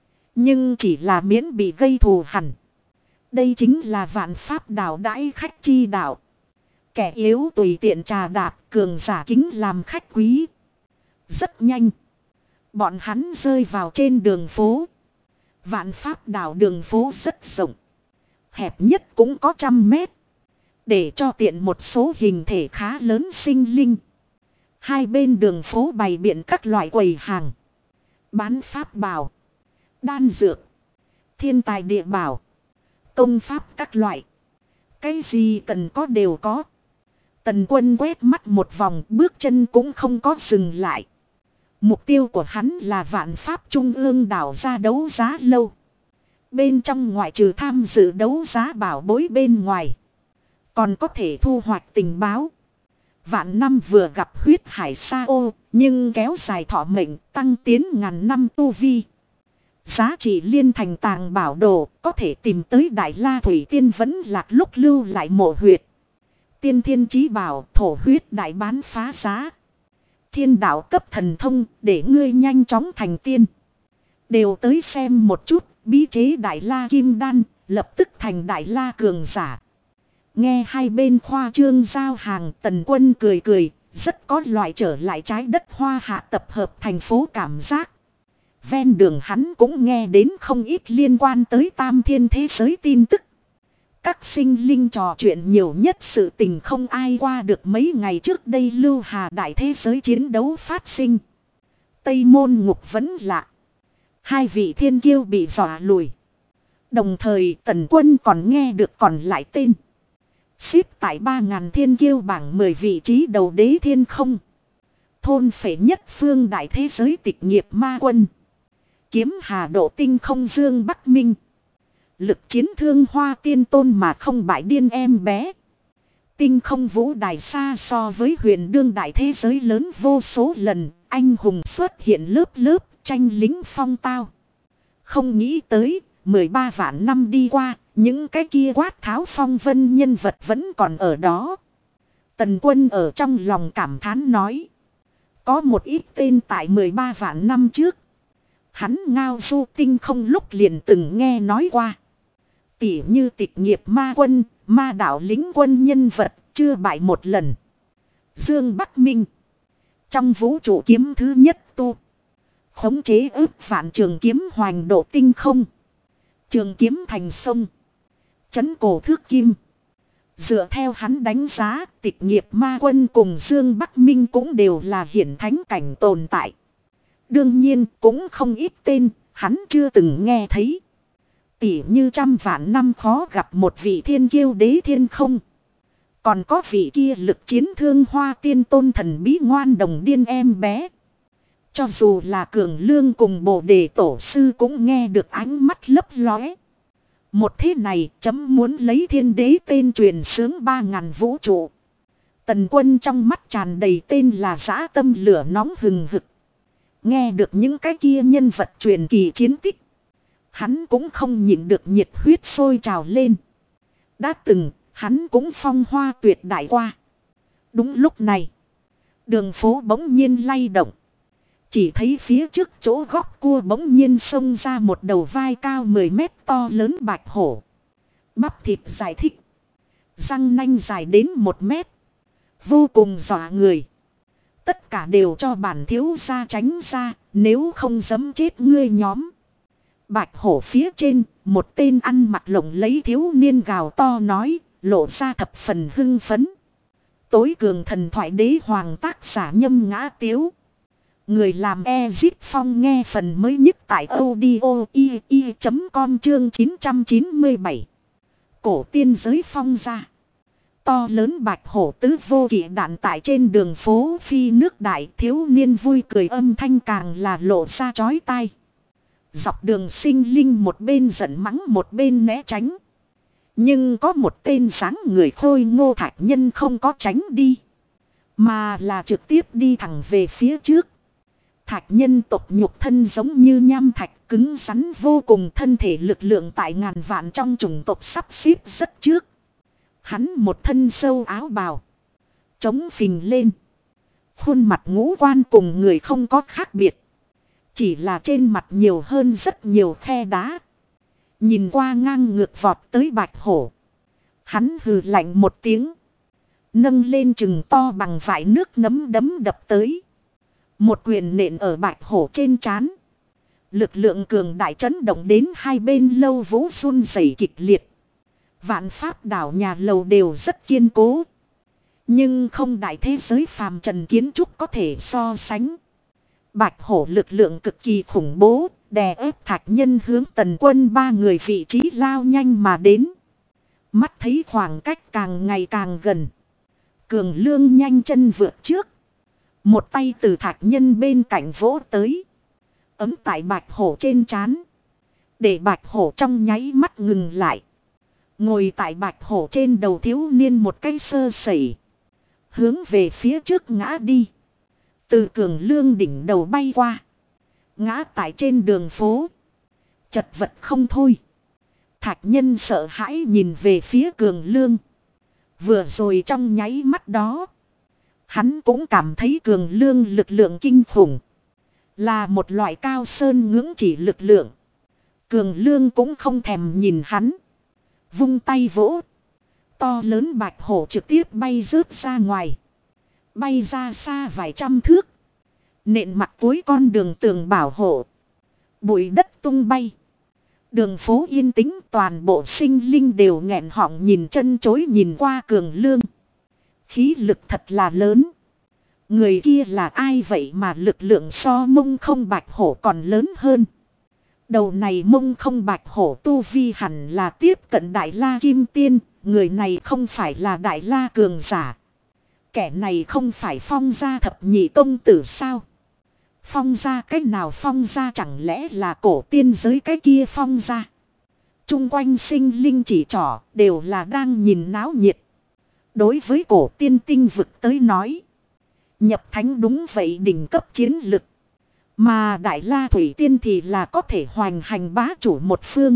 Nhưng chỉ là miễn bị gây thù hằn. Đây chính là vạn pháp đảo đãi khách chi đảo. Kẻ yếu tùy tiện trà đạp, cường giả kính làm khách quý. Rất nhanh. Bọn hắn rơi vào trên đường phố. Vạn pháp đảo đường phố rất rộng. Hẹp nhất cũng có 100 mét. Để cho tiện một số hình thể khá lớn sinh linh. Hai bên đường phố bày biện các loại quầy hàng. Bán pháp bảo. Đan dược. Thiên tài địa bảo. Công pháp các loại. Cái gì cần có đều có. Tần Quân quét mắt một vòng, bước chân cũng không có dừng lại. Mục tiêu của hắn là vạn pháp trung ương đảo ra đấu giá lâu. Bên trong ngoại trừ tham dự đấu giá bảo bối bên ngoài. Còn có thể thu hoạch tình báo. Vạn năm vừa gặp huyết hải sa ô, nhưng kéo dài thọ mệnh, tăng tiến ngàn năm tu vi. Giá trị liên thành tàng bảo đồ, có thể tìm tới Đại La Thủy Tiên vẫn lạc lúc lưu lại mộ huyệt. Tiên thiên chí bảo, thổ huyết đại bán phá giá. Thiên đạo cấp thần thông, để ngươi nhanh chóng thành tiên. Đều tới xem một chút, bí chế Đại La Kim Đan, lập tức thành Đại La cường giả. Nghe hai bên khoa trương giao hàng, Tần Quân cười cười, rất có loại trở lại trái đất hoa hạ tập hợp thành phố cảm giác. Ven đường hắn cũng nghe đến không ít liên quan tới tam thiên thế giới tin tức. Các sinh linh trò chuyện nhiều nhất sự tình không ai qua được mấy ngày trước đây Lưu Hà đại thế giới chiến đấu phát sinh. Tây Môn Ngục vẫn lạ. Hai vị thiên kiêu bị dọa lùi. Đồng thời Tần Quân còn nghe được còn lại tên. Xếp tại 3.000 thiên kiêu bảng 10 vị trí đầu đế thiên không. Thôn phệ nhất phương đại thế giới tịch nghiệp ma quân. Kiếm hà độ tinh không dương Bắc Minh. Lực chiến thương hoa tiên tôn mà không bại điên em bé. Tinh không vũ đài xa so với huyền đương đại thế giới lớn vô số lần. Anh hùng xuất hiện lớp lớp tranh lính phong tao. Không nghĩ tới 13 vạn năm đi qua. Những cái kia quát tháo phong vân nhân vật vẫn còn ở đó. Tần Quân ở trong lòng cảm thán nói. Có một ít tên tại 13 vạn năm trước. Hắn ngao du tinh không lúc liền từng nghe nói qua. Tỉ như tịch nghiệp ma quân, ma đạo lính quân nhân vật, chưa bại một lần. Dương Bắc Minh. Trong vũ trụ kiếm thứ nhất tu. Khống chế ước vạn trường kiếm hoành độ tinh không. Trường kiếm thành sông. Chấn cổ thước kim. Dựa theo hắn đánh giá, tịch nghiệp ma quân cùng Dương Bắc Minh cũng đều là hiển thánh cảnh tồn tại. Đương nhiên cũng không ít tên, hắn chưa từng nghe thấy. Tỉ như 100 vạn năm khó gặp một vị thiên kiêu đế thiên không. Còn có vị kia lực chiến thương hoa tiên tôn thần bí ngoan đồng điên em bé. Cho dù là Cường Lương cùng Bồ Đề tổ sư cũng nghe được ánh mắt lấp lóe. Một thế này chấm muốn lấy thiên đế tên truyền sướng 3.000 vũ trụ. Tần Quân trong mắt tràn đầy tên là dã tâm lửa nóng hừng hực. Nghe được những cái kia nhân vật truyền kỳ chiến tích. Hắn cũng không nhịn được nhiệt huyết sôi trào lên. Đã từng, hắn cũng phong hoa tuyệt đại qua. Đúng lúc này, đường phố bỗng nhiên lay động. Chỉ thấy phía trước chỗ góc cua bỗng nhiên xông ra một đầu vai cao 10 mét to lớn bạch hổ. Bắp thịt giải thích. Răng nanh dài đến 1 mét. Vô cùng dọa người. Tất cả đều cho bản thiếu gia tránh ra, nếu không giẫm chết ngươi nhóm. Bạch hổ phía trên, một tên ăn mặc lộng lấy thiếu niên gào to nói, lộ ra thập phần hưng phấn. Tối cường thần thoại đế hoàng tác giả Nhâm Ngã Tiếu. Người làm Ezip Phong nghe phần mới nhất tại audio.com chương 997. Cổ tiên giới phong ra. To lớn bạch hổ tứ vô kỵ đạn tại trên đường phố phi nước đại, thiếu niên vui cười âm thanh càng là lộ ra chói tai. Dọc đường sinh linh một bên giận mắng một bên né tránh. Nhưng có một tên dáng người khôi ngô thạch nhân không có tránh đi, mà là trực tiếp đi thẳng về phía trước. Thạch nhân tộc nhục thân giống như nham thạch, cứng rắn vô cùng, thân thể lực lượng tại ngàn vạn trong chủng tộc sắp xếp rất trước. Hắn một thân sâu áo bào, chống phình lên. Khuôn mặt ngũ quan cùng người không có khác biệt, chỉ là trên mặt nhiều hơn rất nhiều khe đá. Nhìn qua ngang ngược vọt tới bạch hổ. Hắn hừ lạnh một tiếng, nâng lên chừng to bằng vải nước nấm đấm đập tới. Một quyền nện ở bạch hổ trên trán. Lực lượng cường đại chấn động đến hai bên lâu vũ run rẩy kịch liệt. Vạn pháp đảo nhà lầu đều rất kiên cố, nhưng không đại thế giới phàm trần kiến trúc có thể so sánh. Bạch hổ lực lượng cực kỳ khủng bố, đè ép thạch nhân hướng Tần Quân ba người vị trí lao nhanh mà đến. Mắt thấy khoảng cách càng ngày càng gần, Cường Lương nhanh chân vượt trước. Một tay từ thạch nhân bên cạnh vỗ tới, ấm tại bạch hổ trên trán, để bạch hổ trong nháy mắt ngừng lại. Ngồi tại bạch hổ trên đầu thiếu niên một cái sơ sẩy, hướng về phía trước ngã đi. Từ Cường Lương đỉnh đầu bay qua, ngã tại trên đường phố, chật vật không thôi. Thạch nhân sợ hãi nhìn về phía Cường Lương. Vừa rồi trong nháy mắt đó, hắn cũng cảm thấy Cường Lương lực lượng kinh khủng, là một loại cao sơn ngưỡng chỉ lực lượng. Cường Lương cũng không thèm nhìn hắn, vung tay vỗ. To lớn bạch hổ trực tiếp bay rớt ra ngoài, bay ra xa vài trăm thước, nện mặt cuối con đường tường bảo hộ. Bụi đất tung bay, đường phố yên tĩnh, toàn bộ sinh linh đều nghẹn họng nhìn chân chối nhìn qua Cường Lương. Khí lực thật là lớn. Người kia là ai vậy mà lực lượng so Mông Không bạch hổ còn lớn hơn? Đầu này Mông Không bạch hổ tu vi hẳn là tiếp cận Đại La Kim Tiên. Người này không phải là Đại La cường giả. Kẻ này không phải Phong gia thập nhị công tử sao? Phong gia cái nào Phong gia, chẳng lẽ là cổ tiên giới cái kia Phong gia? Trung quanh sinh linh chỉ trỏ đều là đang nhìn náo nhiệt. Đối với cổ tiên tinh vực tới nói, nhập thánh đúng vậy đỉnh cấp chiến lực. Mà Đại La Thủy Tiên thì là có thể hoành hành bá chủ một phương.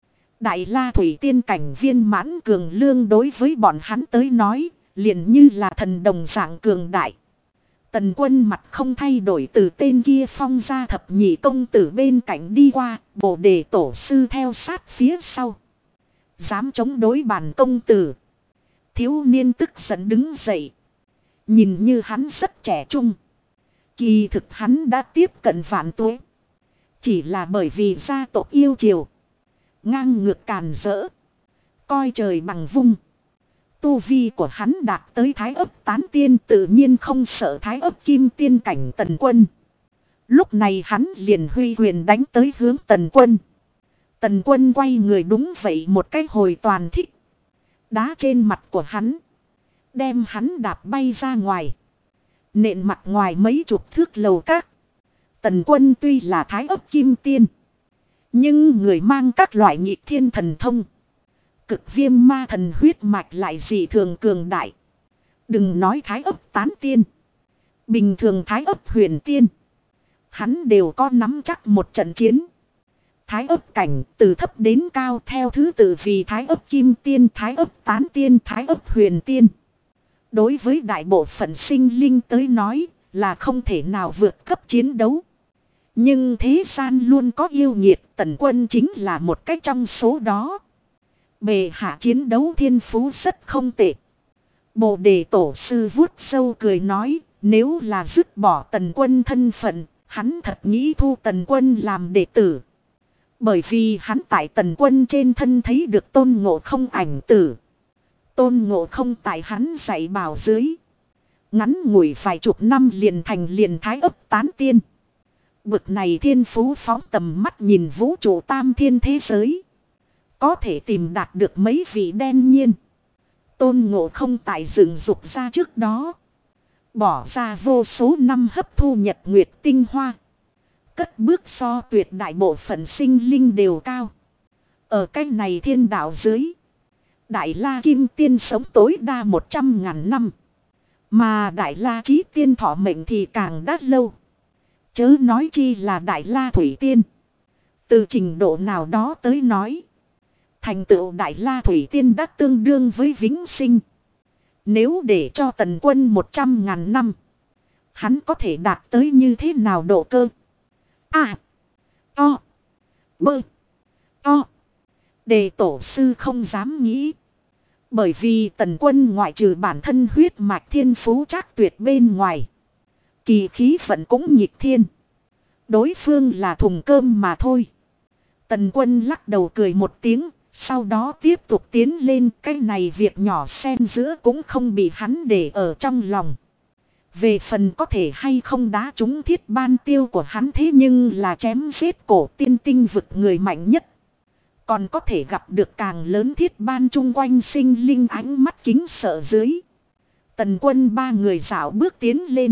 Đại La Thủy Tiên cảnh viên mãn Cường Lương đối với bọn hắn tới nói, liền như là thần đồng dạng cường đại. Tần Quân mặt không thay đổi từ tên kia Phong gia thập nhị công tử bên cạnh đi qua, Bồ Đề tổ sư theo sát phía sau. Dám chống đối bản công tử? Thiếu niên tức giận đứng dậy. Nhìn như hắn rất trẻ trung, kỳ thực hắn đã tiếp cận vạn tuổi. Chỉ là bởi vì gia tộc yêu triều, ngang ngược càn rỡ, coi trời bằng vung. Tu vi của hắn đạt tới Thái Ấp Tán Tiên, tự nhiên không sợ Thái Ấp Kim Tiên cảnh Tần Quân. Lúc này hắn liền huy quyền đánh tới hướng Tần Quân. Tần Quân quay người đúng vậy một cái hồi toàn thích, đá trên mặt của hắn, đem hắn đạp bay ra ngoài, nện mặt ngoài mấy chục thước lầu các. Tần Quân tuy là Thái Ấp Kim Tiên, nhưng người mang các loại nhị thiên thần thông, Cực Viêm Ma Thần huyết mạch lại dị thường cường đại. Đừng nói Thái Ấp Tán Tiên, bình thường Thái Ấp Huyền Tiên, hắn đều có nắm chắc một trận chiến. Thái Ấp cảnh từ thấp đến cao theo thứ tự vì Thái Ấp Kim Tiên, Thái Ấp Tán Tiên, Thái Ấp Huyền Tiên. Đối với đại bộ phận sinh linh tới nói, là không thể nào vượt cấp chiến đấu. Nhưng thế gian luôn có yêu nghiệt, Tần Quân chính là một cách trong số đó. Bệ hạ chiến đấu thiên phú rất không tệ. Bồ đề tổ sư vuốt râu cười nói, nếu là dứt bỏ Tần Quân thân phận, hắn thật nghĩ thu Tần Quân làm đệ tử. Bởi vì hắn tại Tần Quân trên thân thấy được Tôn Ngộ Không ảnh tử. Tôn Ngộ Không tại hắn dạy bảo dưới. Ngắn ngủi vài chục năm liền thành liền thái ấp tán tiên. Bực này thiên phú phóng tầm mắt nhìn vũ trụ tam thiên thế giới. Có thể tìm đạt được mấy vị đen nhiên. Tôn Ngộ Không tại rừng dục ra trước đó. Bỏ ra vô số năm hấp thu nhật nguyệt tinh hoa. Cất bước so tuyệt đại bộ phận sinh linh đều cao. Ở cái này thiên đạo dưới. Đại La Kim Tiên sống tối đa 100.000 năm. Mà Đại La Chí Tiên thọ mệnh thì càng đắt lâu. Chớ nói chi là Đại La Thủy Tiên. Từ trình độ nào đó tới nói. Thành tựu Đại La Thủy Tiên đã tương đương với vĩnh sinh. Nếu để cho Tần Quân 100.000 năm. Hắn có thể đạt tới như thế nào độ cơ? A. O. B. O. Đề tổ sư không dám nghĩ. Bởi vì Tần Quân ngoại trừ bản thân huyết mạch thiên phú trác tuyệt bên ngoài. Kỳ khí vận cũng nhịp thiên. Đối phương là thùng cơm mà thôi. Tần Quân lắc đầu cười một tiếng. Sau đó tiếp tục tiến lên. Cái này việc nhỏ xen giữa cũng không bị hắn để ở trong lòng. Về phần có thể hay không đá trúng thiết ban tiêu của hắn thế nhưng là chém giết cổ tiên tinh vực người mạnh nhất. Còn có thể gặp được càng lớn thiết ban chung quanh sinh linh ánh mắt kính sợ dưới. Tần Quân ba người dạo bước tiến lên.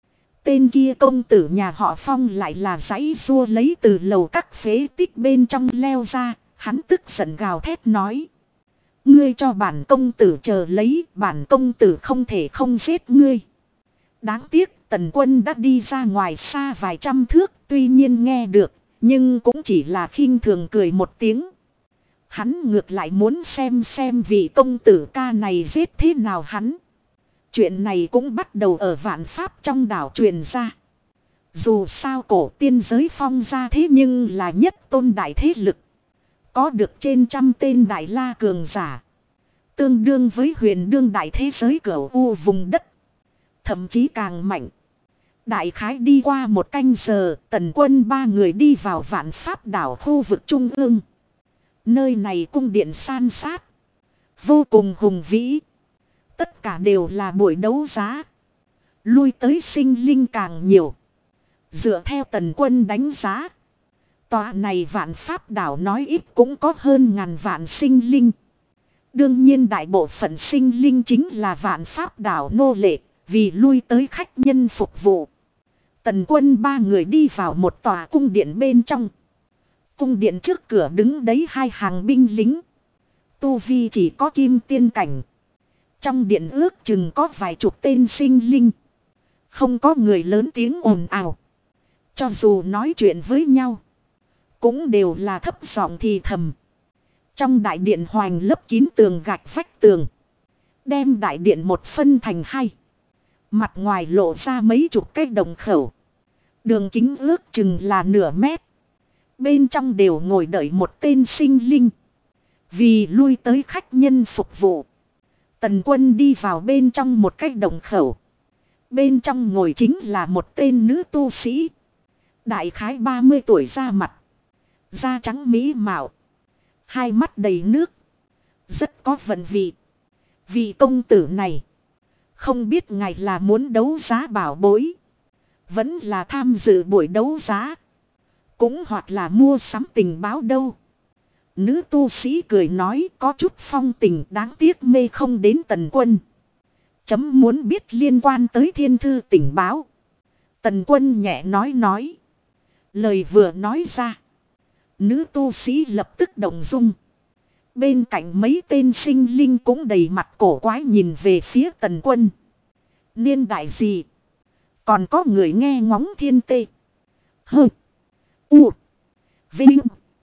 Tên kia công tử nhà họ Phong lại là giãy giụa lấy từ lầu các phế tích bên trong leo ra. Hắn tức giận gào thét nói. Ngươi cho bản công tử chờ lấy, bản công tử không thể không giết ngươi. Đáng tiếc Tần Quân đã đi ra ngoài xa vài trăm thước, tuy nhiên nghe được, nhưng cũng chỉ là khinh thường cười một tiếng. Hắn ngược lại muốn xem vị công tử ca này giết thế nào hắn. Chuyện này cũng bắt đầu ở vạn pháp trong đảo truyền ra. Dù sao cổ tiên giới Phong ra thế nhưng là nhất tôn đại thế lực. Có được trên trăm tên đại la cường giả. Tương đương với huyền đương đại thế giới cửu u vùng đất. Thậm chí càng mạnh. Đại khái đi qua một canh giờ, Tần Quân ba người đi vào vạn pháp đảo khu vực trung ương. Nơi này cung điện san sát. Vô cùng hùng vĩ. Tất cả đều là buổi đấu giá. Lui tới sinh linh càng nhiều. Dựa theo Tần Quân đánh giá. Tòa này vạn pháp đảo nói ít cũng có hơn ngàn vạn sinh linh. Đương nhiên đại bộ phận sinh linh chính là vạn pháp đảo nô lệ. Vì lui tới khách nhân phục vụ. Tần Quân ba người đi vào một tòa cung điện bên trong. Cung điện trước cửa đứng đấy hai hàng binh lính. Tu vi chỉ có kim tiên cảnh. Trong điện ước chừng có vài chục tên sinh linh. Không có người lớn tiếng ồn ào. Cho dù nói chuyện với nhau. Cũng đều là thấp giọng thì thầm. Trong đại điện hoành lấp kín tường gạch vách tường. Đem đại điện một phân thành hai. Mặt ngoài lộ ra mấy chục cái đồng khẩu. Đường kính ước chừng là nửa mét. Bên trong đều ngồi đợi một tên sinh linh. Vì lui tới khách nhân phục vụ. Tần Quân đi vào bên trong một cái đồng khẩu. Bên trong ngồi chính là một tên nữ tu sĩ. Đại khái 30 tuổi ra mặt. Da trắng mỹ mạo. Hai mắt đầy nước. Rất có vận vị. Vị công tử này. Không biết ngài là muốn đấu giá bảo bối. Vẫn là tham dự buổi đấu giá. Cũng hoặc là mua sắm tình báo đâu. Nữ tu sĩ cười nói có chút phong tình đáng tiếc mê không đến Tần Quân. Chấm muốn biết liên quan tới thiên thư tình báo. Tần Quân nhẹ nói. Lời vừa nói ra. Nữ tu sĩ lập tức động dung. Bên cạnh mấy tên sinh linh cũng đầy mặt cổ quái nhìn về phía Tần Quân. Niên đại gì? Còn có người nghe ngóng thiên tê. Hơ. U. Vinh.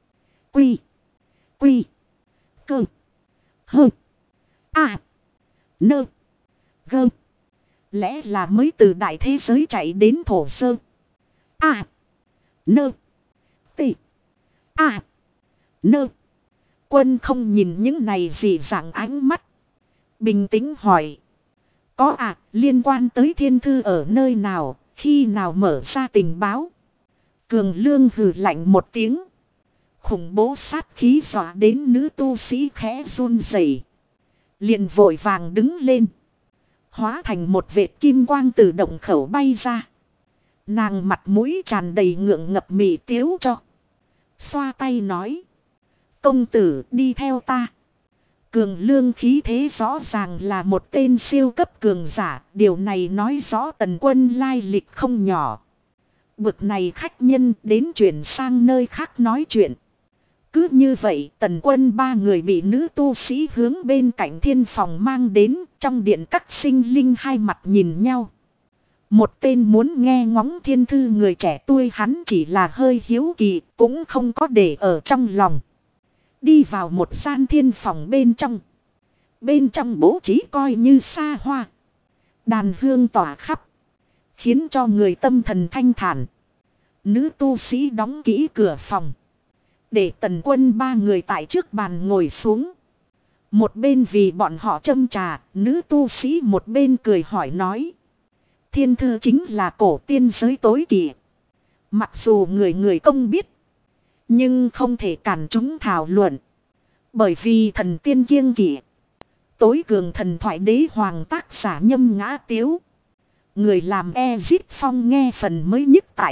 Quy. Quy. Cơ. Hơ. À. Nơ. Gơ. Lẽ là mới từ đại thế giới chạy đến thổ sơ. A. Nơ. T. A. Nơ. Quân không nhìn những này gì dạng ánh mắt. Bình tĩnh hỏi. Có liên quan tới thiên thư ở nơi nào, khi nào mở ra tình báo. Cường Lương hừ lạnh một tiếng. Khủng bố sát khí dọa đến nữ tu sĩ khẽ run rẩy, liền vội vàng đứng lên. Hóa thành một vệt kim quang từ động khẩu bay ra. Nàng mặt mũi tràn đầy ngượng ngập mì tiếu cho. Xoa tay nói. Công tử đi theo ta. Cường Lương khí thế rõ ràng là một tên siêu cấp cường giả. Điều này nói rõ Tần Quân lai lịch không nhỏ. Bực này khách nhân đến chuyển sang nơi khác nói chuyện. Cứ như vậy Tần Quân ba người bị nữ tu sĩ hướng bên cạnh thiên phòng mang đến. Trong điện các sinh linh hai mặt nhìn nhau. Một tên muốn nghe ngóng thiên thư người trẻ tuổi, hắn chỉ là hơi hiếu kỳ, cũng không có để ở trong lòng. Đi vào một gian thiên phòng bên trong. Bên trong bố trí coi như xa hoa. Đàn hương tỏa khắp, khiến cho người tâm thần thanh thản. Nữ tu sĩ đóng kỹ cửa phòng, để Tần Quân ba người tại trước bàn ngồi xuống. Một bên vì bọn họ châm trà, nữ tu sĩ một bên cười hỏi nói. Thiên thư chính là cổ tiên giới tối kỵ. Mặc dù người người công biết, nhưng không thể cản chúng thảo luận. Bởi vì thần tiên kiêng kỵ. Tối cường thần thoại đế hoàng tác giả Nhâm Ngã Tiếu. Người làm Ezit Phong nghe phần mới nhất tại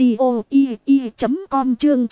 audio.com chương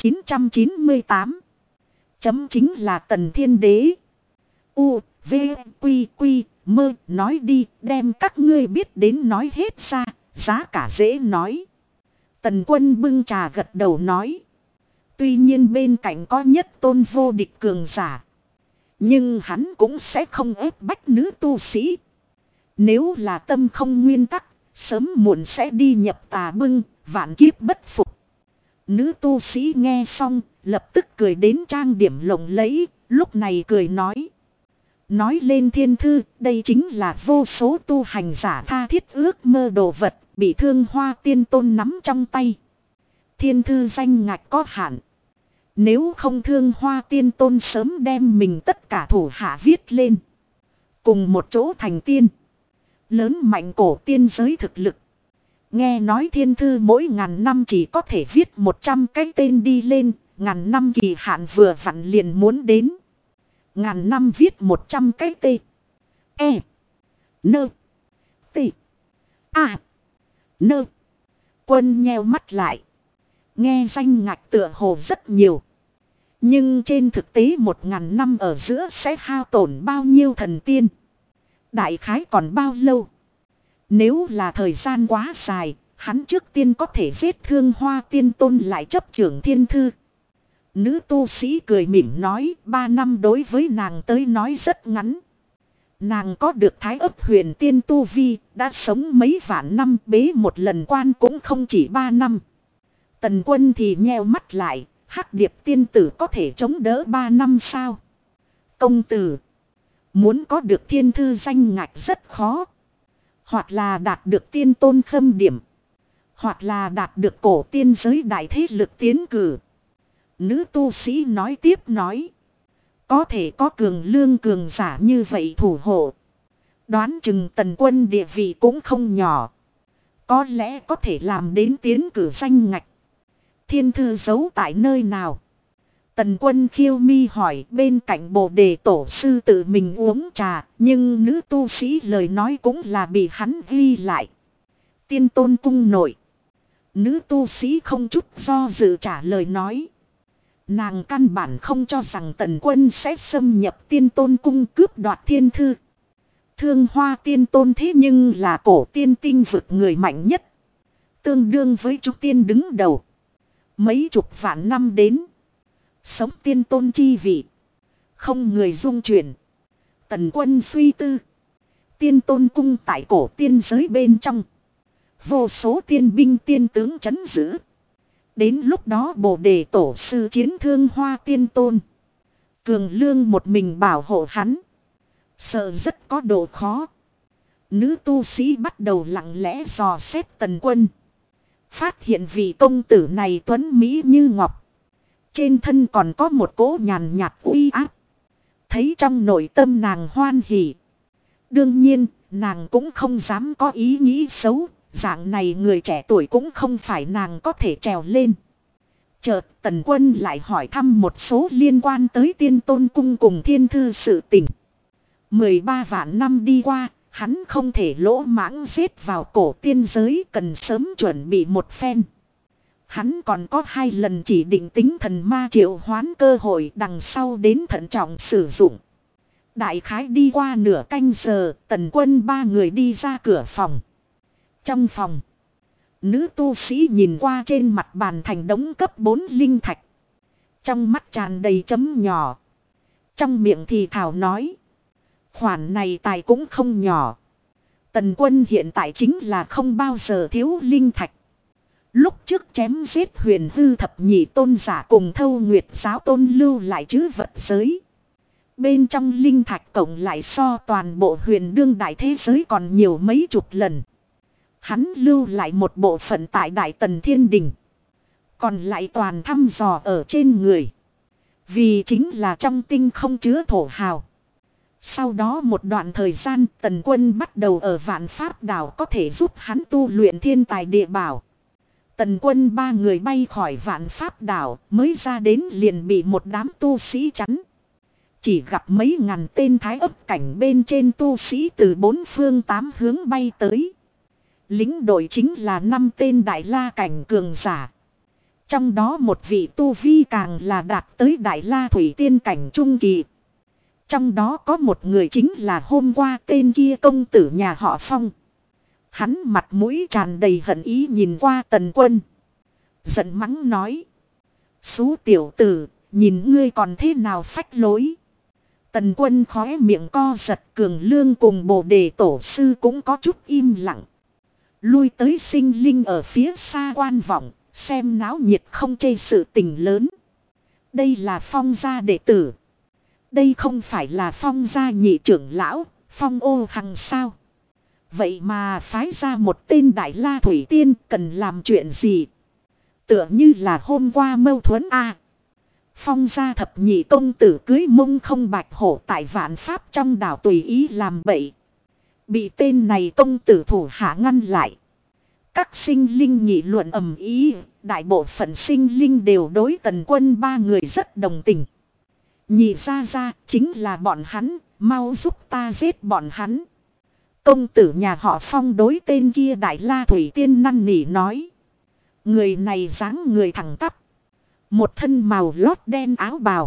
998. Chấm chính là Tần Thiên Đế. U, V, Quy, Quy, Mơ, nói đi, đem các ngươi biết đến nói hết ra, giá cả dễ nói. Tần Quân bưng trà gật đầu nói. Tuy nhiên bên cạnh có nhất tôn vô địch cường giả, nhưng hắn cũng sẽ không ép bách nữ tu sĩ. Nếu là tâm không nguyên tắc, sớm muộn sẽ đi nhập tà bưng, vạn kiếp bất phục. Nữ tu sĩ nghe xong, lập tức cười đến trang điểm lộng lẫy, lúc này cười nói. Nói lên thiên thư, đây chính là vô số tu hành giả tha thiết ước mơ đồ vật, bị Thương Hoa Tiên Tôn nắm trong tay. Thiên thư danh ngạch có hạn. Nếu không Thương Hoa Tiên Tôn sớm đem mình tất cả thủ hạ viết lên, cùng một chỗ thành tiên. Lớn mạnh cổ tiên giới thực lực. Nghe nói thiên thư mỗi ngàn năm chỉ có thể viết 100 cái tên đi lên, ngàn năm kỳ hạn vừa vặn liền muốn đến. Ngàn năm viết 100 cái tên. E. Nơ. T. A. Nơ. Quân nheo mắt lại. Nghe danh ngạch tựa hồ rất nhiều. Nhưng trên thực tế 1000 năm ở giữa sẽ hao tổn bao nhiêu thần tiên? Đại khái còn bao lâu? Nếu là thời gian quá dài, hắn trước tiên có thể giết Thương Hoa Tiên Tôn lại chấp trưởng thiên thư. Nữ tu sĩ cười mỉm nói 3 năm đối với nàng tới nói rất ngắn. Nàng có được Thái Ấp Huyền Tiên tu vi, đã sống mấy vạn năm, bế một lần quan cũng không chỉ 3 năm. Tần Quân thì nheo mắt lại, Hắc Điệp tiên tử có thể chống đỡ 3 năm sao? Công tử, muốn có được thiên thư danh ngạch rất khó. Hoặc là đạt được tiên tôn khâm điểm, hoặc là đạt được cổ tiên giới đại thế lực tiến cử. Nữ tu sĩ nói tiếp nói. Có thể có Cường Lương cường giả như vậy thủ hộ, đoán chừng Tần Quân địa vị cũng không nhỏ. Có lẽ có thể làm đến tiến cử danh ngạch. Thiên thư giấu tại nơi nào? Tần Quân khiêu mi hỏi. Bên cạnh Bồ Đề tổ sư tự mình uống trà, nhưng nữ tu sĩ lời nói cũng là bị hắn ghi lại. Tiên Tôn cung nội. Nữ tu sĩ không chút do dự trả lời nói. Nàng căn bản không cho rằng Tần Quân sẽ xâm nhập Tiên Tôn cung cướp đoạt thiên thư. Thương Hoa Tiên Tôn thế nhưng là cổ tiên tinh vực người mạnh nhất, tương đương với Trúc Tiên đứng đầu. Mấy chục vạn năm đến, sống tiên tôn chi vị, không người dung chuyển. Tần Quân suy tư. Tiên Tôn cung tại cổ tiên giới bên trong, vô số tiên binh tiên tướng trấn giữ. Đến lúc đó Bồ Đề tổ sư chiến Thương Hoa Tiên Tôn, Cường Lương một mình bảo hộ hắn, sợ rất có độ khó. Nữ tu sĩ bắt đầu lặng lẽ dò xét Tần Quân. Phát hiện vị công tử này tuấn mỹ như ngọc. Trên thân còn có một cỗ nhàn nhạt uy áp. Thấy trong nội tâm nàng hoan hỉ. Đương nhiên, nàng cũng không dám có ý nghĩ xấu. Dạng này người trẻ tuổi cũng không phải nàng có thể trèo lên. Chợt Tần Quân lại hỏi thăm một số liên quan tới Tiên Tôn Cung cùng Thiên Thư sự tình. 13 vạn năm đi qua, hắn không thể lỗ mãng giết vào cổ tiên giới, cần sớm chuẩn bị một phen. Hắn còn có 2 lần chỉ định tính thần ma triệu hoán cơ hội, đằng sau đến thận trọng sử dụng. Đại khái đi qua nửa canh giờ, Tần Quân 3 người đi ra cửa phòng. Trong phòng, nữ tu sĩ nhìn qua trên mặt bàn thành đống cấp 4 linh thạch. Trong mắt tràn đầy chấm nhỏ. Trong miệng thì thảo nói. Khoản này tài cũng không nhỏ. Tần Quân hiện tại chính là không bao giờ thiếu linh thạch. Lúc trước chém giết huyền hư thập nhị tôn giả cùng Thâu Nguyệt giáo tôn lưu lại trữ vật giới. Bên trong linh thạch cộng lại so toàn bộ huyền đương đại thế giới còn nhiều mấy chục lần. Hắn lưu lại một bộ phận tại Đại Tần Thiên Đình. Còn lại toàn thăm dò ở trên người. Vì chính là trong tinh không chứa thổ hào. Sau đó một đoạn thời gian Tần Quân bắt đầu ở Vạn Pháp Đảo có thể giúp hắn tu luyện thiên tài địa bảo. Tần Quân 3 người bay khỏi Vạn Pháp Đảo mới ra đến liền bị một đám tu sĩ chắn. Chỉ gặp mấy ngàn tên thái ấp cảnh bên trên tu sĩ từ 4 phương 8 hướng bay tới. Lính đội chính là 5 tên đại la cảnh cường giả. Trong đó một vị tu vi càng là đạt tới đại la thủy tiên cảnh trung kỳ. Trong đó có một người chính là hôm qua tên kia công tử nhà họ Phong. Hắn mặt mũi tràn đầy hận ý nhìn qua Tần Quân. Giận mắng nói. Xú tiểu tử, nhìn ngươi còn thế nào phách lối. Tần Quân khóe miệng co giật, Cường Lương cùng Bồ Đề tổ sư cũng có chút im lặng. Lui tới sinh linh ở phía xa quan vọng, xem náo nhiệt không chê sự tình lớn. Đây là Phong gia đệ tử. Đây không phải là Phong gia nhị trưởng lão, Phong Ô Hằng sao? Vậy mà phái ra một tên đại la thủy tiên cần làm chuyện gì? Tựa như là hôm qua mâu thuẫn a. Phong gia thập nhị công tử cưới mông không bạch hổ tại Vạn Pháp trong đảo tùy ý làm bậy. Bị tên này công tử thủ hạ ngăn lại. Các sinh linh nghị luận ầm ĩ, đại bộ phận sinh linh đều đối Tần Quân 3 người rất đồng tình. Nhị ra chính là bọn hắn, mau giúp ta giết bọn hắn. Công tử nhà họ Phong đối tên kia đại la thủy tiên năn nỉ nói. Người này dáng người thẳng tắp. Một thân màu lót đen áo bào.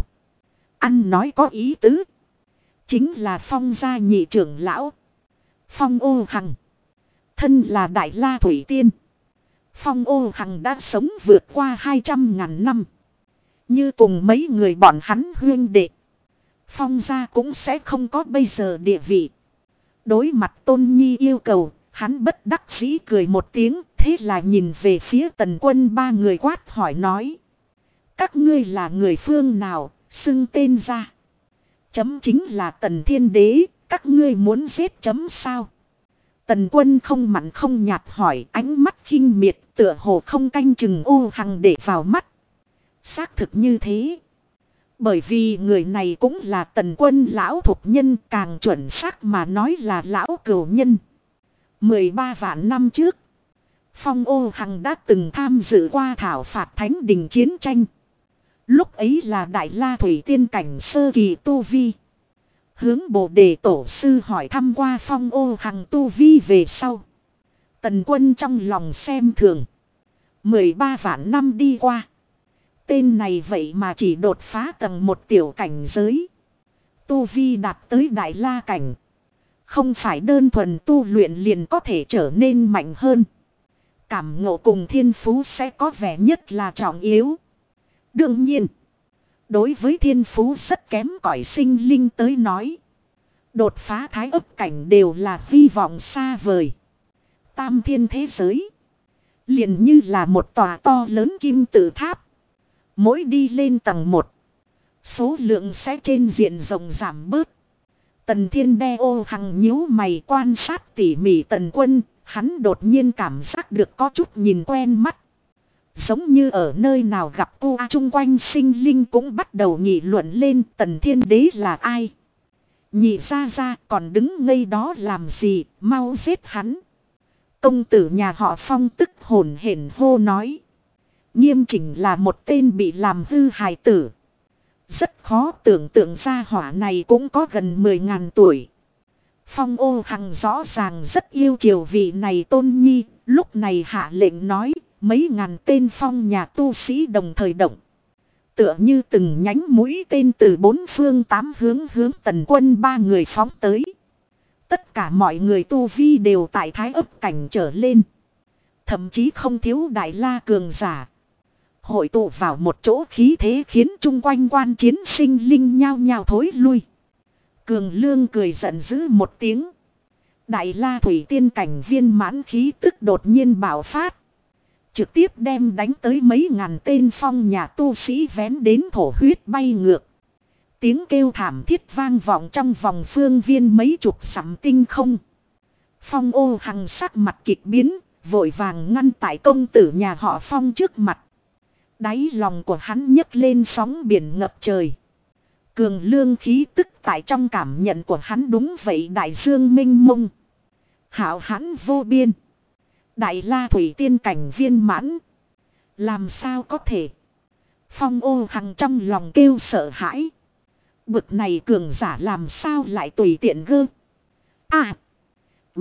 Ăn nói có ý tứ. Chính là Phong gia nhị trưởng lão. Phong Ô Hằng. Thân là đại la thủy tiên. Phong Ô Hằng đã sống vượt qua 200.000 năm. Như cùng mấy người bọn hắn huyên đệ. Phong gia cũng sẽ không có bây giờ địa vị. Đối mặt Tôn Nhi yêu cầu, hắn bất đắc dĩ cười một tiếng, thế là nhìn về phía Tần Quân 3 người quát hỏi nói. Các ngươi là người phương nào, xưng tên ra. Chấm chính là Tần Thiên Đế, các ngươi muốn giết chấm sao? Tần Quân không mặn không nhạt hỏi, ánh mắt khinh miệt, tựa hồ không canh chừng Ô Hằng để vào mắt. Xác thực như thế. Bởi vì người này cũng là Tần Quân lão thục nhân, càng chuẩn xác mà nói là lão cửu nhân. 13 vạn năm trước, Phong Ô Hằng đã từng tham dự qua thảo phạt Thánh Đình chiến tranh. Lúc ấy là đại la thủy tiên cảnh sơ kỳ tu vi. Hướng Bồ Đề tổ sư hỏi thăm qua Phong Ô Hằng tu vi về sau. Tần Quân trong lòng xem thường. 13 vạn năm đi qua. Tên này vậy mà chỉ đột phá tầng 1 tiểu cảnh giới. Tu vi đạt tới đại la cảnh. Không phải đơn thuần tu luyện liền có thể trở nên mạnh hơn. Cảm ngộ cùng thiên phú sẽ có vẻ nhất là trọng yếu. Đương nhiên, đối với thiên phú rất kém cỏi sinh linh tới nói, đột phá thái ấp cảnh đều là hy vọng xa vời. Tam thiên thế giới, liền như là một tòa to lớn kim tự tháp. Mỗi đi lên tầng 1, số lượng sẽ trên diện rộng giảm bớt. Tần Thiên đe ô hằng nhíu mày quan sát tỉ mỉ Tần Quân, hắn đột nhiên cảm giác được có chút nhìn quen mắt. Giống như ở nơi nào gặp cô chung quanh sinh linh cũng bắt đầu nghị luận lên Tần Thiên Đế là ai. Nhị ra còn đứng ngây đó làm gì, mau giết hắn. Công tử nhà họ Phong tức hồn hển hô nói. Nghiêm Chỉnh là một tên bị làm hư hài tử. Rất khó tưởng tượng ra hỏa này cũng có gần 10.000 tuổi. Phong Ô Hằng rõ ràng rất yêu chiều vị này tôn nhi, lúc này hạ lệnh nói, mấy ngàn tên phong nhà tu sĩ đồng thời động. Tựa như từng nhánh mũi tên từ bốn phương tám hướng Tần Quân ba người phóng tới. Tất cả mọi người tu vi đều tại thái ấp cảnh trở lên. Thậm chí không thiếu đại la cường giả. Hội tụ vào một chỗ khí thế khiến chung quanh quan chiến sinh linh nhao nhao thối lui. Cường Lương cười giận dữ một tiếng. Đại la thủy tiên cảnh viên mãn khí tức đột nhiên bạo phát. Trực tiếp đem đánh tới mấy ngàn tên phong nhà tu sĩ vén đến thổ huyết bay ngược. Tiếng kêu thảm thiết vang vọng trong vòng phương viên mấy chục sắm tinh không. Phong Ô Hằng sắc mặt kịch biến, vội vàng ngăn tại công tử nhà họ Phong trước mặt. Đáy lòng của hắn nhấc lên sóng biển ngập trời. Cường Lương khí tức tại trong cảm nhận của hắn đúng vậy đại dương minh mông. Hảo hãn vô biên. Đại la thủy tiên cảnh viên mãn. Làm sao có thể? Phong Ô Hằng trong lòng kêu sợ hãi. Bực này cường giả làm sao lại tùy tiện gơ. A. B.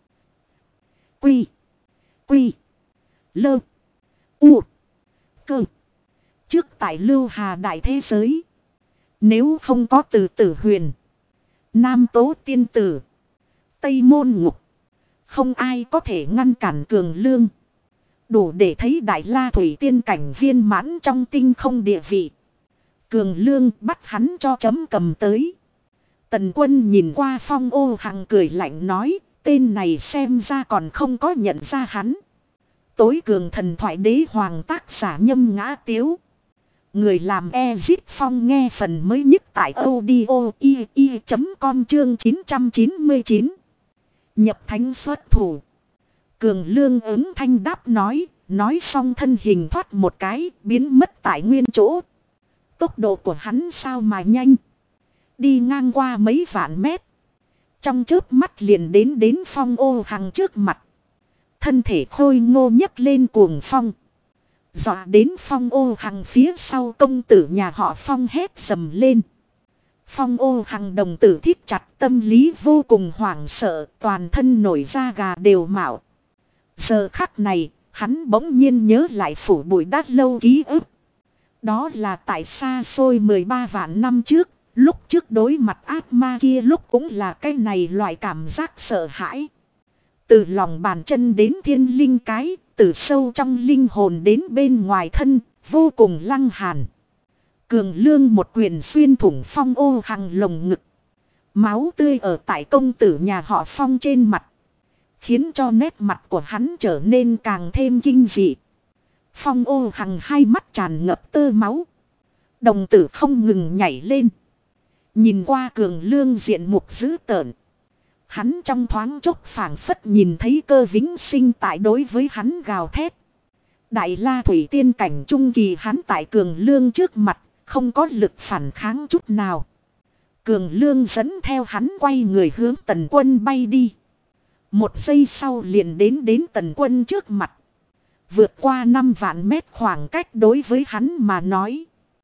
Quy. Quy. Lơ. U. Cơ. Trước tại Lưu Hà đại thế giới. Nếu không có Từ Tử Huyền, Nam Tố Tiên Tử, Tây Môn Ngục, không ai có thể ngăn cản Cường Lương. Đủ để thấy đại la thủy tiên cảnh viên mãn trong tinh không địa vị. Cường Lương bắt hắn cho chấm cầm tới. Tần Quân nhìn qua Phong Ô Hằng cười lạnh nói, tên này xem ra còn không có nhận ra hắn. Tối cường thần thoại đế hoàng tác giả Nhâm Ngã Tiếu. Người làm Ezip Phong nghe phần mới nhất tại audio.com chương 999. Nhập thánh xuất thủ. Cường Lương ứng thanh đáp nói xong thân hình thoát một cái, biến mất tại nguyên chỗ. Tốc độ của hắn sao mà nhanh. Đi ngang qua mấy vạn mét. Trong chớp mắt liền đến Phong Ô Hằng trước mặt. Thân thể khôi ngô nhấc lên cuồng phong. Dọa đến Phong Ô Hằng phía sau công tử nhà họ Phong hét sầm lên. Phong Ô Hằng đồng tử thít chặt, tâm lý vô cùng hoảng sợ, toàn thân nổi da gà đều mạo. Giờ khắc này, hắn bỗng nhiên nhớ lại phủ bụi đát lâu ký ức. Đó là tại xa xôi 13 vạn năm trước, lúc trước đối mặt ác ma kia lúc cũng là cái này loại cảm giác sợ hãi. Từ lòng bàn chân đến thiên linh cái, từ sâu trong linh hồn đến bên ngoài thân, vô cùng lăng hàn. Cường Lương một quyền xuyên thủng Phong Ô Hằng lồng ngực. Máu tươi ở tại công tử nhà họ Phong trên mặt. Khiến cho nét mặt của hắn trở nên càng thêm kinh dị. Phong Ô Hằng hai mắt tràn ngập tơ máu. Đồng tử không ngừng nhảy lên. Nhìn qua Cường Lương diện mục dữ tợn. Hắn trong thoáng chốc phảng phất nhìn thấy cơ vĩnh sinh tại đối với hắn gào thét. Đại la thủy tiên cảnh trung kỳ hắn tại Cường Lương trước mặt, không có lực phản kháng chút nào. Cường Lương dẫn theo hắn quay người hướng Tần Quân bay đi. Một giây sau liền đến Tần Quân trước mặt. Vượt qua 5 vạn mét khoảng cách đối với hắn mà nói.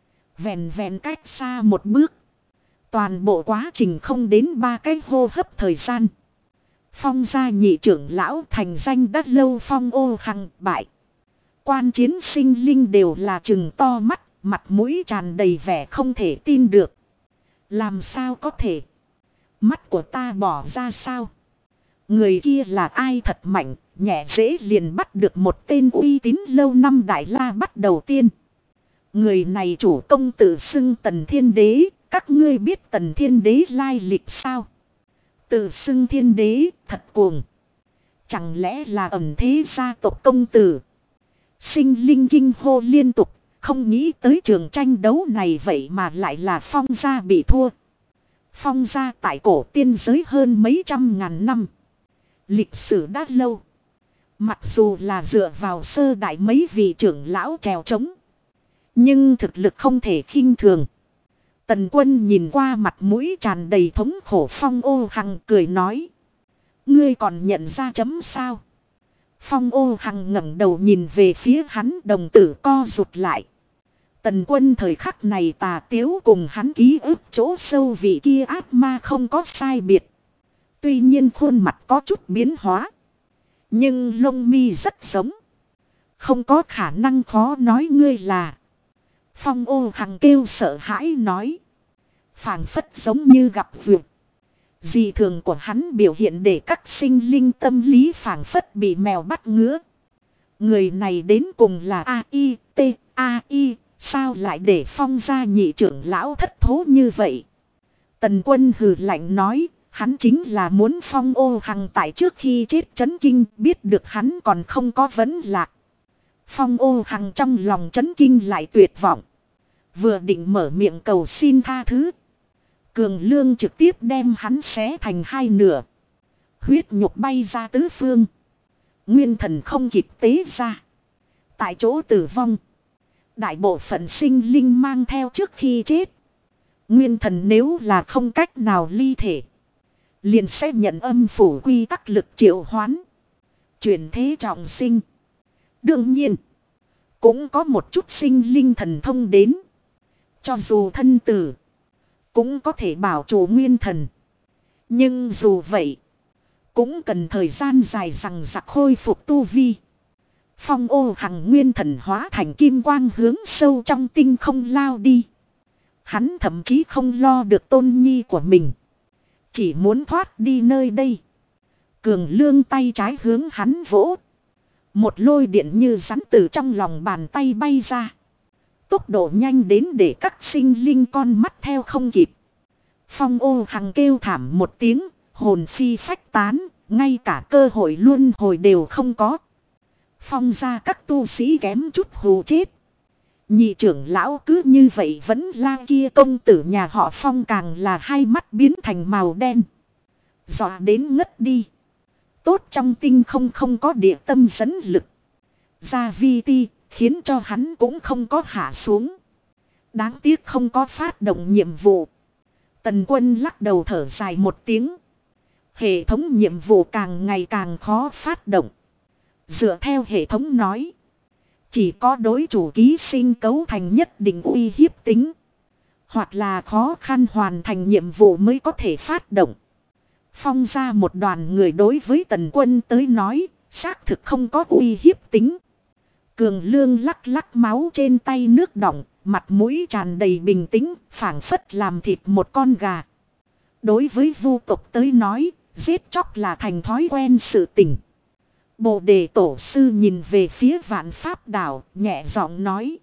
Vẹn cách xa một bước. Toàn bộ quá trình không đến 3 cái hô hấp thời gian. Phong gia nhị trưởng lão thành danh đã lâu Phong Ô Hằng bại. Quan chiến sinh linh đều là trừng to mắt, mặt mũi tràn đầy vẻ không thể tin được. Làm sao có thể? Mắt của ta bỏ ra sao? Người kia là ai thật mạnh, nhẹ dễ liền bắt được một tên uy tín lâu năm đại la bắt đầu tiên. Người này chủ công tự xưng Tần Thiên Đế, các ngươi biết Tần Thiên Đế lai lịch sao? Tự xưng Thiên Đế, thật cuồng. Chẳng lẽ là ẩn thế gia tộc công tử? Sinh linh kinh hô liên tục, không nghĩ tới trường tranh đấu này vậy mà lại là Phong gia bị thua. Phong gia tại cổ tiên giới hơn mấy trăm ngàn năm. Lịch sử đã lâu. Mặc dù là dựa vào sơ đại mấy vị trưởng lão trèo trống. Nhưng thực lực không thể khinh thường. Tần Quân nhìn qua mặt mũi tràn đầy thống khổ Phong Ô Hằng cười nói. Ngươi còn nhận ra chấm sao? Phong Ô Hằng ngẩng đầu nhìn về phía hắn, đồng tử co rụt lại. Tần Quân thời khắc này tà tiếu cùng hắn ký ức chỗ sâu vị kia ác ma không có sai biệt. Tuy nhiên khuôn mặt có chút biến hóa. Nhưng lông mi rất giống. Không có khả năng khó nói ngươi là. Phong Ô Hằng kêu sợ hãi nói. Phảng phất giống như gặp vượt. Dị thường của hắn biểu hiện để các sinh linh tâm lý phảng phất bị mèo bắt ngứa. Người này đến cùng là A.I.T.A.I. Sao lại để Phong gia nhị trưởng lão thất thố như vậy? Tần Quân hừ lạnh nói. Hắn chính là muốn Phong Ô Hằng tại trước khi chết chấn kinh, biết được hắn còn không có vấn lạc. Phong Ô Hằng trong lòng chấn kinh lại tuyệt vọng. Vừa định mở miệng cầu xin tha thứ. Cường Lương trực tiếp đem hắn xé thành hai nửa. Huyết nhục bay ra tứ phương. Nguyên thần không kịp tế ra. Tại chỗ tử vong. Đại bộ phận sinh linh mang theo trước khi chết. Nguyên thần nếu là không cách nào ly thể. Liền sẽ nhận âm phủ quy tắc lực triệu hoán. Chuyển thế trọng sinh. Đương nhiên. Cũng có một chút sinh linh thần thông đến. Cho dù thân tử. Cũng có thể bảo chủ nguyên thần. Nhưng dù vậy. Cũng cần thời gian dài rằng giặc khôi phục tu vi. Phong Ô Hằng nguyên thần hóa thành kim quang hướng sâu trong tinh không lao đi. Hắn thậm chí không lo được tôn nhi của mình. Chỉ muốn thoát đi nơi đây. Cường Lương tay trái hướng hắn vỗ. Một lôi điện như rắn từ trong lòng bàn tay bay ra. Tốc độ nhanh đến để các sinh linh con mắt theo không kịp. Phong Ô Hằng kêu thảm một tiếng, hồn phi phách tán, ngay cả cơ hội luân hồi đều không có. Phong gia các tu sĩ kém chút hù chết. Nhị trưởng lão cứ như vậy vẫn la kia công tử nhà họ Phong càng là hai mắt biến thành màu đen. Dọa đến ngất đi. Tốt trong tinh không có địa tâm dẫn lực. Gia vi ti khiến cho hắn cũng không có hạ xuống. Đáng tiếc không có phát động nhiệm vụ. Tần Quân lắc đầu thở dài một tiếng. Hệ thống nhiệm vụ càng ngày càng khó phát động. Dựa theo hệ thống nói. Chỉ có đối chủ ký sinh cấu thành nhất định uy hiếp tính. Hoặc là khó khăn hoàn thành nhiệm vụ mới có thể phát động. Phong ra một đoàn người đối với Tần Quân tới nói. Xác thực không có uy hiếp tính. Cường Lương lắc lắc máu trên tay nước đọng. Mặt mũi tràn đầy bình tĩnh. Phảng phất làm thịt một con gà. Đối với vu tộc tới nói. Giết chóc là thành thói quen sự tình. Bồ đề tổ sư nhìn về phía Vạn Pháp đảo, nhẹ giọng nói.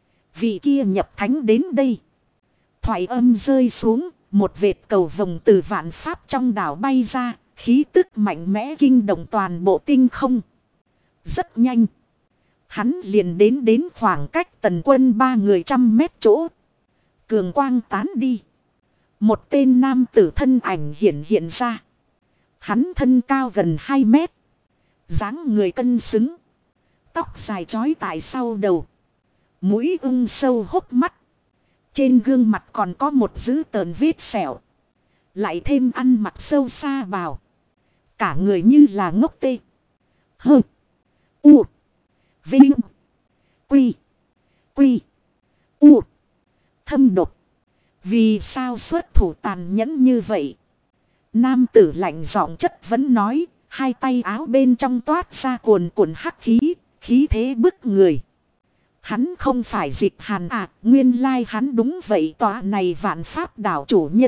Vị kia nhập thánh đến đây. Thoại âm rơi xuống, một vệt cầu vồng từ Vạn Pháp trong đảo bay ra, khí tức mạnh mẽ kinh động toàn bộ tinh không. Rất nhanh. Hắn liền đến khoảng cách Tần Quân ba người 100 mét chỗ. Cường quang tán đi. Một tên nam tử thân ảnh hiện ra. Hắn thân cao gần 2 mét. Dáng người cân xứng. Tóc dài trói tại sau đầu. Mũi ưng sâu hốc mắt. Trên gương mặt còn có một dữ tợn vết sẹo. Lại thêm ăn mặc sâu xa vào. Cả người như là ngốc tê. Hơ. U. Vinh. Quy. Quy. U. Thâm độc. Vì sao xuất thủ tàn nhẫn như vậy? Nam tử lạnh giọng chất vấn nói. Hai tay áo bên trong toát ra cuồn cuộn hắc khí. Khí thế bức người. Hắn không phải Dịch Hàn à. Nguyên lai hắn đúng vậy, tòa này Vạn Pháp đảo chủ nhân.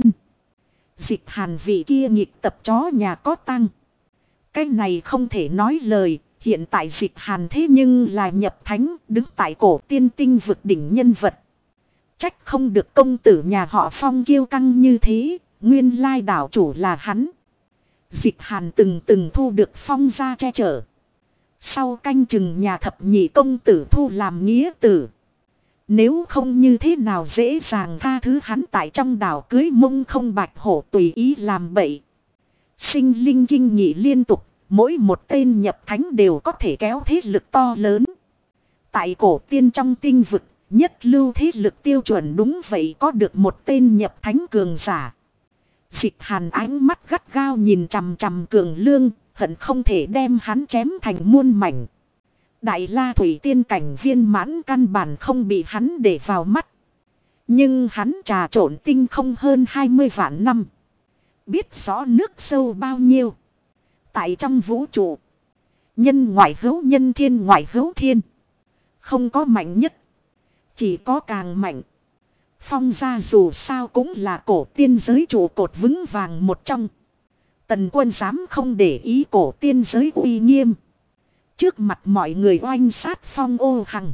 Dịch Hàn vị kia nghịch tập chó nhà có tăng. Cái này không thể nói lời. Hiện tại Dịch Hàn thế nhưng là nhập thánh, đứng tại cổ tiên tinh vực đỉnh nhân vật. Trách không được công tử nhà họ Phong kiêu căng như thế. Nguyên lai đảo chủ là hắn. Dịch Hàn từng thu được Phong gia che chở. Sau canh chừng nhà thập nhị công tử thu làm nghĩa tử. Nếu không như thế nào dễ dàng tha thứ hắn tại trong đảo cưới mông không bạch hổ tùy ý làm bậy. Sinh linh kinh nhị liên tục, mỗi một tên nhập thánh đều có thể kéo thế lực to lớn. Tại cổ tiên trong tinh vực, nhất lưu thế lực tiêu chuẩn đúng vậy có được một tên nhập thánh cường giả. Dịch Hàn ánh mắt gắt gao nhìn chằm chằm Cường Lương, hận không thể đem hắn chém thành muôn mảnh. Đại La Thủy Tiên cảnh viên mãn căn bản không bị hắn để vào mắt. Nhưng hắn trà trộn tinh không hơn 20 vạn năm. Biết rõ nước sâu bao nhiêu. Tại trong vũ trụ, nhân ngoại hữu nhân, thiên ngoại hữu thiên. Không có mạnh nhất, chỉ có càng mạnh. Phong gia dù sao cũng là cổ tiên giới trụ cột vững vàng một trong. Tần Quân dám không để ý cổ tiên giới uy nghiêm. Trước mặt mọi người oanh sát Phong Ô Hằng,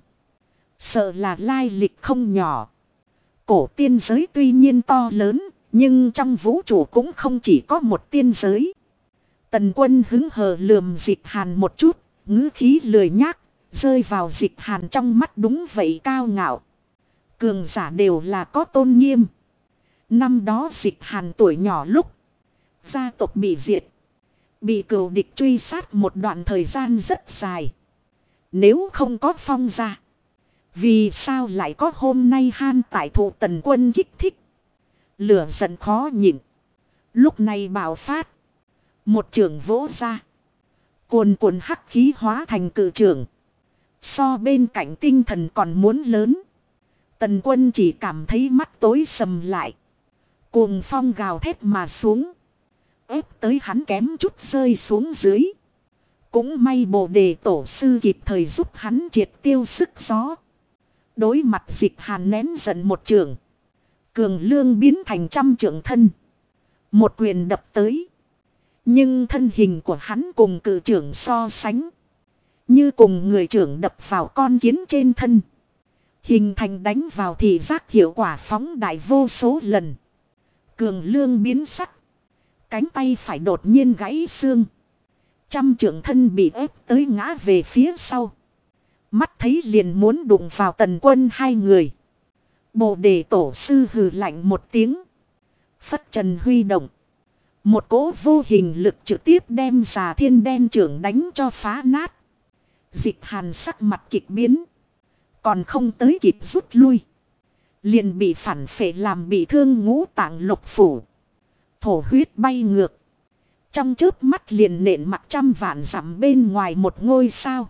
sợ là lai lịch không nhỏ. Cổ tiên giới tuy nhiên to lớn, nhưng trong vũ trụ cũng không chỉ có một tiên giới. Tần Quân hứng hờ lườm Dịch Hàn một chút, ngữ khí lười nhác, rơi vào Dịch Hàn trong mắt đúng vậy cao ngạo. Cường giả đều là có tôn nghiêm. Năm đó Dịch Hàn tuổi nhỏ lúc, gia tộc bị diệt, bị cừu địch truy sát một đoạn thời gian rất dài. Nếu không có Phong gia, vì sao lại có hôm nay han tại thụ Tần Quân kích thích. Lửa giận khó nhịn, lúc này bạo phát. Một chưởng vỗ ra, cuồn cuộn hắc khí hóa thành cự chưởng. So bên cạnh tinh thần còn muốn lớn. Tần Quân chỉ cảm thấy mắt tối sầm lại. Cuồng phong gào thét mà xuống, ép tới hắn kém chút rơi xuống dưới. Cũng may Bồ Đề Tổ sư kịp thời giúp hắn triệt tiêu sức gió. Đối mặt Dịch Hàn nén giận một chưởng, Cường Lương biến thành trăm trượng thân, một quyền đập tới. Nhưng thân hình của hắn cùng cự chưởng so sánh, như cùng người trưởng đập vào con kiến trên thân, hình thành đánh vào thị giác hiệu quả phóng đại vô số lần. Cường Lương biến sắc, cánh tay phải đột nhiên gãy xương. Trăm trượng thân bị ép tới ngã về phía sau. Mắt thấy liền muốn đụng vào Tần Quân hai người. Bồ Đề Tổ sư hừ lạnh một tiếng, phất trần huy động. Một cỗ vô hình lực trực tiếp đem Già Thiên đen trưởng đánh cho phá nát. Dịch Hàn sắc mặt kịch biến, còn không tới kịp rút lui, liền bị phản phệ làm bị thương ngũ tạng lục phủ. Thổ huyết bay ngược, trong chớp mắt liền nện mặt trăm vạn dặm bên ngoài một ngôi sao.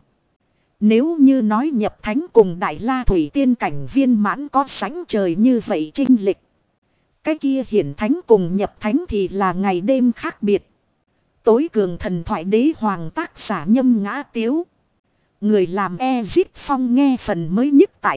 Nếu như nói nhập thánh cùng Đại La Thủy Tiên cảnh viên mãn có sánh trời như vậy chênh lệch, cái kia hiển thánh cùng nhập thánh thì là ngày đêm khác biệt. Tối cường thần thoại đế hoàng tác giả Nhâm Ngã Tiếu. Người làm Ezip Phong nghe phần mới nhất tại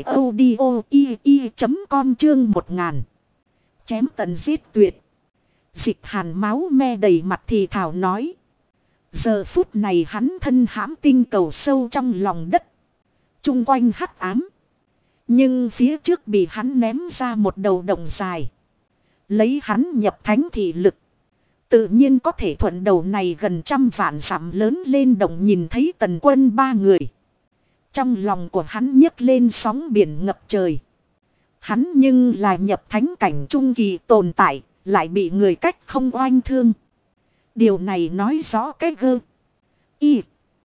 audio.com chương 1000. Chém tận giết tuyệt. Dịch Hàn máu me đầy mặt thì thảo nói. Giờ phút này hắn thân hãm tinh cầu sâu trong lòng đất, chung quanh hắc ám. Nhưng phía trước bị hắn ném ra một đầu đồng dài. Lấy hắn nhập thánh thị lực, tự nhiên có thể thuận đầu này gần trăm vạn dặm lớn lên đồng nhìn thấy Tần Quân ba người. Trong lòng của hắn nhấc lên sóng biển ngập trời. Hắn nhưng là nhập thánh cảnh trung kỳ tồn tại, lại bị người cách không oanh thương. Điều này nói rõ cái gơ. Y.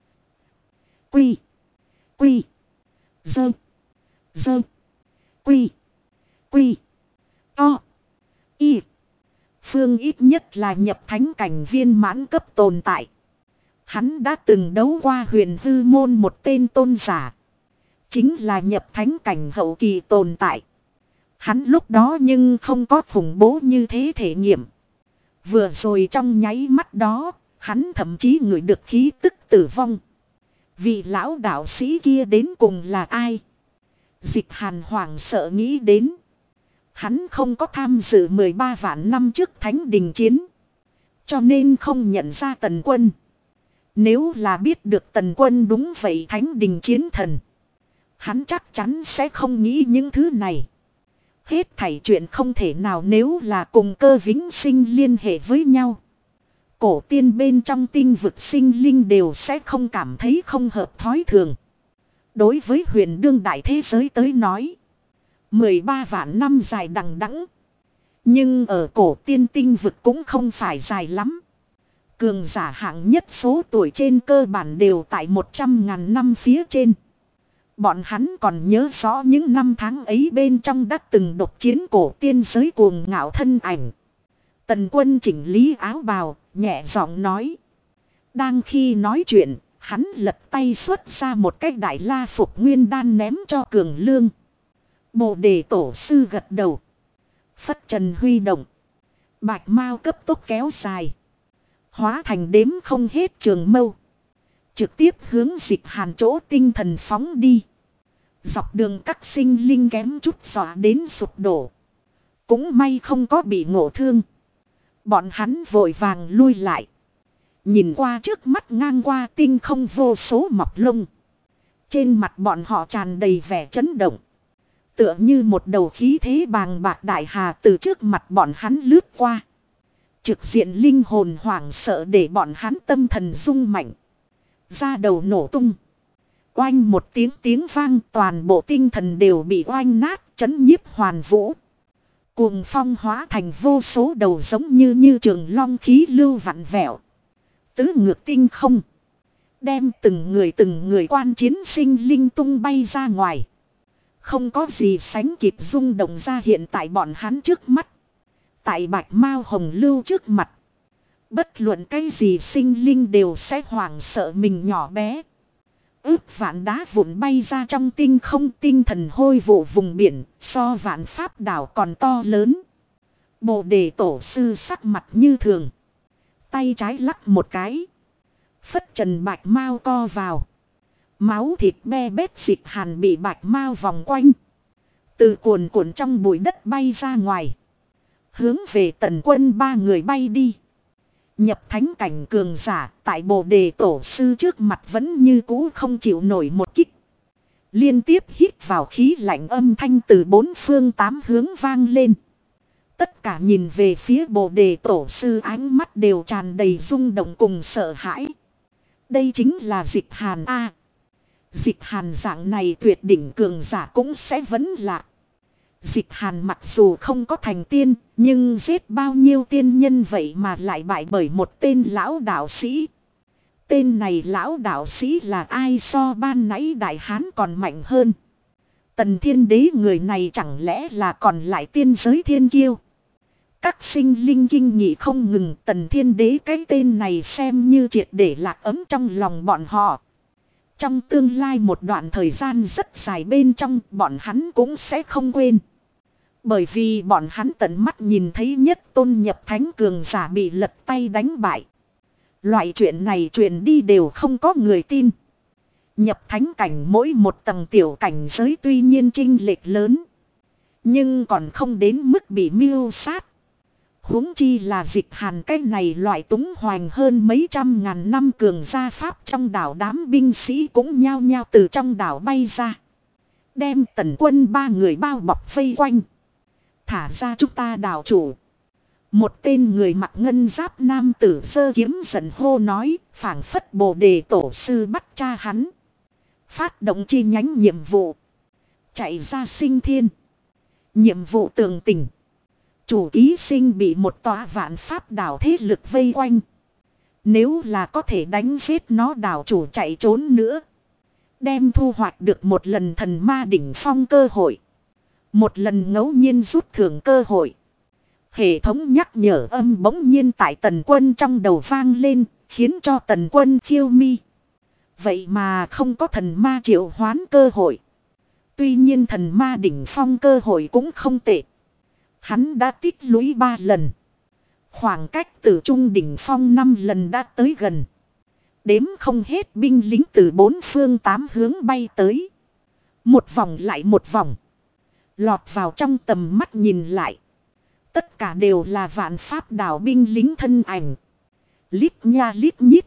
Quy. Quy. Dơ. Dơ. Quy. Quy. To. Y. Phương ít nhất là nhập thánh cảnh viên mãn cấp tồn tại. Hắn đã từng đấu qua Huyền Hư Môn một tên tôn giả, chính là nhập thánh cảnh hậu kỳ tồn tại. Hắn lúc đó nhưng không có khủng bố như thế thể nghiệm. Vừa rồi trong nháy mắt đó, hắn thậm chí ngửi được khí tức tử vong. Vị lão đạo sĩ kia đến cùng là ai? Dịch Hàn hoảng sợ nghĩ đến. Hắn không có tham dự 13 vạn năm trước thánh đình chiến, cho nên không nhận ra Tần Quân. Nếu là biết được Tần Quân đúng vậy thánh đình chiến thần, hắn chắc chắn sẽ không nghĩ những thứ này. Hết thảy chuyện không thể nào nếu là cùng cơ vĩnh sinh liên hệ với nhau. Cổ tiên bên trong tinh vực sinh linh đều sẽ không cảm thấy không hợp thói thường. Đối với huyền đương đại thế giới tới nói, 13 vạn năm dài đằng đẵng. Nhưng ở cổ tiên tinh vực cũng không phải dài lắm. Cường giả hạng nhất số tuổi trên cơ bản đều tại 100.000 năm phía trên. Bọn hắn còn nhớ rõ những năm tháng ấy bên trong đã từng độc chiến cổ tiên giới cuồng ngạo thân ảnh. Tần Quân chỉnh lý áo bào, nhẹ giọng nói. Đang khi nói chuyện, hắn lật tay xuất ra một cái đại la phục nguyên đan ném cho Cường Lương. Bồ đề tổ sư gật đầu. Phất trần huy động. Bạch mao cấp tốc kéo dài. Hóa thành đếm không hết trường mâu. Trực tiếp hướng Dịch Hàn chỗ tinh thần phóng đi. Dọc đường các sinh linh kém chút dọa đến sụp đổ. Cũng may không có bị ngộ thương. Bọn hắn vội vàng lui lại. Nhìn qua trước mắt ngang qua tinh không vô số mọc lông. Trên mặt bọn họ tràn đầy vẻ chấn động. Tựa như một đầu khí thế bàng bạc đại hà từ trước mặt bọn hắn lướt qua. Trực diện linh hồn hoảng sợ để bọn hắn tâm thần rung mạnh. Da đầu nổ tung. Oanh một tiếng vang, toàn bộ tinh thần đều bị oanh nát, chấn nhiếp hoàn vũ. Cuồng phong hóa thành vô số đầu giống như trường long khí lưu vặn vẹo. Tứ ngược tinh không. Đem từng người quan chiến sinh linh tung bay ra ngoài. Không có gì sánh kịp rung động ra hiện tại bọn hắn trước mắt. Tại bạch mao hồng lưu trước mặt. Bất luận cái gì sinh linh đều sẽ hoảng sợ mình nhỏ bé. Ước vạn đá vụn bay ra trong tinh không, tinh thần hôi vụ vùng biển, so vạn pháp đảo còn to lớn. Bồ đề tổ sư sắc mặt như thường. Tay trái lắc một cái. Phất trần bạch mao co vào. Máu thịt be bét Dịch Hàn bị bạch mao vòng quanh. Từ cuồn cuộn trong bụi đất bay ra ngoài. Hướng về Tần Quân ba người bay đi. Nhập thánh cảnh cường giả tại bồ đề tổ sư trước mặt vẫn như cũ không chịu nổi một kích. Liên tiếp hít vào khí lạnh, âm thanh từ bốn phương tám hướng vang lên. Tất cả nhìn về phía bồ đề tổ sư, ánh mắt đều tràn đầy rung động cùng sợ hãi. Đây chính là Dịch Hàn A. Dịch Hàn dạng này tuyệt đỉnh cường giả cũng sẽ vẫn lạ. Dịch Hàn mặc dù không có thành tiên, nhưng giết bao nhiêu tiên nhân vậy mà lại bại bởi một tên lão đạo sĩ. Tên này lão đạo sĩ là ai so ban nãy đại hán còn mạnh hơn? Tần Thiên Đế người này chẳng lẽ là còn lại tiên giới thiên kiêu? Các sinh linh kinh nhị không ngừng, Tần Thiên Đế cái tên này xem như triệt để lạc ấm trong lòng bọn họ. Trong tương lai một đoạn thời gian rất dài bên trong, bọn hắn cũng sẽ không quên. Bởi vì bọn hắn tận mắt nhìn thấy nhất tôn nhập thánh cường giả bị lật tay đánh bại. Loại chuyện này truyền đi đều không có người tin. Nhập thánh cảnh mỗi một tầng tiểu cảnh giới tuy nhiên chênh lệch lớn. Nhưng còn không đến mức bị mưu sát. Huống chi là Dịch Hàn cái này loại túng hoành hơn mấy trăm ngàn năm cường gia pháp trong đảo, đám binh sĩ cũng nhao nhao từ trong đảo bay ra. Đem Tần Quân ba người bao bọc vây quanh. Thả ra chúng ta đảo chủ. Một tên người mặc ngân giáp nam tử giơ kiếm giận hô nói, phảng phất bồ đề tổ sư bắt cha hắn. Phát động chi nhánh nhiệm vụ. Chạy ra sinh thiên. Nhiệm vụ tường tình. Chủ ký sinh bị một tòa vạn pháp đảo thế lực vây quanh. Nếu là có thể đánh giết nó, đảo chủ chạy trốn nữa. Đem thu hoạch được một lần thần ma đỉnh phong cơ hội. Một lần ngẫu nhiên rút thưởng cơ hội. Hệ thống nhắc nhở âm bỗng nhiên tại Tần Quân trong đầu vang lên, khiến cho Tần Quân khiêu mi. Vậy mà không có thần ma triệu hoán cơ hội. Tuy nhiên thần ma đỉnh phong cơ hội cũng không tệ. Hắn đã tích lũy 3 lần. Khoảng cách từ trung đỉnh phong 5 lần đã tới gần. Đếm không hết binh lính từ 4 phương 8 hướng bay tới. Một vòng lại một vòng. Lọt vào trong tầm mắt nhìn lại. Tất cả đều là vạn pháp đảo binh lính thân ảnh. Lít nha lít nhít.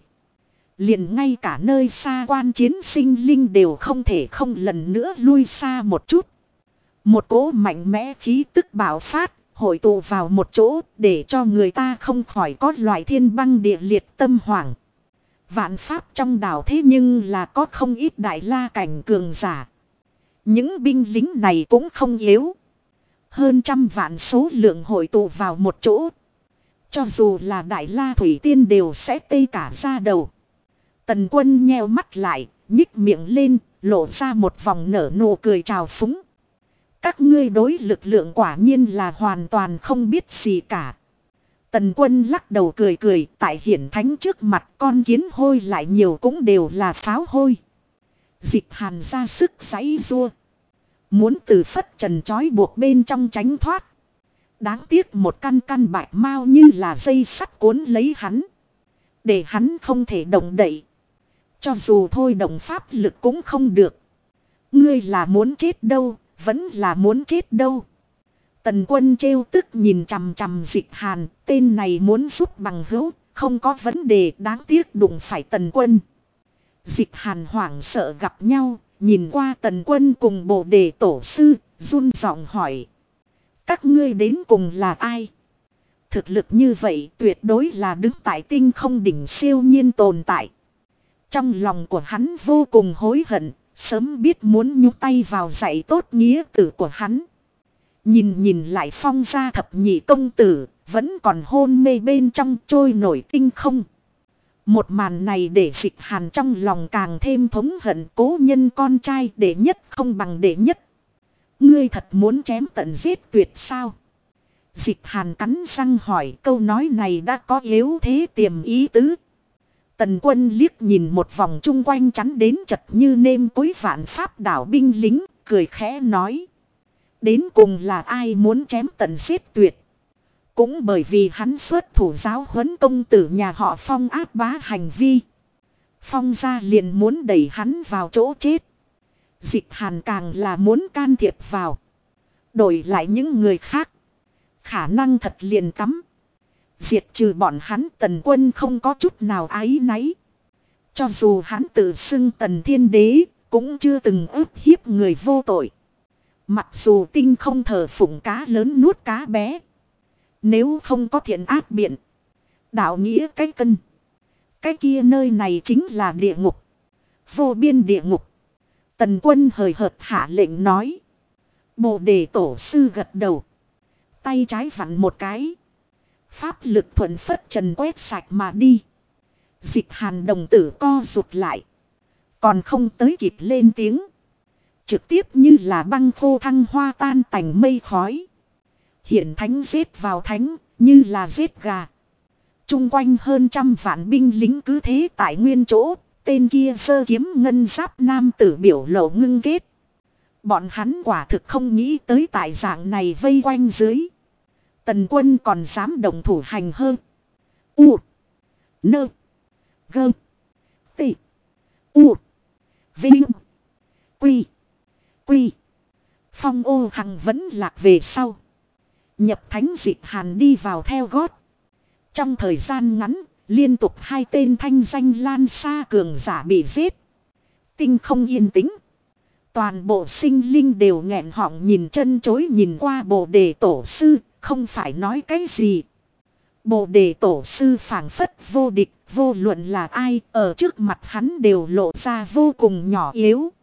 Liền ngay cả nơi xa quan chiến sinh linh đều không thể không lần nữa lui xa một chút. Một cỗ mạnh mẽ khí tức bạo phát, hội tụ vào một chỗ để cho người ta không khỏi có loại thiên băng địa liệt tâm hoảng. Vạn pháp trong đảo thế nhưng là có không ít đại la cảnh cường giả. Những binh lính này cũng không yếu. Hơn 100 vạn số lượng hội tụ vào một chỗ. Cho dù là Đại La Thủy Tiên đều sẽ tê cả da đầu. Tần Quân nheo mắt lại, nhích miệng lên, lộ ra một vòng nở nụ cười trào phúng. Các ngươi đối lực lượng quả nhiên là hoàn toàn không biết gì cả. Tần Quân lắc đầu cười cười, tại hiển thánh trước mặt con kiến hôi lại nhiều cũng đều là pháo hôi. Dịch Hàn ra sức giãy giụa, muốn từ phất trần trói buộc bên trong tránh thoát. Đáng tiếc một căn bạch mao như là dây sắt cuốn lấy hắn, để hắn không thể động đậy. Cho dù thôi động pháp lực cũng không được. Ngươi là muốn chết đâu, vẫn là muốn chết đâu. Tần Quân trêu tức nhìn chằm chằm Dịch Hàn, tên này muốn giúp bằng hữu, không có vấn đề, đáng tiếc đụng phải Tần Quân. Dịch Hàn hoảng sợ gặp nhau, nhìn qua Tần Quân cùng Bồ Đề Tổ sư, run giọng hỏi. Các ngươi đến cùng là ai? Thực lực như vậy tuyệt đối là đứng tại tinh không đỉnh siêu nhiên tồn tại. Trong lòng của hắn vô cùng hối hận, sớm biết muốn nhúc tay vào dạy tốt nghĩa tử của hắn. Nhìn lại Phong gia thập nhị công tử, vẫn còn hôn mê bên trong trôi nổi tinh không. Một màn này để Dịch Hàn trong lòng càng thêm thống hận, cố nhân con trai đệ nhất không bằng đệ nhất. Ngươi thật muốn chém tận giết tuyệt sao? Dịch Hàn cắn răng hỏi, câu nói này đã có yếu thế tiềm ý tứ. Tần Quân liếc nhìn một vòng chung quanh chắn đến chật như nêm cối vạn pháp đảo binh lính, cười khẽ nói. Đến cùng là ai muốn chém tận giết tuyệt? Cũng bởi vì hắn xuất thủ giáo huấn công tử nhà họ Phong áp bá hành vi. Phong gia liền muốn đẩy hắn vào chỗ chết. Dịch Hàn càng là muốn can thiệp vào. Đổi lại những người khác, khả năng thật liền cắm. Diệt trừ bọn hắn, Tần Quân không có chút nào áy náy. Cho dù hắn tự xưng Tần Thiên Đế, cũng chưa từng ức hiếp người vô tội. Mặc dù tinh không thờ phụng cá lớn nuốt cá bé. Nếu không có thiện ác biện, đạo nghĩa cái cân, cái kia nơi này chính là địa ngục. Vô biên địa ngục. Tần Quân hời hợt hạ lệnh nói. Bồ Đề Tổ sư gật đầu, tay trái vặn một cái. Pháp lực thuận phất trần quét sạch mà đi. Dịch Hàn đồng tử co rụt lại, còn không tới kịp lên tiếng, trực tiếp như là băng khô thăng hoa tan tành mây khói. Hiển thánh giết vào thánh, như là giết gà. Trung quanh hơn 100 vạn binh lính cứ thế tại nguyên chỗ. Tên kia giơ kiếm ngân giáp nam tử biểu lộ ngưng kết. Bọn hắn quả thực không nghĩ tới tại dạng này vây quanh dưới, Tần Quân còn dám đồng thủ hành hơn. U. Nơ. Gơ. Tị. U. Vinh. Quy. Quy. Phong Ô Hằng vẫn lạc về sau. Nhập thánh Dịch Hàn đi vào theo gót. Trong thời gian ngắn, liên tục 2 tên thanh danh lan xa cường giả bị giết. Tinh không yên tĩnh. Toàn bộ sinh linh đều nghẹn họng nhìn chân chối nhìn qua Bồ Đề Tổ sư, không phải nói cái gì. Bồ Đề Tổ sư phảng phất vô địch, vô luận là ai, ở trước mặt hắn đều lộ ra vô cùng nhỏ yếu.